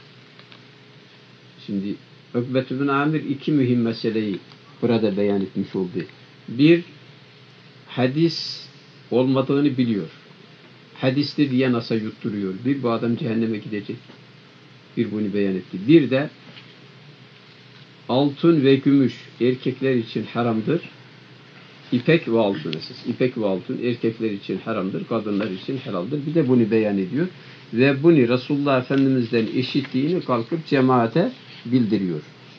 Şimdi Ukbe bin Amir iki mühim meseleyi burada beyan etmiş oldu. Bir, hadis olmadığını biliyor. Hadistir diye nasıl yutturuyor. Bir, bu adam cehenneme gidecek. Bir, bunu beyan etti. Bir de altın ve gümüş erkekler için haramdır. İpek ve altın esas. İpek ve altın erkekler için haramdır. Kadınlar için helaldir. Bir de bunu beyan ediyor. Ve bunu Resulullah Efendimiz'den işittiğini kalkıp cemaate bildiriyor.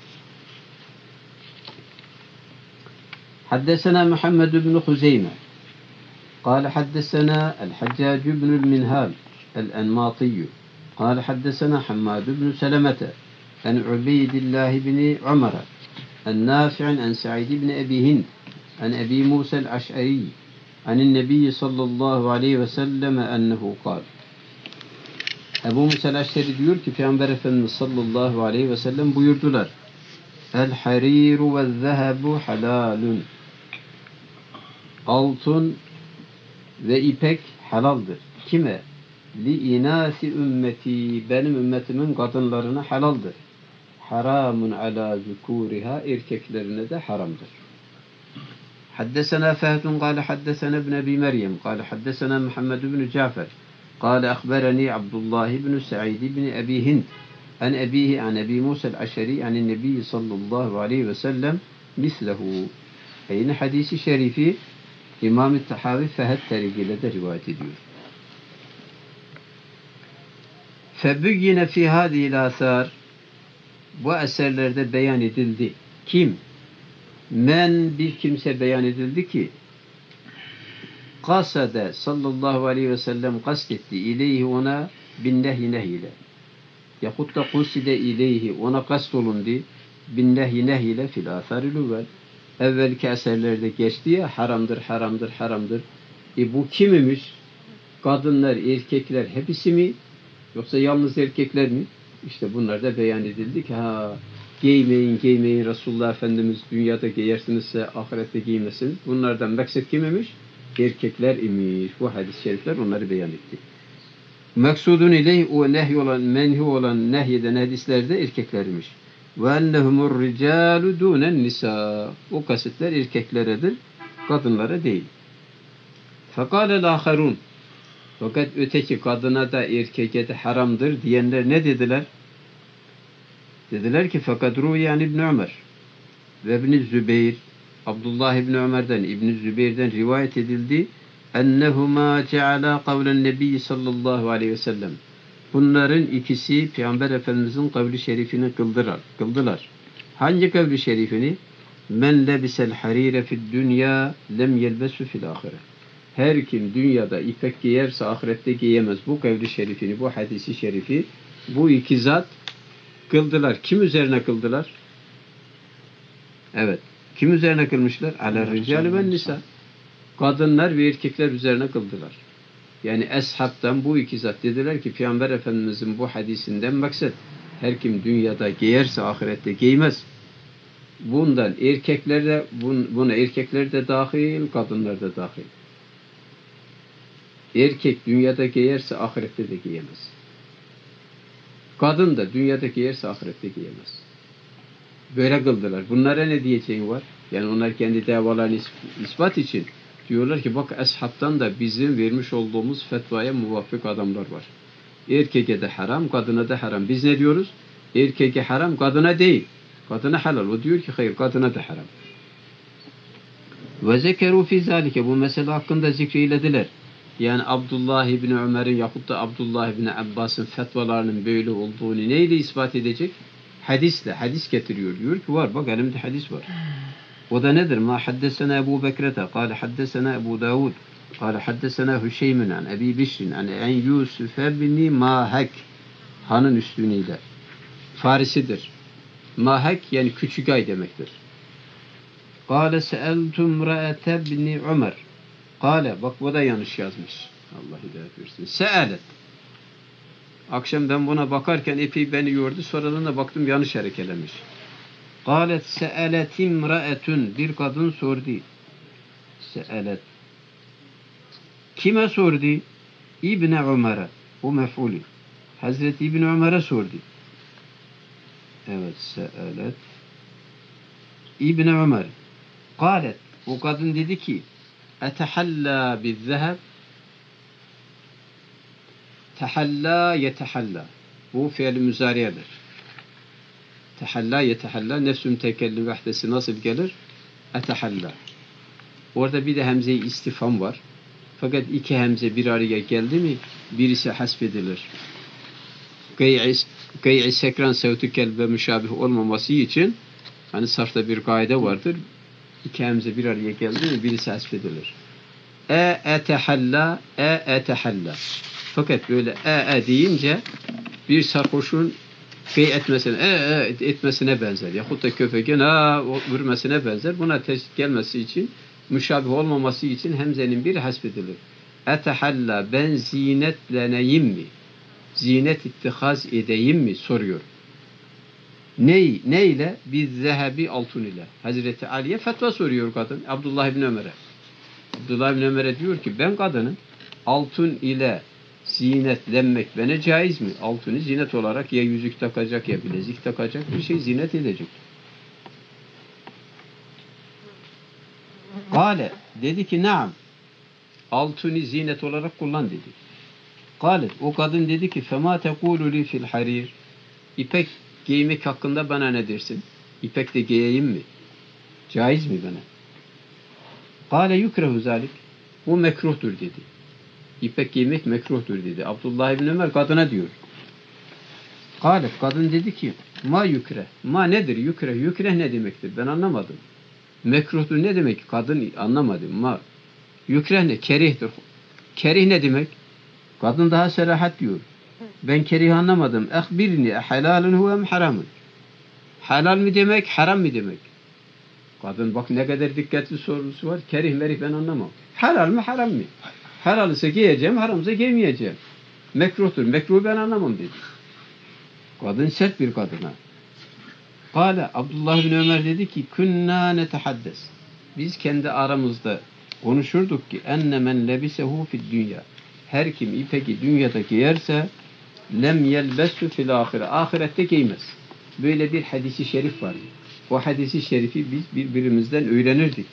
حدثنا محمد بن خزيمة قال حدثنا الحجاج بن المنهال الأنماطي قال حدثنا حماد بن سلمة عن عبيد الله بن عمر النافع عن سعيد بن أبي هند عن أبي موسى الأشعري عن النبي صلى الله عليه وسلم أنه قال Ebu Musa el-Eşşeri diyor ki Peygamber Efendimiz sallallahu aleyhi ve sellem buyurdular. El-hariru ve-zehebu halalun. Altın ve ipek halaldır. Kime? Li-inâsi ümmeti. Benim ümmetimin kadınlarına halaldır. Haramun ala zükûriha. Erkeklerine de haramdır. Haddesena Fehdun kâle haddesena ibn Ebi Meryem kâle haddesena Muhammed ibn Cafer قال أخبرني عبد الله بن سعيد بن أبي هند عن أبيه عن أبي موسى الأشعري عن النبي صلى الله عليه وسلم مثله. Yine hadisi şerifi İmam-ı Tahavi Fehed Terigile de rivayet ediyor. فَبُيِّنَ فِي هَذِهِ الْآثَارِ. Bu eserlerde beyan edildi. Kim? Men bir kimse beyan edildi ki kasade sallallahu aleyhi ve sellem kastetti ileyhi ona bin nehy ile. Yahut da kuside ileyhi ona kast olundu bin nehy ile fil atharil evvel. Evvelki eserlerde geçti ya haramdır, haramdır, haramdır. Bu kim imiş? Kadınlar, erkekler hepsi mi? Yoksa yalnız erkekler mi? İşte bunlar da beyan edildi ki giymeyin, giymeyin. Resulullah Efendimiz dünyada giyersinizse ahirette giymesiniz. Bunlardan maksat kim imiş? Erkekler imiş. Bu hadis-i şerifler onları beyan etti. Maksudun ileyh o nehy olan, menhi olan nehyeden hadislerde erkeklermiş. Ve ennehumur ricalu dunen nisa. O kasıtlar erkekleredir, kadınlara değil. Fekâlel âherûn. Fakat öteki kadına da erkeke de haramdır diyenler ne dediler? Dediler ki fakat rûyan İbn Ömer ve İbn Zübeyr Abdullah İbni Ömer'den, İbni Zübeyr'den rivayet edildi. Ennehuma ceala kavlen nebi sallallahu aleyhi ve sellem. Bunların ikisi Peygamber Efendimizin kavli şerifini kıldılar. Hangi kavli şerifini? Men lebisel harire fid dünya lem yelbesu fil ahire. Her kim dünyada ipek giyerse ahirette giyemez. Bu kavli şerifini, bu hadisi şerifi, bu iki zat kıldılar. Kim üzerine kıldılar? Evet. Kim üzerine kılmışlar? Ala ricali ve nisa. Kadınlar ve erkekler üzerine kıldılar. Yani eshabtan bu iki zat dediler ki Peygamber Efendimizin bu hadisinden maksat her kim dünyada giyerse ahirette giymez. Bundan erkekler de buna erkekler de dahil, kadınlar da dahil. Erkek dünyada giyerse ahirette de giyemez. Kadın da dünyada giyerse ahirette giyemez. Böyle kıldılar. Bunlara ne diyeceğin var? Yani onlar kendi davalarını ispat için Diyorlar ki bak eshabtan da bizim vermiş olduğumuz fetvaya muvafık adamlar var. Erkeke de haram, kadına da haram. Biz ne diyoruz? Erkeke haram, kadına değil. Kadına halal. O diyor ki hayır, kadına da haram. Ve zekeru fi zalike, bu mesele hakkında zikreylediler. Yani Abdullah İbni Ömer'in yahut da Abdullah İbni Abbas'ın fetvalarının böyle olduğunu neyle ispat edecek? Hadisle. Hadis getiriyor. Diyor ki var, bak elimde hadis var. O da nedir? Ma haddesena Ebu Bekrete, kâle haddesena Ebu Davud, kâle haddesena Hüşeymin an Ebi Bişrin an Yusuf ibni Mahek, hanın üstünüyle. Farisidir. Mahek yani küçük ay demektir. Kâle seeltu imra'ete ibni Ömer. Kâle, bak bu da yanlış yazmış. Allah hidayet versin. Seelet. Akşam ben buna bakarken epey beni yordu. Sonradan da baktım yanlış harekelemiş. Kâlet seelet imra'etun. Bir kadın sordu. Seelet. Kime sordu? İbni Ömer'e. O mef'ulü. Hazreti İbni Ömer'e sordu. Evet, seelet. İbni Ömer. Kâlet. O kadın dedi ki etehalla bizzeheb. Tehalla yetehalla. Bu fiil müzariyedir. Tehalla yetehalla. Nefsü mütekellim vahdesi nasıl gelir? Etehalla. Orada bir de hemze-i istifham var. Fakat iki hemze bir araya geldi mi birisi hasfedilir. Gay'i sekran sevtü kelbe müşabih olmaması için hani sarfta bir kaide vardır. İki hemze bir araya geldi mi birisi hasfedilir. Etehalla, etehalla. Fakat böyle deyince bir sarhoşun etmesine benzer. Yahut da köpeğin vurmasına benzer. Buna teşkil gelmesi için, müşabih olmaması için hemzenin biri hasfedilir. Etehalla, ben zinetleneyim mi? Zinet ittihaz edeyim mi? Soruyor. Neyle? Biz zehebi altın ile. Hazreti Ali'ye fetva soruyor kadın. Abdullah İbni Ömer'e. Abdullah İbni Ömer'e diyor ki ben kadının altın ile zinetlenmek bana caiz mi? Altını zinet olarak ya yüzük takacak ya bilezik takacak bir şey zinet edecek. Kale dedi ki naam. Altını zinet olarak kullan dedi. Kale o kadın dedi ki fema tekulu li fil harir. İpek giymek hakkında bana ne dersin? İpek de giyeyim mi? Caiz mi bana? Kale yukrehu zalik. Bu mekruhtur dedi. İpek giymek mekruhtur dedi. Abdullah İbni Ömer kadına diyor. Kale kadın dedi ki ma yukre. Ma nedir yukre? Yukre ne demektir? Ben anlamadım. Mekruhtur ne demek? Kadın anlamadı. Ma yukre ne? Kerihtir. Kerih ne demek? Kadın daha serahat diyor. Ben kerih anlamadım. Ehbirni helalun huve haramun. Helal mi demek? Haram mı demek? Kadın bak ne kadar dikkatli sorusu var. Kerih merih ben anlamam. Helal mi haram mı? Helal ise giyeceğim, haramsa giymeyeceğim. Mekruhtur. Mekruhu ben anlamam dedi. Kadın sert bir kadına. Kale Abdullah bin Ömer dedi ki kunna netehaddes. Biz kendi aramızda konuşurduk ki enne men lebisehu fid dünya. Her kim ipeki dünyada giyerse lem yelbesu fil ahire. Ahirette giymez. Böyle bir hadisi şerif var. O hadisi şerifi biz birbirimizden öğrenirdik.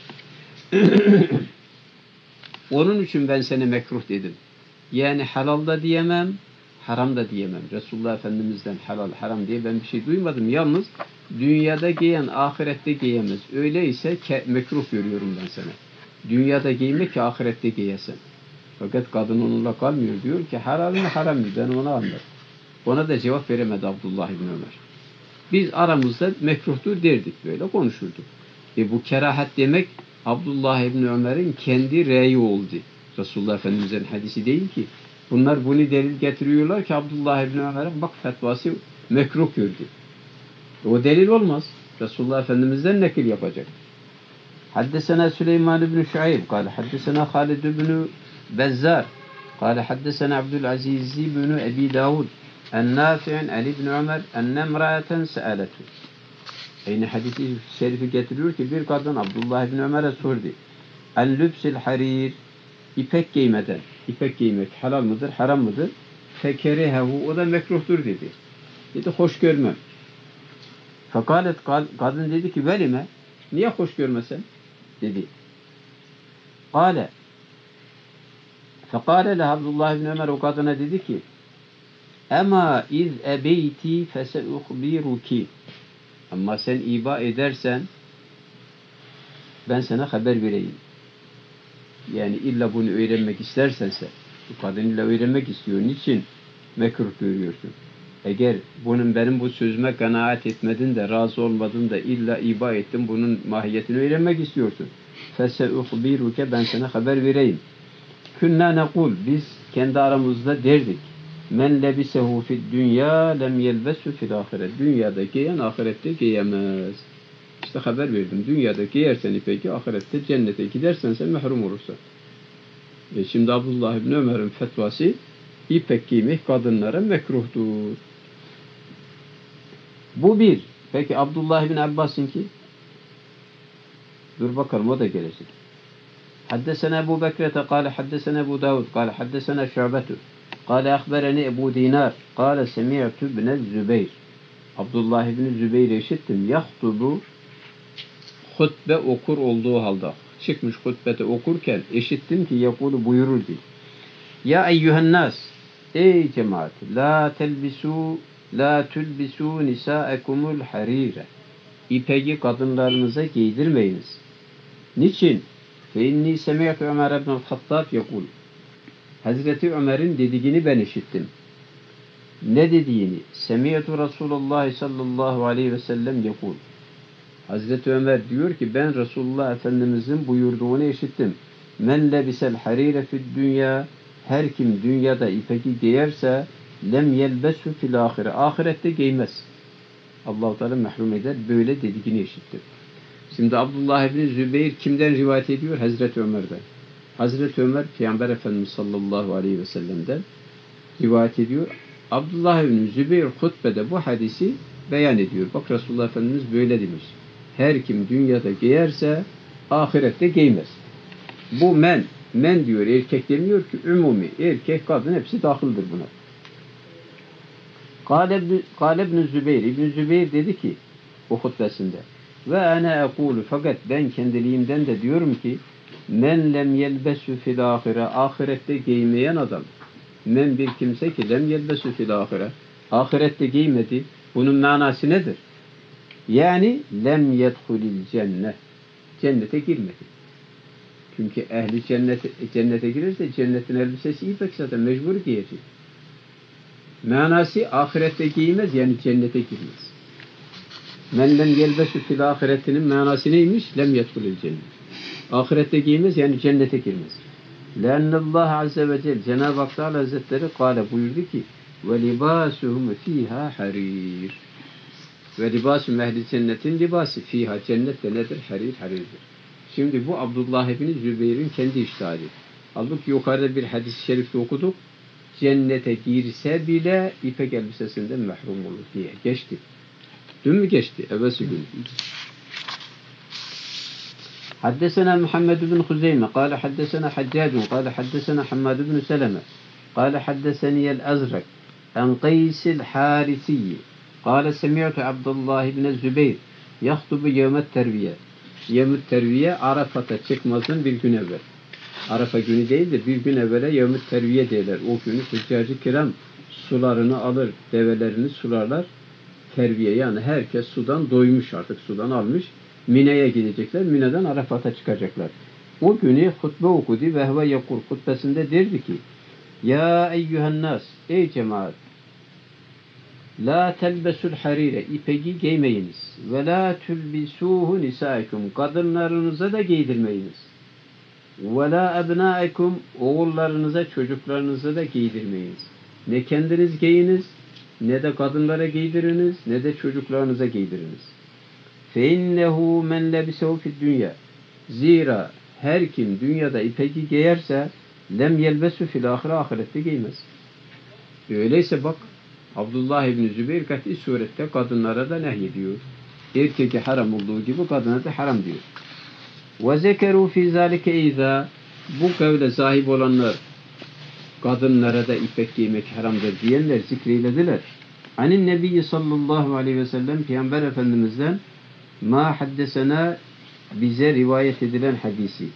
Onun için ben seni mekruh dedim. Yani halal da diyemem, haram da diyemem. Resulullah Efendimiz'den halal, haram diye ben bir şey duymadım. Yalnız dünyada giyen ahirette giyemez. Öyleyse mekruh görüyorum ben sana. Dünyada giymek ki ahirette giyesin. Fakat kadın onunla kalmıyor. Diyor ki halal mı haram mı? Ben ona anladım. Ona da cevap veremedi Abdullah İbni Ömer. Biz aramızda mekruhtur derdik. Böyle konuşurduk. Bu kerahat demek Abdullah İbni Ömer'in kendi reyi oldu. Resulullah Efendimiz'in hadisi değil ki. Bunlar bunu delil getiriyorlar ki Abdullah İbni Ömer'in bak fetvası mekruh gördü. O delil olmaz. Resulullah Efendimiz'den nekil yapacak. Haddesena Süleyman İbni Şuayb kâle haddesena Halid İbni Bezzar kâle haddesena Abdülaziz İbni Ebi Davud en Nafi'in an İbni Ömer enne emraeten se'aletu. Aynı hadisi şerifi getiriyor ki bir kadın Abdullah İbni Ömer'e sordu. En lübsil harir. İpek giymeden. İpek giymek halal mıdır, haram mıdır? Fekerehehu. O da mekruhtur dedi. Dedi hoş görmem. Fekalet kadın dedi ki velime. Niye hoş görmesen? Dedi. Kale. Fekale le Abdullah ibn Ömer o kadına dedi ki Ema iz ebeyti feseuhbiruki. Ama sen iba edersen ben sana haber vereyim. Yani illa bunu öğrenmek istersen sen. Bu kadın illa öğrenmek istiyor. Niçin mekruh görüyorsun? Eğer benim bu sözüme kanaat etmedin de razı olmadın da illa iba ettin bunun mahiyetini öğrenmek istiyorsun. Feseuhbiruke ben sana haber vereyim. Künna nekul biz kendi aramızda derdik. Men lebisehu fid dünya lem yelbesu fil ahiret. Dünyada giyen ahirette giyemez. İşte haber verdim. Dünyada giyersen peki ahirette cennete gidersen sen mahrum olursun. Şimdi Abdullah ibn Ömer'in fetvası ipek giymek kadınlara mekruhtur. Bu bir. Peki Abdullah ibn Abbas'ınki? Dur bakalım o da gelecek. Haddesena Ebu Bekir'e kâle haddesena Ebu Davud kâle haddesena Şu'betu kâle ahbereni Ebu Dinar kâle semi'tu ibn Zübeyr. Abdullah ibn Zübeyr'i işittim. Yahtubu hutbe okur olduğu halde çıkmış hutbete okurken işittim ki yakulu buyurur diye. Ya eyyühen nas ey cemaat la tulbisu nisa'ekumul harire. İpeği kadınlarınıza giydirmeyiniz. Niçin? Fe inni semi'tu Ömer ibn Hattab yakul. Hazreti Ömer'in dediğini ben işittim. Ne dediğini? Semi'tu Resulullah sallallahu aleyhi ve sellem yakul. Hazreti Ömer diyor ki ben Resulullah Efendimizin buyurduğunu işittim. Men lebisel harire fid dünya. Her kim dünyada ipeği giyerse lem yelbesu fil ahire. Ahirette giymez. Allah-u Teala mahrum eder. Böyle dediğini işittim. Şimdi Abdullah ibn Zübeyir kimden rivayet ediyor? Hazreti Ömer'den. Hazreti Ömer Peygamber Efendimiz sallallahu aleyhi ve sellem'den rivayet ediyor. Abdullah ibn Zübeyir hutbede bu hadisi beyan ediyor. Bak Resulullah Efendimiz böyle demiş. Her kim dünyada giyerse ahirette giymez. Bu men diyor erkek demiyor ki umumi erkek kadın hepsi dahildir buna. Kâle ibn Zübeyir. İbn Zübeyir dedi ki o hutbesinde ve ana ekulu fakat ben kendiliğimden de diyorum ki men lem yelbesu fil ahire ahirette giymeyen adam men bir kimse ki lem yelbesu fil ahire ahirette giymedi bunun manası nedir? Yani lem yedhulil cennet cennete girmedi. Çünkü ehli cennete girerse cennetin elbisesi ipek zaten mecbur giyecek. Manası ahirette giymez yani cennete girmez. Men lem yelbesu fil ahiretinin manası neymiş? Lem yedhulil cennet. Ahirette giymez yani cennete girmez. Lennallah azze ve celle Cenab-ı Hak Teala Hazretleri kâle buyurdu ki ve libâsuhum fîhâ harir. Ve libâsum ehli cennetin libâsı fîhâ cennette nedir? Harirdir. Şimdi bu Abdullah ibn Zübeyir'in kendi iştihadi. Halbuki yukarıda bir hadis-i şerifte okuduk. Cennete girse bile ipek elbisesinden mahrum olur diye geçti. Dün mü geçti? Evvelsi gün. حدثنا محمد بن خزيمة قال حدثنا حجاج قال حدثنا حماد بن سلمة قال حدثني الأزرق عن قيس الحارثي قال سمعت عبد الله بن الزبير يخطب يوم التروية يوم التروية Arafat'a çıkmasın bir gün evvel. Arafa günü değil de bir gün evvele yevm-i terviye derler. O günü hüccacı kiram sularını alır, develerini sularlar. Terviye yani herkes sudan doymuş artık sudan almış. Mine'ye gidecekler. Mine'den Arafat'a çıkacaklar. O günü hutbe okudu ve heve yakur hutbesinde derdi ki Ya eyyühen nas ey cemaat La telbesul harire ipeği giymeyiniz ve la tülbisuhu nisaikum kadınlarınıza da giydirmeyiniz. Ve la ebnaikum oğullarınıza çocuklarınıza da giydirmeyiniz. Ne kendiniz giyiniz ne de kadınlara giydiriniz ne de çocuklarınıza giydiriniz. Fe innehu men lebisehu fid dünya. Zira her kim dünyada ipeği giyerse lem yelbesu fil ahire ahirette giymez. Öyleyse bak Abdullah ibn Zübeyir kat'i surette kadınlara da nehyediyor. Erkeke haram olduğu gibi kadına da haram diyor. Ve zekeru fi zalike izâ bu kavle sahip olanlar kadınlara da ipek giymek haramdır diyenler zikreylediler. Anin Nebiyyi sallallahu aleyhi ve sellem Peygamber Efendimiz'den ma haddesena bize rivayet edilen hadisi.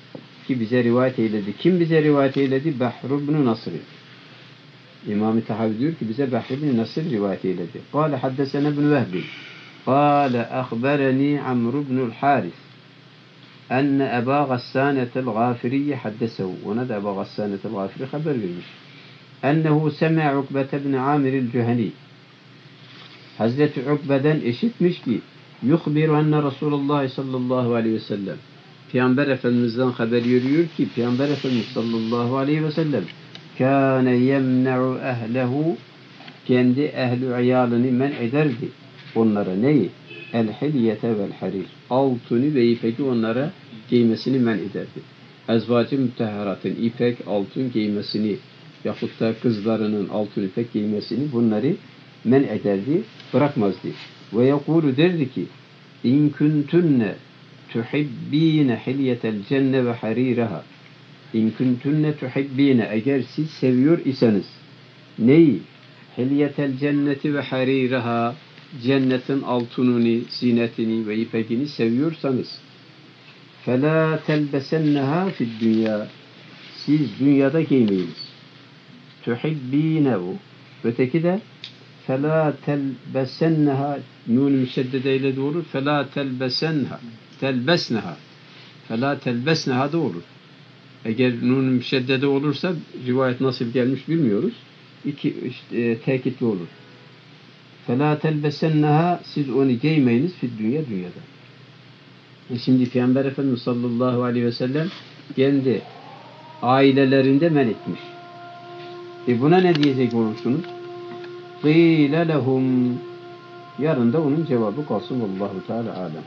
ki bize rivayet eyledi. Kim bize rivayet eyledi? Behr ibn Nasr. İmam-ı Tahavi diyor ki bize Behr ibn Nasr rivayet eyledi. Kâle haddesene ibn Vehbi. Kâle ahbereni Amr ibnul Haris. Enne Eba Gassanetel Gafiriye haddesehu. Ona da Eba Gassanetel Gafiri haber vermiş. Ennehu semi'a Ukbete ibn Amiril Cüheni. Hazreti Ukbe'den işitmiş ki yuhbiru enne Resulullah sallallahu aleyhi ve sellem. Peygamber Efendimiz'den haber veriyor ki Peygamber Efendimiz sallallahu aleyhi ve sellem kâne yemne'u ehlehu, kendi ehli iyalını men ederdi. Onlara neyi? El hilyete vel harir. Altını ve ipeki onlara giymesini men ederdi. Ezvacı müteharatın ipek, altın giymesini yahut da kızlarının altın ipek giymesini bunları men ederdi, bırakmazdı. Ve yekulu derdi ki in kuntunne tuhibbine hilyetel cenne ve hariraha. İn kuntunne tuhibbine, eğer siz seviyor iseniz neyi? Hilyetel cenneti ve hariraha, cennetin altınını, zinetini ve ipekini seviyorsanız فَلَا تَلْبَسَنَّهَا فِي الدُّنْيَا, siz dünyada giymeyiniz. تُحِبِّينَهُ, öteki de فَلَا تَلْبَسَنَّهَا, nun-u müşeddedeyle de olur. فَلَا تَلْبَسَنَّهَا, تَلْبَسْنَهَا, فَلَا تَلْبَسْنَهَا da olur. Eğer nun-u müşeddede olursa rivayet nasıl gelmiş bilmiyoruz. Tekitli olur. فَلَا تَلْبَسَنَّهَا, siz onu giymeyiniz dünyada. Şimdi Peygamber Efendimiz sallallahu aleyhi ve sellem kendi ailelerinde men etmiş. Buna ne diyecek olursunuz? قِيلَ لَهُمْ, yarın da onun cevabı kalsın. Allahu Teala alem.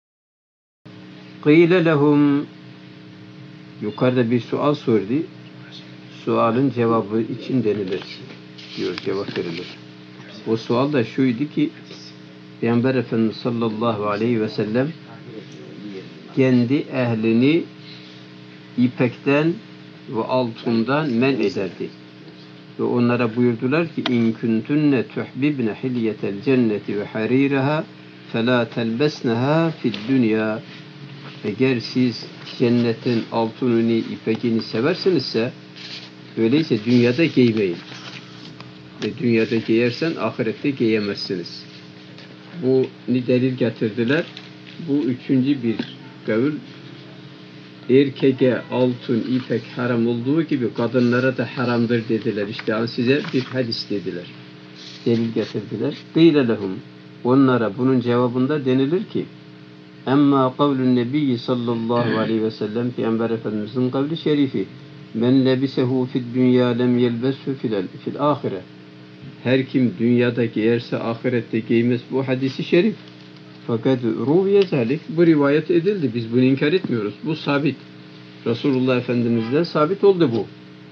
قِيلَ لَهُمْ, yukarıda bir sual sordu. Sualın cevabı için denilir diyor, cevap verilir. O sual da şuydu ki Peygamber Efendimiz sallallahu aleyhi ve sellem kendi ehlini ipekten ve altından men ederdi. Ve onlara buyurdular ki in kuntunne tuhbibne hilyetel cenneti ve hariraha fela telbesneha fid dünya. Eğer siz cennetin altınını, ipekini seversinizse öyleyse dünyada giymeyin. Ve dünyada giyersen ahirette giyemezsiniz. Bu delil getirdiler. Bu üçüncü bir kavul. Erkeğe altın, ipek haram olduğu gibi kadınlara da haramdır dediler. İşte size bir hadis dediler. Delil getirdiler. Qîle lehum, onlara bunun cevabında denilir ki emma kavlun nebiyyi sallallahu aleyhi ve sellem, Peygamber Efendimizin kavli şerifi men lebisehu fid dünya lem yelbeshu fil ahire. Her kim dünyada giyerse ahirette giymez. Bu hadisi şerif. Fakat ruviye zalik, bu rivayet edildi. Biz bunu inkar etmiyoruz. Bu sabit. Resulullah Efendimiz'den sabit oldu bu.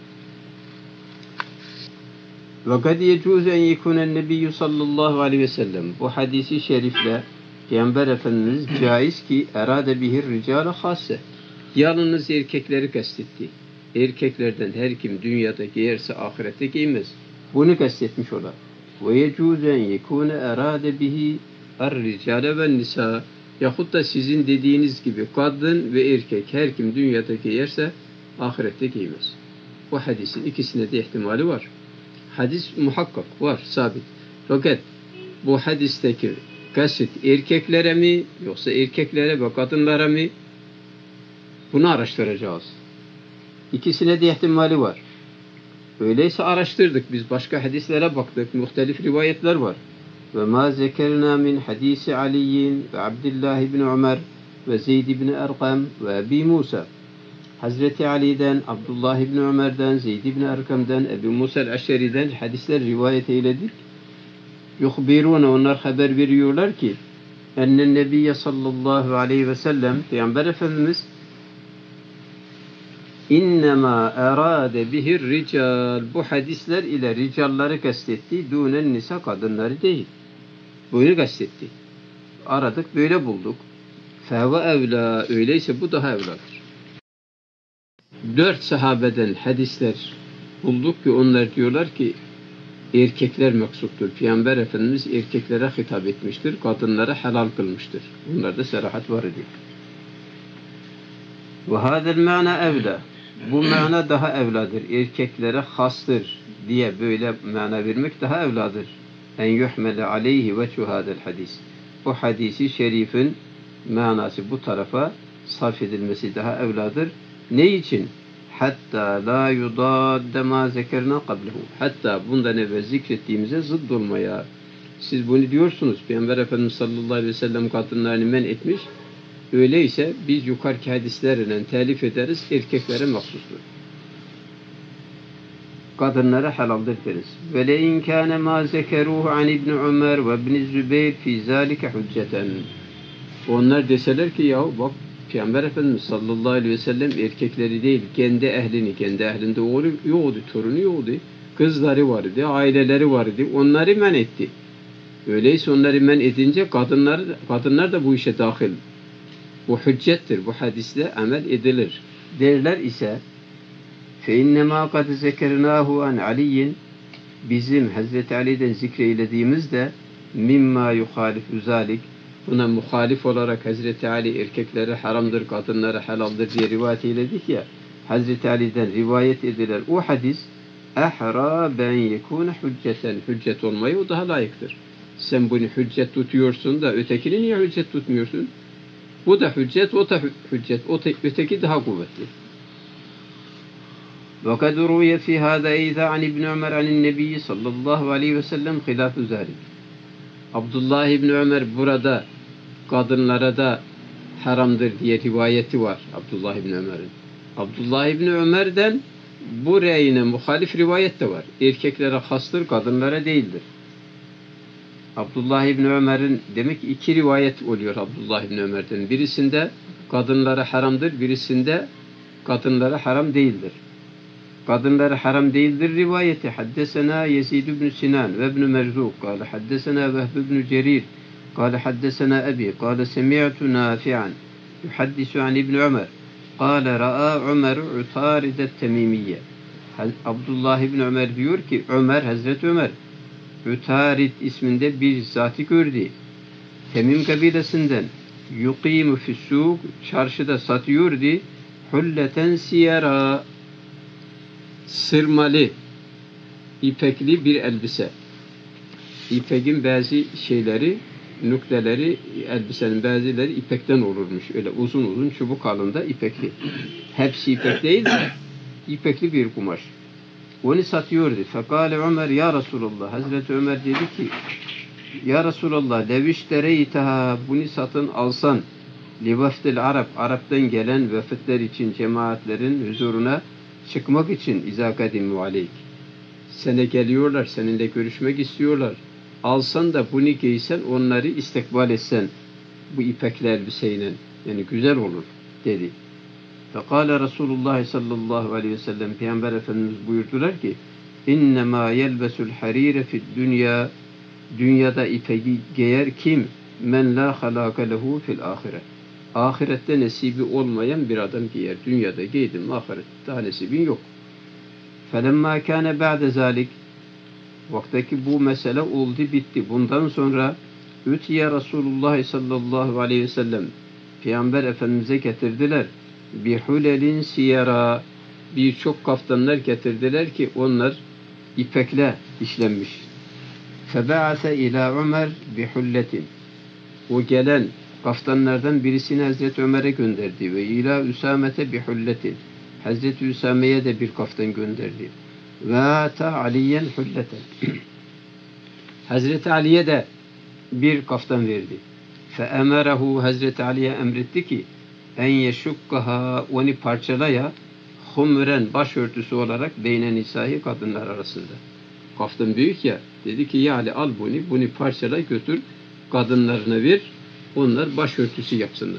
Ve kad yecûz en yekûnen nebiyyü sallallahu aleyhi ve sellem. Bu hadisi şerifle Peygamber Efendimiz caiz ki erade bihir ricâle hasse. Yalnız erkekleri kastetti. Erkeklerden her kim dünyada giyerse ahirette giymez. Bunu kastetmiş olar. Ve yecûz en yekûne erade bihi er-ricâle ve nisa, yahut da sizin dediğiniz gibi kadın ve erkek her kim dünyada giyerse ahirette giymez. Bu hadisin ikisine de ihtimali var. Hadis muhakkak var, sabit. Fakat bu hadisteki kasıt erkeklere mi yoksa erkeklere ve kadınlara mı? Bunu araştıracağız. İkisine de ihtimali var. Öyleyse araştırdık. Biz başka hadislere baktık. Muhtelif rivayetler var. Ve ma zekerna min hadisi Ali'in ve Abdullah ibn Ömer ve Zeyd ibn Erkam ve Ebi Musa. Hazreti Ali'den, Abdullah ibn Ömer'den, Zeyd ibn Erkam'dan, Ebu Musa el-Eşşeri'den hadisler rivayet eyledik. Yuhbiruna, onlar haber veriyorlar ki ennen nebiyye sallallahu aleyhi ve sellem, Peygamber Efendimiz İnnemâ erâde bihir rical, bu hadisler ile ricalları kastetti, dûnen nisa, kadınları değil. Bunu kastetti. Aradık, böyle bulduk. Fehve evlâ, öyleyse bu daha evladır. 4 sahabeden hadisler bulduk ki onlar diyorlar ki erkekler maksuttur. Peygamber Efendimiz erkeklere hitap etmiştir, kadınlara helal kılmıştır. Bunlarda serahat var idi. Ve hâzel mâna evlâ. Bu mana daha evladır. Erkeklere hastır diye böyle mana vermek daha evladır. En yuhmele aleyhi veçhu hâzel hadis. Bu hadisi şerifin manası bu tarafa sarf edilmesi daha evladır. Ne için? Hatta la yudadde ma zekerna qablehu. Hatta bundan evvel zikrettiğimize zıdd olmaya. Siz bunu diyorsunuz. Peygamber Efendimiz sallallahu aleyhi ve sellem kadınlarını men etmiş. Öyleyse biz yukarıki hadislerle telif ederiz. Erkeklere mahsustur. Kadınlara helaldir deriz. Ve le in kana ma zekeruhu an İbn Ömer ve İbn Zübeyr fi zalika hücceten. Onlar deseler ki ya bak Peygamber Efendimiz sallallahu aleyhi ve sellem erkekleri değil, kendi ehlinde oğlu yoktu, torunu yoktu, kızları vardı, aileleri vardı, onları men etti. Öyleyse onları men edince kadınlar da bu işe dahil. Bu hüccettir, bu hadisle amel edilir. Derler ise فَاِنَّمَا قَدْ زَكَرْنَاهُ عَنْ عَلِيٍّ bizim Hazreti Ali'den zikreylediğimizde mimma yuhalifu zalik buna muhalif olarak Hazreti Ali erkeklere haramdır, kadınlara helaldir diye rivayet eyledik ya. Hazreti Ali'den rivayet edilen o hadis ehra ben yekune hücceten hüccet olmayı o daha layıktır. Sen bunu hüccet tutuyorsun da ötekini niye hüccet tutmuyorsun? Bu da hüccet, o da hüccet. Öteki daha kuvvetli. وَقَدْ رُوِيَ فِي هَذَا اَيْذَا عَنْ اِبْنِ عُمَرْ عَنِ النَّبِيِّ sallallahu aleyhi ve sellem خِلَافُ ذَٰلِكِ Abdullah İbni Ömer burada kadınlara da haramdır diye rivayeti var Abdullah İbni Ömer'in. Abdullah İbni Ömer'den bu reyine muhalif rivayet de var. Erkeklere hastır, kadınlara değildir. Abdullah İbni Ömer'in demek ki iki rivayet oluyor Abdullah İbni Ömer'den. Birisinde kadınlara haramdır, birisinde kadınlara haram değildir. Kadınlara haram değildir rivayeti. Haddesena Yezid ibn Sinan ve ibn Merzuk. Kale haddesena Vehb ibn Cerir. Kale haddesena Ebi. Kale semi'tu Nafi'an. Yuhaddisu an İbn Ömer. Kale ra'a Ömer utaridet temimiyye. Abdullah İbni Ömer diyor ki Ömer, Hazreti Ömer Utarid isminde bir zatı gördü. Temim kabilesinden yuqimu fissuk çarşıda satıyordu. Hulleten siyara sırmalı ipekli bir elbise. İpekin bazı şeyleri, nükteleri, elbisenin bazıları ipekten olurmuş. Öyle uzun uzun çubuk halinde ipekli. Hepsi ipek değil de ipekli bir kumaş. Onu satıyordu. Fekale Ömer ya Resulallah. Hazreti Ömer dedi ki ya Resulallah leviştereytaha bunu satın alsan livaftil Arap Arap'tan gelen vefetler için cemaatlerin huzuruna çıkmak için izakadimu aleyk. Sana geliyorlar, seninle görüşmek istiyorlar. Alsan da bunu giysen, onları istikbal etsen bu ipekli elbiseyle. Yani güzel olur dedi. Fekale Resulullah sallallahu aleyhi ve sellem Peygamber Efendimiz buyurdular ki İnnemâ yelbesul harîre fid dünya dünyada ipeki giyer kim? Men la halâke lehu fil ahire. Ahirette nesibi olmayan bir adam giyer. Dünyada giydin, ahirette daha nesibin yok. Felemma kâne ba'de zâlik vaktaki bu mesele oldu bitti. Bundan sonra Ütiye Resulullah sallallahu aleyhi ve sellem Peygamber Efendimiz'e getirdiler. Bihulelin siyara birçok kaftanlar getirdiler ki onlar ipekle işlenmiş. Febe'ate ila Ömer bihulletin. O gelen kaftanlardan birisini Hazreti Ömer'e gönderdi ve ila Üsame'te bihulletin. Hazreti Üsame'ye de bir kaftan gönderdi. Ve ata Aliyen hulleten. Hazreti Ali'ye de bir kaftan verdi. Fe emerehu Hazreti Ali'ye emretti ki en yeşukkaha onu parçalaya humren başörtüsü olarak beyne nisahi kadınlar arasında. Kaftan büyük ya. Dedi ki ya Ali al bunu parçala götür kadınlarına ver. Onlar başörtüsü yapsınlar.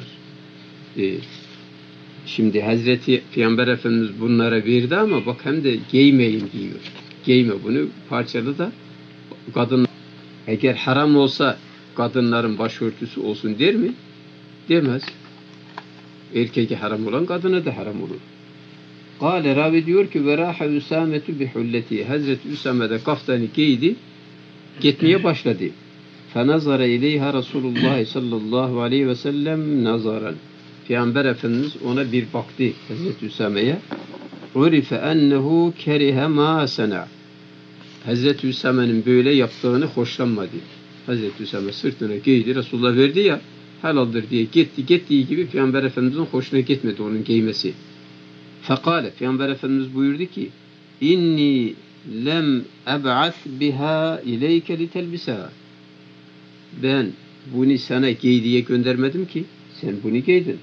Şimdi Hazreti Peygamber Efendimiz bunlara verdi ama bak hem de giymeyin diyor. Giyme bunu parçalı da kadın eğer haram olsa kadınların başörtüsü olsun der mi? Demez. Erkeğe haram olan kadına da haram olur. Kale ravi diyor ki veraha Üsametu bihulleti. Hazreti Üsame de kaftanı giydi. Gitmeye başladı. Fenazara ileyha Resulullah sallallahu aleyhi ve sellem nazaran. Peygamber Efendimiz ona bir baktı Hazreti Üsame'ye. Urife ennehu kerihe ma sena. Hazreti Üsame'nin böyle yaptığını hoşlanmadı. Hazreti Üsame sırtına giydi. Resulullah verdi ya, helaldir diye gittiği gibi Peygamber Efendimiz'in hoşuna gitmedi onun giymesi. Fekale, Peygamber Efendimiz buyurdu ki, inni lem eb'at biha ileyke litelbisaha. Ben bunu sana giy diye göndermedim ki, sen bunu giydin.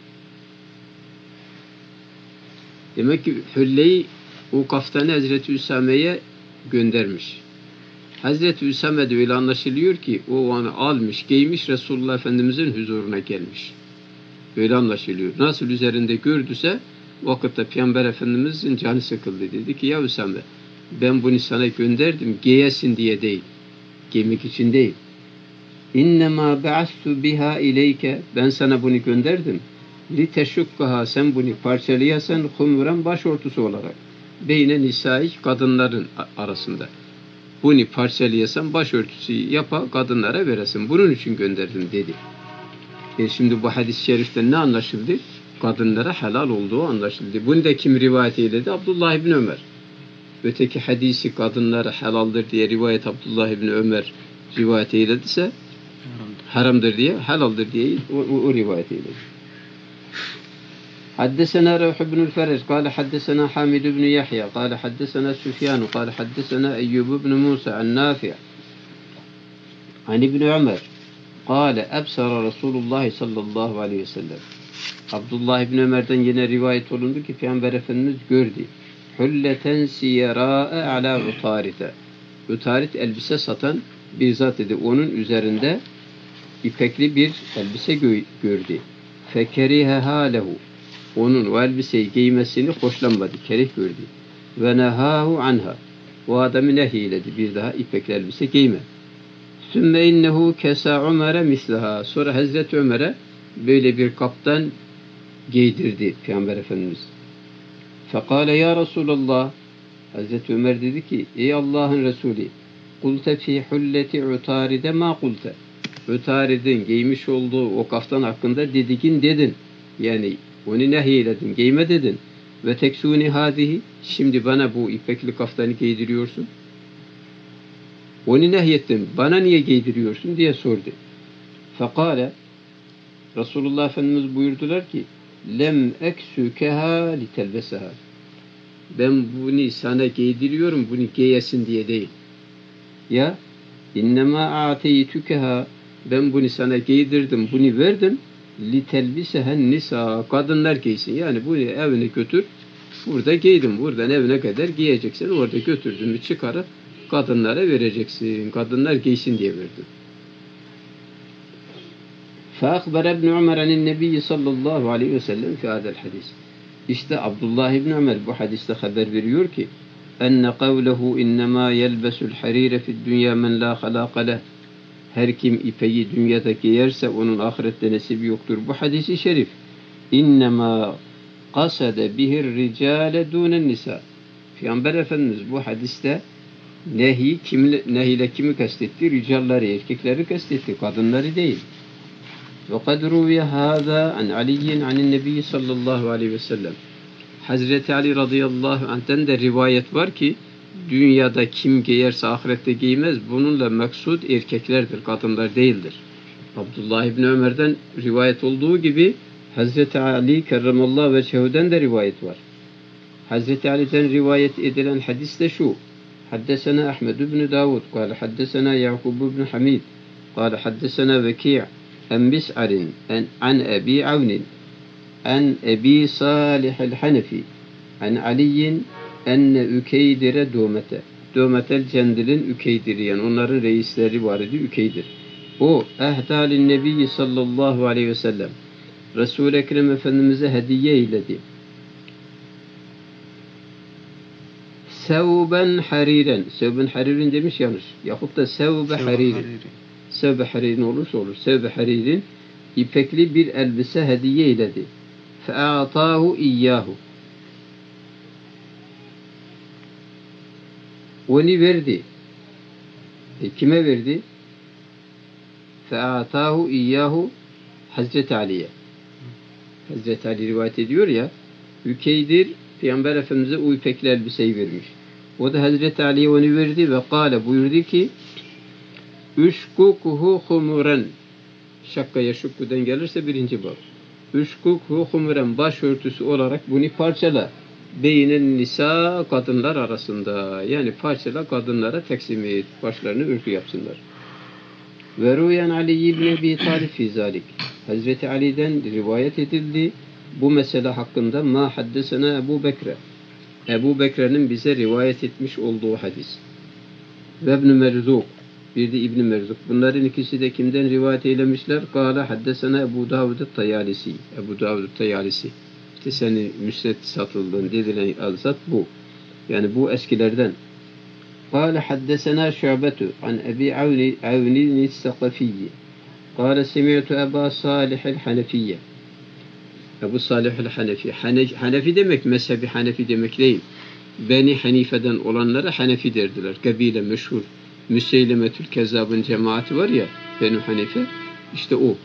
Demek ki hülleyi o kaftanı Hazreti Üsame'ye göndermiş. Hazreti Üsame de öyle anlaşılıyor ki o onu almış, giymiş, Resulullah Efendimiz'in huzuruna gelmiş. Öyle anlaşılıyor. Nasıl üzerinde gördüse vakitte Peygamber Efendimiz'in canı sıkıldı. Dedi ki ya Üsame, ben bunu sana gönderdim giyesin diye değil. Giymek için değil. İnnemâ be'astu biha ileyke. Ben sana bunu gönderdim. Liteşukkaha, sen bunu parçalayasan humren başörtüsü olarak. Beyne nisai, kadınların arasında. Bunu parçalayasan başörtüsü yapa kadınlara veresin. Bunun için gönderdim dedi. Şimdi bu hadis-i şeriften ne anlaşıldı? Kadınlara helal olduğu anlaşıldı. Bunu da kim rivayet eyledi? Abdullah İbni Ömer. Öteki hadisi kadınlara helaldir diye rivayet Abdullah İbni Ömer rivayet eylediyse haramdır diye, helaldir diye o rivayet eyledi. حدثنا روح بن الفرج قال حدثنا حامد بن يحيى قال حدثنا سفيان قال حدثنا أيوب بن موسى عن نافع عن ابن عمر قال أبصر رسول الله صلى الله عليه وسلم. Abdullah İbni Ömer'den yine rivayet olundu ki Peygamber Efendimiz gördü. Hülleten siyerâe alâ utarite. Utarit elbise satan bir zat idi. Onun üzerinde ipekli bir elbise gördü. Fekeriheha lehu. Onun o elbiseyi giymesini hoşlanmadı, kerih gördü. Ve nehahu anha. O adamı nehyiledi. Bir daha ipekli elbise giyme. Sümme innehu kesa Ömer'e mislaha. Sonra Hazreti Ömer'e böyle bir kaptan giydirdi Peygamber Efendimiz. Fekale ya Resulallah. Hazreti Ömer dedi ki, ey Allah'ın Resulü, kulte fi hulleti utaride ma kulte. Utaridin giymiş olduğu o kaftan hakkında dedikin dedin. Yani onu nehyeyledin, giyme dedin. Ve teksuni hadihi, şimdi bana bu ipekli kaftanı giydiriyorsun. Onu nehyettin, bana niye giydiriyorsun diye sordu. Fekale, Resulullah Efendimiz buyurdular ki, lem eksükeha litelbeseha. Ben bunu sana giydiriyorum, bunu giyesin diye değil. Ya, innema a'teytükeha. Ben bunu sana giydirdim, bunu verdim. Litelbisehen nisa. Kadınlar giysin. Yani bunu evine götür. Burada giydim. Buradan evine kadar giyeceksin. Orada götürdün mü çıkarıp kadınlara vereceksin. Kadınlar giysin diye verdim. فأخبر ابن عمر عن النبي sallallahu aleyhi ve sellem fi hadal hadis. İşte Abdullah İbni Ömer bu hadiste haber veriyor ki enne kavlehu innema yelbesul harire fid dünya men la halaka leh. Her kim ipeyi dünyada giyerse onun ahirette nesibi yoktur. Bu hadisi şerif. İnnemâ kasede bihir ricale dûnen nisa. Peygamber Efendimiz bu hadiste nehiyle kimi kastetti? Ricalları, erkekleri kastetti. Kadınları değil. وَقَدْ رُوِيَ هَذَا عَنْ عَلِيٍّ عَنِ النَّبِيِّ sallallahu aleyhi ve sellem. Hazreti Ali radıyallahu anh'ten de rivayet var ki dünyada kim giyerse ahirette giymez. Bununla maksud erkeklerdir, kadınlar değildir. Abdullah İbni Ömer'den rivayet olduğu gibi Hazreti Ali kerramallahu veçhehu'den de rivayet var. Hazreti Ali'den rivayet edilen hadis de şu. Haddesena Ahmed ibn Davud kâle haddesena Yakub ibn Hamid kâle haddesena Veki' en Mis'arin an Ebi Avnin an Ebi Salih el-Hanefi an Ali'in enne Ükeydire dûmete. Dûmetel cendilin Ükeydir, yani onların reisleri var idi, Ükeydir. O ehdâlin nebiyyi sallallahu aleyhi ve sellem. Resul-i Ekrem Efendimiz'e hediye eyledi. Sevben hariren. Sevben haririn demiş yanlış. Yahut da sevbe haririn. Sevbe haririn olursa olur. Sevbe haririn ipekli bir elbise hediye eyledi. Fe'atâhu iyyahu. Onu verdi. Kime verdi? Fe'atâhu iyyahu Hazreti Ali'ye. Hazreti Ali rivayet ediyor ya, Ükeydir Peygamber Efendimiz'e o ipekli elbiseyi vermiş. O da Hazreti Ali'ye onu verdi ve kâle buyurdu ki Üşkukuhu humuren. Şakka yaşukkudan gelirse birinci bab. Üşkukuhu humuren, başörtüsü olarak bunu parçala. Beynin nisa, kadınlar arasında. Yani parçala, kadınlara teksim et. Başlarını örtü yapsınlar. Ve ruyen Ali ibn Ebi Talib fi zalik. Hazreti Ali'den rivayet edildi bu mesele hakkında ma haddesena Ebu Bekre. Ebu Bekre'nin bize rivayet etmiş olduğu hadis. Ve İbn Merzuk. Bir de İbn Merzuk. Bunların ikisi de kimden rivayet eylemişler? Kâle haddesena Ebu Davud-u Tayalisi. Ebu Davud-u Tayalisi. İşte senin müsned satıldığın dedilen azat bu. Yani bu eskilerden. Kâle haddesena Şu'betu an Ebi Avni'l Sakafiyyi. Kâle semi'tu Eba Salih'el Hanefiyye. Ebu Salih'el Hanefi. Hanefi demek mezhebi Hanefi demek değil. Beni Hanife'den olanlara Hanefi derdiler. Kabile meşhur. Müseylemetül Kezzab'ın cemaati var ya, Benu Hanife, işte o.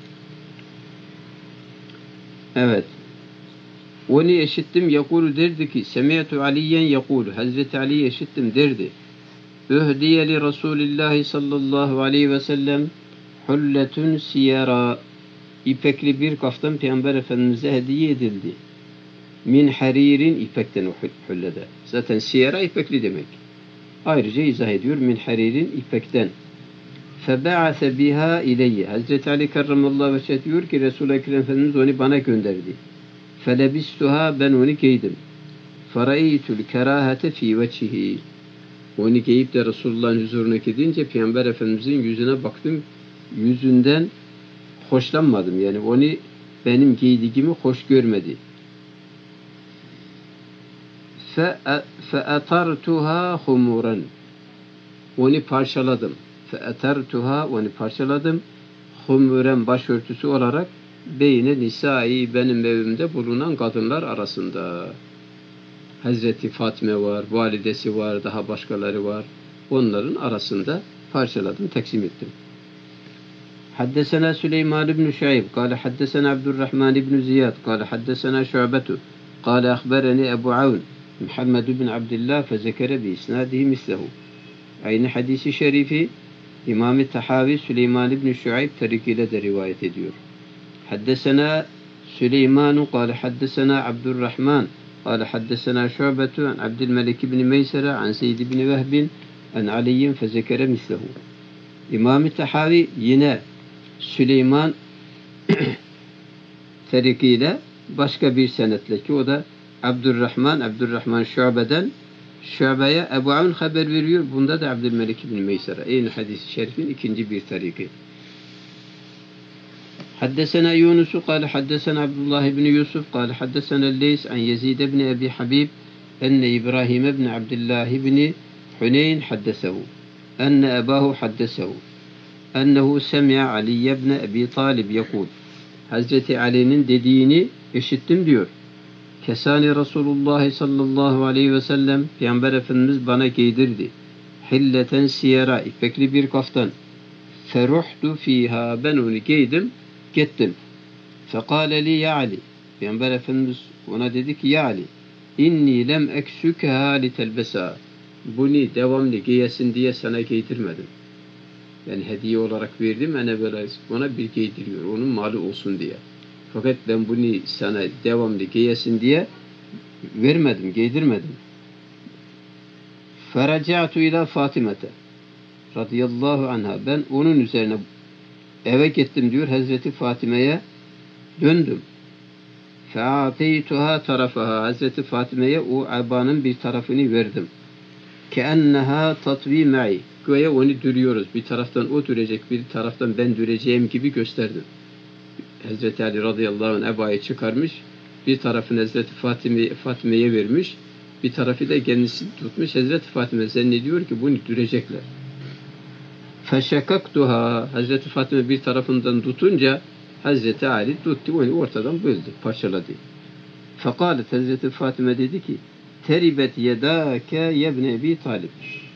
Evet. Onu eşittim, yakulu derdi ki, Semi'tu Aliyen yakulu, Hazreti Ali'yi eşittim derdi. Ühdiyeli Resulillahi sallallahu aleyhi ve sellem hulletun siyara, İpekli bir kaftan Peygamber Efendimiz'e hediye edildi. Min haririn, ipekten o hüllede. Zaten siyara ipekli demek. Ayrıca izah ediyor. Min haririn, ipekten. Febe'ase biha ileyye. Hazreti Ali karramallahu veçhe diyor ki Resul-i Ekrem Efendimiz onu bana gönderdi. Felebistuha, ben onu giydim. Feraytül kerahete fi veçhihi. Onu giyip de Resulullah'ın huzuruna gidince Peygamber Efendimiz'in yüzüne baktım. Yüzünden hoşlanmadım. Yani onu benim giydiğimi hoş görmedi. فَاَتَرْتُهَا خُمُورًا. Onu parçaladım. فَاَتَرْتُهَا, onu parçaladım. Humuren, başörtüsü olarak beyne nisai, benim evimde bulunan kadınlar arasında. Hazreti Fatime var, validesi var, daha başkaları var. Onların arasında parçaladım, taksim ettim. Haddesena Süleyman ibn Şuayb, kâle haddesena Abdurrahman ibn Ziyad, kâle haddesena Şu'betu, kâle ahbereni Ebu Avn, Muhammed ibn Abdullah fezekere bi isnadihi mislehu. Aynı hadisi şerifi İmam-ı Tahavi Süleyman ibn Şuayb tarikiyle de rivayet ediyor. Haddesena Süleymanu kâle haddesena Abdurrahman kâle haddesena Şu'betu an Abdülmelik ibn Meysere an Seyyid ibn Vehbin an Aliyin fezekere mislehu. İmam-ı Tahavi yine Süleyman tarikiyle başka bir senetle ki o da Abdurrahman Şu'be'den Şu'be'ye Ebu Avn haber veriyor. Bunda da Abdülmelik ibn Meysere. Aynı hadis-i şerifin ikinci bir tariki. Haddesena Yunus'u kâle haddesena Abdullah ibn Yusuf kâle haddesena Leys an Yezid ibn Ebi Habib enne İbrahim ibn Abdullah ibn Huneyn haddesehu enne ebahu haddesehu ennehu semi'a Ali ibn Ebi Talib yakul. Hazreti Ali'nin dediğini işittim diyor. Kesani Resulullah sallallahu aleyhi ve sellem, Peygamber Efendimiz bana giydirdi. Hilleten siyera, ipekli bir kaftan. Feruhtu fiha, ben onu giydim, gittim. Fekale li ya Ali, Peygamber Efendimiz ona dedi ki ya Ali, inni lem eksükeha li telbesa. Bunu devamlı giyesin diye sana giydirmedim. Ben hediye olarak verdim, ona bir giydiriyor, onun malı olsun diye. Fakat ben bunu sana devamlı giyesin diye vermedim, giydirmedim. Feraca'tu ila Fatime'te radıyallahu anha. Ben onun üzerine eve gittim diyor, Hazreti Fatime'ye döndüm. Fe'ateytuha tarafaha. Hazreti Fatime'ye o abanın bir tarafını verdim. Keenneha tatvi ma'i. Göğe onu dürüyoruz. Bir taraftan o dürecek, bir taraftan ben düreceğim gibi gösterdim. Hazreti Ali radıyallahu anh ebayı çıkarmış, bir tarafını Hazreti Fatime'ye vermiş, bir tarafı da kendisi tutmuş. Hazreti Fatime zannediyor ki bunu dürecekler. Feşekaktuha. Hazreti Fatime bir tarafından tutunca Hazreti Ali tuttu, onu ortadan böldü, parçaladı. Fekalet, Hazreti Fatime dedi ki teribet yedâke yebne Ebi Talib.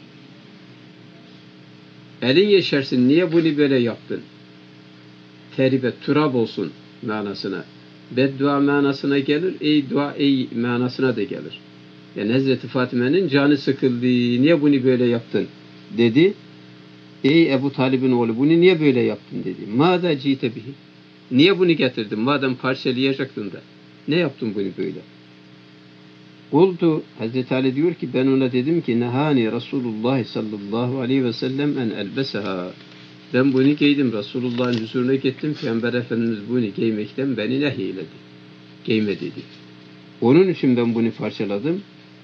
Elin yeşersin, niye bunu böyle yaptın? Teribet, turab olsun manasına. beddua manasına gelir, ey dua ey manasına da gelir. Yani Hazreti Fatime'nin canı sıkıldı, niye bunu böyle yaptın dedi. Ey Ebu Talib'in oğlu bunu niye böyle yaptın dedi. Mâdâ cîte bihi. Niye bunu getirdin? Madem parçalayacaktın da. Ne yaptın bunu böyle? Kultu, Hazreti Ali diyor ki ben ona dedim ki nehani Resulullah sallallahu aleyhi ve sellem en elbeseha. Ben bunu giydim. Resulullah'ın huzuruna gittim. Peygamber Efendimiz bunu giymekten beni nehyeledi. Giyme dedi. Onun için ben bunu parçaladım.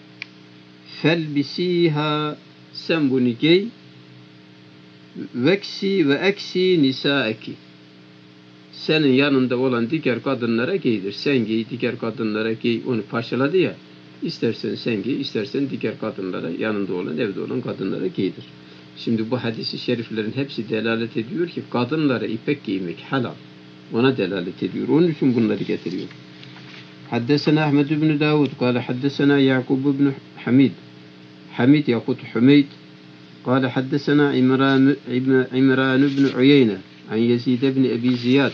Felbisiha, sen bunu giy. Veksi ve eksi nisaeki. Senin yanında olan diğer kadınlara giydir. Sen giy, diğer kadınlara giy. Onu parçaladı ya. İstersen sen giy, istersen diğer kadınlara, yanında olan, evde olan kadınlara giydir. Şimdi bu hadis-i şeriflerin hepsi delalet ediyor ki kadınlara ipek giymek halal. Ona delalet ediyor. Onun için bunları getiriyor. Haddesena Ahmed ibn Davud, kâle haddesena Yakub ibn Hamid. Hamid yakut Hümeyd. Kâle haddesena İmran ibn Uyeyne. An Yezid ibn Ebi Ziyad.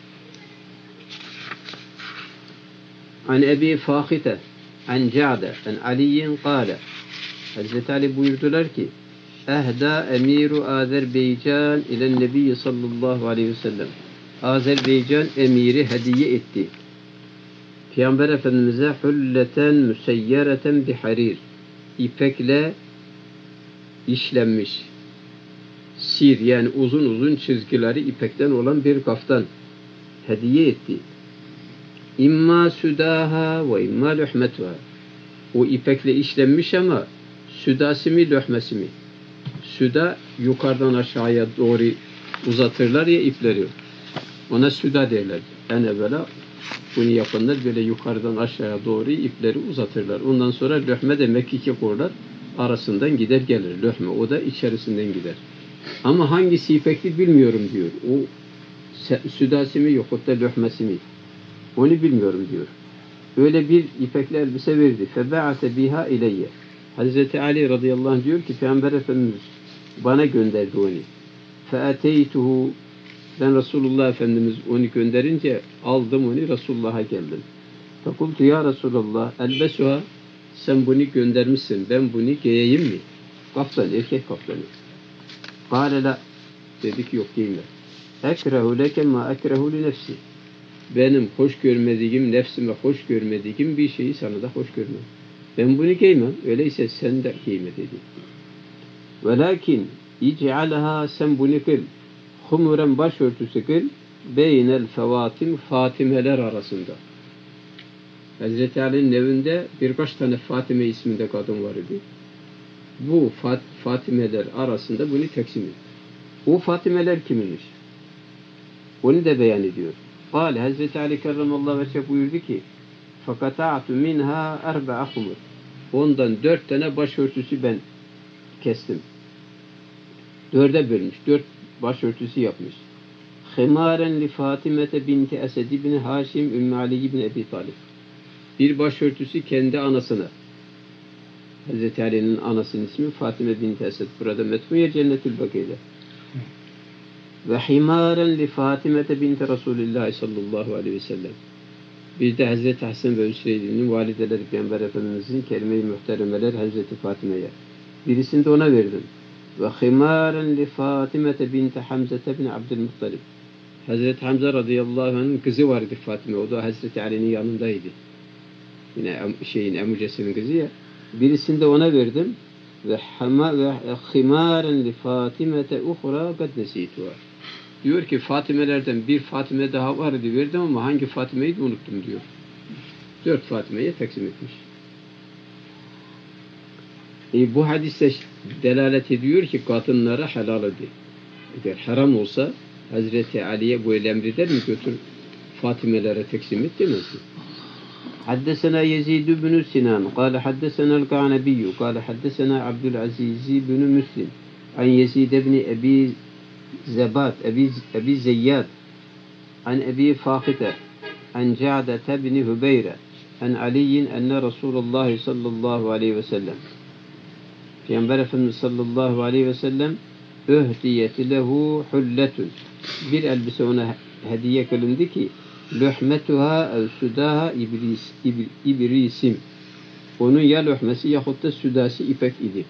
An Ebi Fâhite. An Ca'de. An Ali'yin kâle. Hazreti Ali buyurdular ki Ehda emiru Azerbaycan ile Nebi sallallahu aleyhi ve sellem. Azerbaycan emiri hediye etti. Peygamber Efendimiz'e hulleten müseyyereten biharir. İpekle işlenmiş. Sir yani uzun uzun çizgileri ipekten olan bir kaftan hediye etti. İmma südaha ve imma luhmetuha. O ipekle işlenmiş ama südası mı löhmesi mi? Süda yukarıdan aşağıya doğru uzatırlar ya ipleri. Ona süda derler. En evvela bunu yapanlar böyle yukarıdan aşağıya doğru ipleri uzatırlar. Ondan sonra löhme de mekike korlar. Arasından gider gelir löhme. O da içerisinden gider. Ama hangisi ipekli bilmiyorum diyor. O südası mı yok da löhmesi mi? Onu bilmiyorum diyor. Öyle bir ipekli elbise verdi. Febe'ate biha ileyye. Hazreti Ali radıyallahu anh diyor ki Peygamber Efendimiz bana gönderdi onu. Fe'ateytuhu, ben Resulullah Efendimiz onu gönderince aldım onu Resulullah'a geldim. Fekultu ya Resulullah elbesuha, sen bunu göndermişsin, ben bunu giyeyim mi? Kaftan, erkek kaftanı. Kâle la, dedi ki yok giyme. Ekrehu leke ma ekrehu li nefsi. Benim hoş görmediğim, nefsime hoş görmediğim bir şeyi sana da hoş görmem. Ben bunu giymem. Öyleyse sen de giyme dedi. Velakin ic'alha, sen bunu kıl. Humuren başörtüsü kıl. Beynel fevatim, Fatimeler arasında. Hazreti Ali'nin evinde birkaç tane Fatime isminde kadın var idi. Bu Fatimeler arasında bunu teksim etti. O Fatimeler kiminmiş? Onu da beyan ediyor. Kâle Hazreti Ali kerramallahu veceh buyurdu ki fakata'tu minha erba'a humur. Ondan 4 tane başörtüsü ben kestim. 4'e bölmüş. 4 başörtüsü yapmış. Himaren li Fatimete binti Esed ibn Haşim Ümmü Ali ibn Ebi Talib. Bir başörtüsü kendi anasına. Hazreti Ali'nin anasının ismi Fatime binti Esed. Burada metmuye Cennetül Bakî'de. Ve himaren li Fatimete binti Resulillah sallallahu aleyhi ve sellem. Bir de Hazreti Hasan ve Hüseyin'in valideleri Peygamber Efendimiz'in kelime-i muhteremeler Hazreti Fatime'ye. Birisini de ona verdim. Ve himaren li Fatimete binti Hamzete bin Abdülmuttalib. Hazreti Hamza radıyallahu anh'ın kızı vardı Fatime. O da Hazreti Ali'nin yanındaydı. Yine Ebu Cesir'in kızı ya. Birisini de ona verdim. Ve himaren li Fatimete uhra kad nesituha. Diyor ki Fatimelerden bir Fatime daha vardı verdim ama hangi Fatime'yi de unuttum diyor. 4 Fatime'ye taksim etmiş. Bu hadiste delalet ediyor ki kadınlara helal idi. Eğer haram olsa Hazreti Ali'ye böyle emreder mi götür Fatimelere taksim et demez mi? Haddesena Yezid ibn Sinan kâle haddesena el-Ka'nebiyyü kâle haddesena Abdülaziz ibn Müslim an Yezid ibn Ebi Zebat, Ebi Zeyyad, an Ebi Fâhite, an Ca'de bin Hübeyre, an Ali'yin enne Resulullah sallallahu aleyhi ve sellem. Peygamber Efendimiz sallallahu aleyhi ve sellem öhdiyeti lehu hulletun. Bir elbise ona hediye kılındı ki Lühmetuha ev sudaha ibrisim. Onun ya lühmesi yahut da südası ipek idi.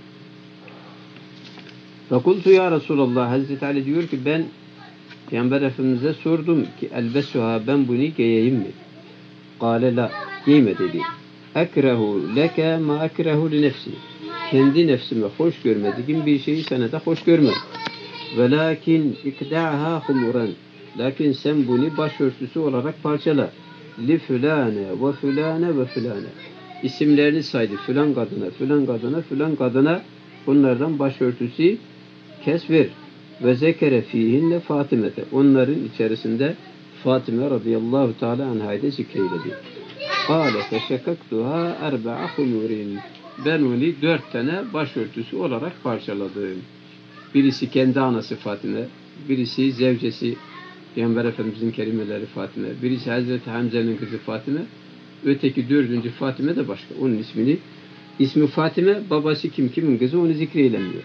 Fekultu ya Resulallah. Hazreti Ali diyor ki ben Peygamber Efendimiz'e sordum ki elbesuha, ben bunu giyeyim mi? Kâle la, giyme dedi. Ekrehu leke ma ekrehu li nefsi. Kendi nefsime hoş görmediğim bir şeyi sana da hoş görmem. Velakin ikda'ha humuran. Lakin sen bunu başörtüsü olarak parçala. Li fulane ve fulane ve fulane. İsimlerini saydı. Filan kadına, filan kadına, filan kadına bunlardan başörtüsü kes ver. Ve zekere fihinne Fatime'te. Onların içerisinde Fatime radıyallahu teala anhayı da zikreyledi. Kâle feşekaktuha erba'a humurin. Ben onu 4 tane başörtüsü olarak parçaladım. Birisi kendi anası Fatime, birisi zevcesi Peygamber Efendimizin kelimeleri Fatime, birisi Hazreti Hamza'nın kızı Fatime, öteki 4. Fatime de başka. Onun ismi Fatime, babası kimin kızı onu zikreylemiyor.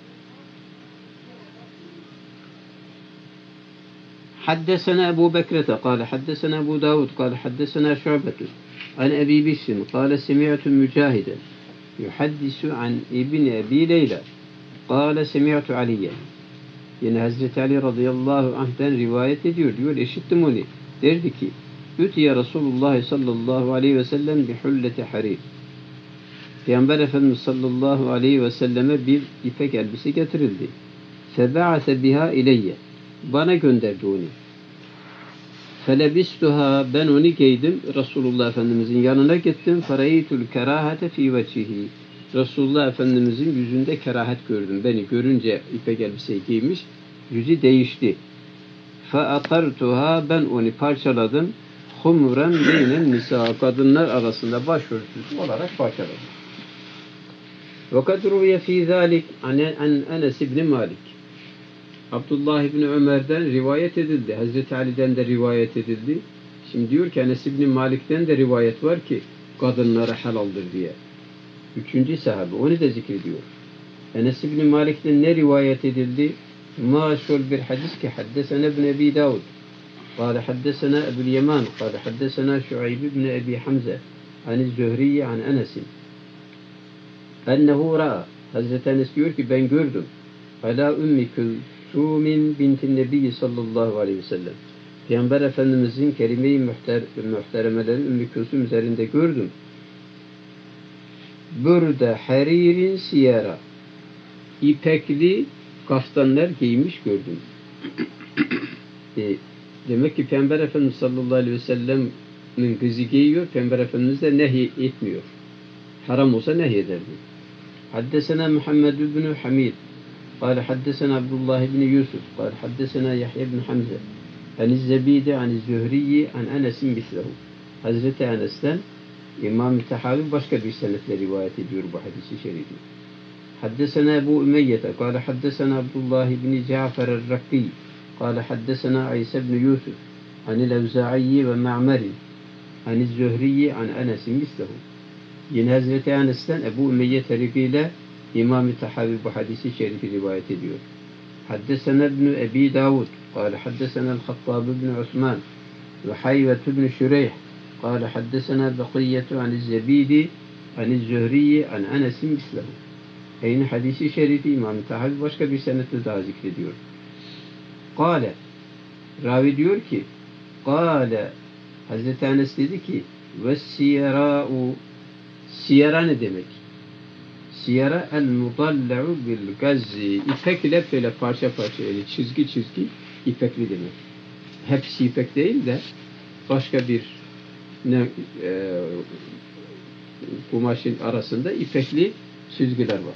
حدثنا أبو بكرة قال حدثنا أبو داود قال حدثنا شعبة عن أبي بشر قال سمعت مجاهدا يحدث عن ابن أبي ليلى قال سمعت عليا. Yine Hazreti Ali radıyallahu anh'ten rivayet ediyor. Diyor işittim onu. Derdi ki Ütiye Resulullah sallallahu aleyhi ve sellem bi hulleti harir. Peygamber Efendimiz sallallahu aleyhi ve selleme bir ipek elbise getirildi. Febe'ase biha ileyye. Bana gönderdi onu. Felebistuha, ben onu giydim. Resulullah Efendimizin yanına gittim. Fereytul kerahate fi vecihi. Resulullah Efendimizin yüzünde kerahat gördüm. Beni görünce ipek elbiseyi giymiş. Yüzü değişti. Featartuha, ben onu parçaladım. Humuren beynen nisa, kadınlar arasında başörtüsü olarak parçaladım. Ve kad ruviye fi zalik an Enes ibn Malik. Abdullah ibn Ömer'den rivayet edildi. Hazreti Ali'den de rivayet edildi. Şimdi diyor ki Enes ibn Malik'ten de rivayet var ki kadınlara helaldir diye. 3. sahabe onu da zikrediyor. Enes ibn Malik'ten ne rivayet edildi? Maşhur bir hadis ki haddesena ibn Ebi Davud. قال حدثنا أبو اليمان قال حدثنا شعيب بن أبي حمزة عن الزهري عن أنس أنه رأى. Hazreti Enes diyor ki ben gördüm. Ala Ümmü Külsûmin bintin Nebi sallallahu aleyhi ve sellem. Peygamber Efendimizin kelime-i muhteremeleri Ümmü Külsüm üzerinde gördüm. Burada haririn siyara. İpekli kaftanlar giymiş gördüm. Demek ki Peygamber Efendimiz sallallahu aleyhi ve sellem'in kızı giyiyor. Peygamber Efendimiz de nehy etmiyor. Haram olsa nehy ederdi. Haddesena Muhammed ibn Hamid. قال حدثنا عبد الله بن يوسف قال حدثنا يحيى بن حمزة عن الزبيدي عن الزهري عن أنس مثله. Hazreti Enes'ten İmam-ı Tehavi başka bir senetle rivayet ediyor bu hadisi şerifi. Haddesena Ebu Ümeyyete قال حدثنا عبد الله بن جعفر الرقي قال حدثنا عيسى بن يوسف عن الأوزاعي ومعمر عن الزهري عن أنس مثله. Yine Hazreti Enes'ten Ebu Ümeyye tarifiyle İmam-ı Tahavi bu hadisi şerifi rivayet ediyor. Haddesena ibn Ebi Davud قال حدثنا الخطاب بن عثمان وحيوة بن شريح قال حدثنا بقية عن الزبيدي عن الزهري عن أنس مثله. Aynı hadisi şerifi İmam-ı Tahavi başka bir senetle daha zikrediyor. Kale, ravi diyor ki Kale, Hazreti Enes dedi ki ve siyerâ'u, siyera ne demek? Siyera el mudalla'u bil gazzi, ipek ile böyle parça parça, yani çizgi ipekli demek. Hepsi ipek değil de başka bir kumaşın arasında ipekli çizgiler var.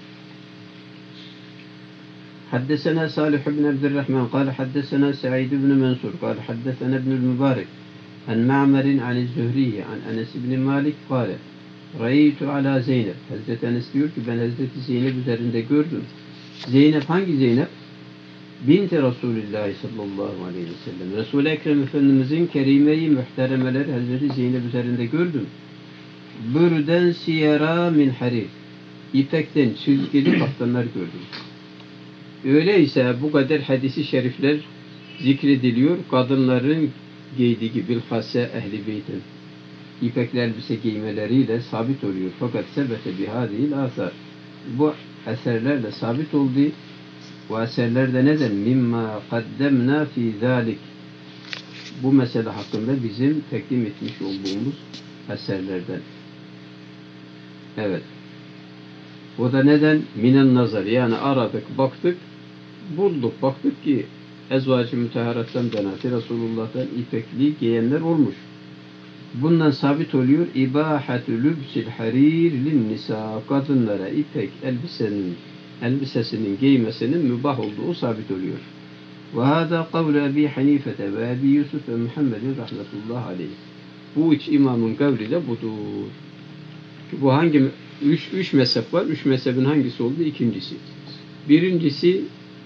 حدثنا صالح بن عبد الرحمن قال حدثنا سعيد بن منصور قال حدثنا ابن المبارك عن معمر عن الزهري عن أنس بن مالك قال رأيت على Zeynep. Hazreti Enes diyor ki ben Hazreti Zeynep üzerinde gördüm. Zeynep hangi Zeynep? Binti Resulullah sallallahu aleyhi ve sellem. Resul-i Ekrem Efendimizin kerime-i muhteremeleri Hazreti Zeynep üzerinde gördüm. Bürden siyera min harir. İpekten çizgili kaftanlar gördüm. Öyleyse bu kadar hadisi şerifler zikrediliyor. Kadınların giydiği bilhassa ehli beytin ipekli elbise giymeleriyle sabit oluyor. Fakat sebete bihadil asar. Bu eserlerle sabit oldu. Bu eserlerde neden? Mimma kaddemna fi zalik. Bu mesele hakkında bizim tekdim etmiş olduğumuz eserlerden. Evet. O da neden? Minen nazar. Yani aradık, baktık, bulduk. Baktık ki ezvacı müteharattan benati Resulullah'tan ipekli giyenler olmuş. Bundan sabit oluyor. İbahatü lübsil harir lin nisa. Kadınlara ipek elbisesinin giymesinin mübah olduğu sabit oluyor. Ve hâdâ kavlu Ebi Hanifete ve Ebi Yusuf ve Muhammedin rahmetullahi aleyh. Bu üç imamın kavli de budur. Bu hangi üç mezhep var? Üç mezhebin hangisi oldu? İkincisi. Birincisi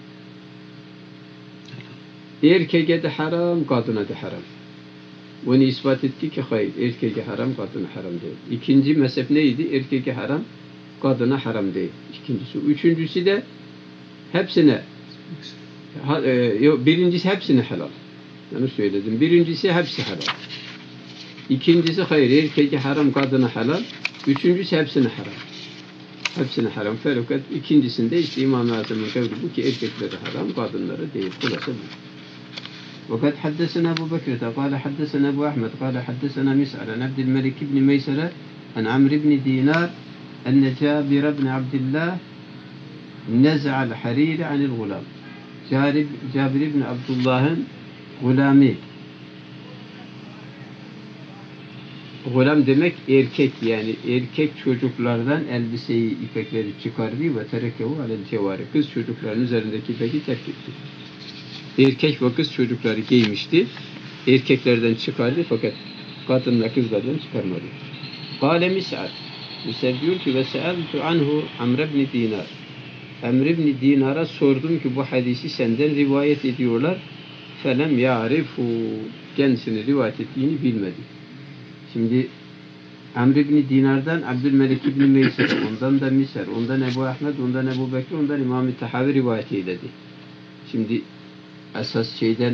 erkeğe de haram, kadına da haram. Onu ispat etti ki hayır, erkeğe haram, kadına haram değil. İkinci mezhep neydi? Erkeğe haram, kadına haram değil. İkincisi. Üçüncüsü de hepsine birincisi hepsine helal. Yani söyledim. Birincisi hepsi helal. İkincisi hayır, erkeğe haram, kadına helal. Üçüncüsü hepsine haram. Hepsine haram. Fakat ikincisinde işte İmam-ı Azam'ın kavli bu ki erkeklere haram, kadınlara değil. Burası bu. وقد حدثنا أبو بكر قال حدثنا أبو أحمد قال حدثنا مسعر عن عبد الملك بن ميسرة عن عمرو بن دينار أن جابر بن عبد الله نزع الحرير عن الغلام. Cabir ibn Abdullah'ın gulami. Gulam demek erkek, yani erkek çocuklardan elbiseyi, ipekleri çıkardı ve terekehu alel cevari. Kız çocukların üzerindeki ipeki terk etti. Erkek ve kız çocukları giymişti. Erkeklerden çıkardı fakat kadınla kızlardan çıkarmadı. Kâle Mis'ad. Mis'ad diyor ki ve seeltu anhu Amr ibn Dinar. Amr ibn Dinar'a sordum ki bu hadisi senden rivayet ediyorlar. Felem ya'rifu. Kendisini rivayet ettiğini bilmedi. Şimdi Amr ibn Dinar'dan Abdülmelik ibn Meysir, ondan da Mis'ar, ondan Ebu Ahmed, ondan Ebu Bekir, ondan İmam-ı Tahavi rivayet eyledi. Şimdi esas şeyden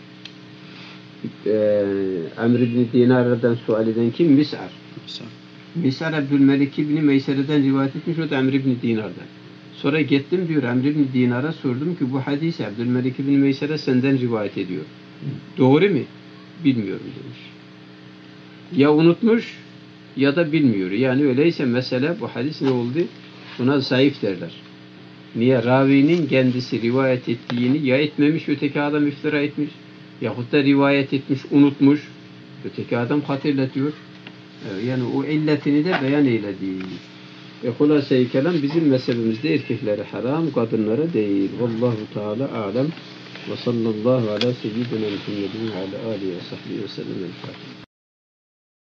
Amr ibn Dinar'dan sual eden kim? Mis'ar. Mis'ar Abdülmelik ibn Meysir'den rivayet etmiş, o da Amr ibn Dinar'dan. Sonra gittim diyor Amr ibn Dinar'a sordum ki bu hadisi Abdülmelik ibn Meysir'e senden rivayet ediyor. Doğru mu? Bilmiyorum demiş. Ya unutmuş ya da bilmiyor. Yani öyleyse mesele bu hadis ne oldu? Buna zayıf derler. Niye? Ravinin kendisi rivayet ettiğini ya etmemiş, öteki adam iftira etmiş. Yahut da rivayet etmiş, unutmuş. Öteki adam hatırlatıyor. Yani o illetini de beyan eyledi. Hulasa-i kelam bizim mezhebimizde erkeklere haram, kadınlara değil. Vallahu Teala alem. Ve sallallahu ala seyyidina Muhammedin ve ala alihi ve sahbihi ve sellem.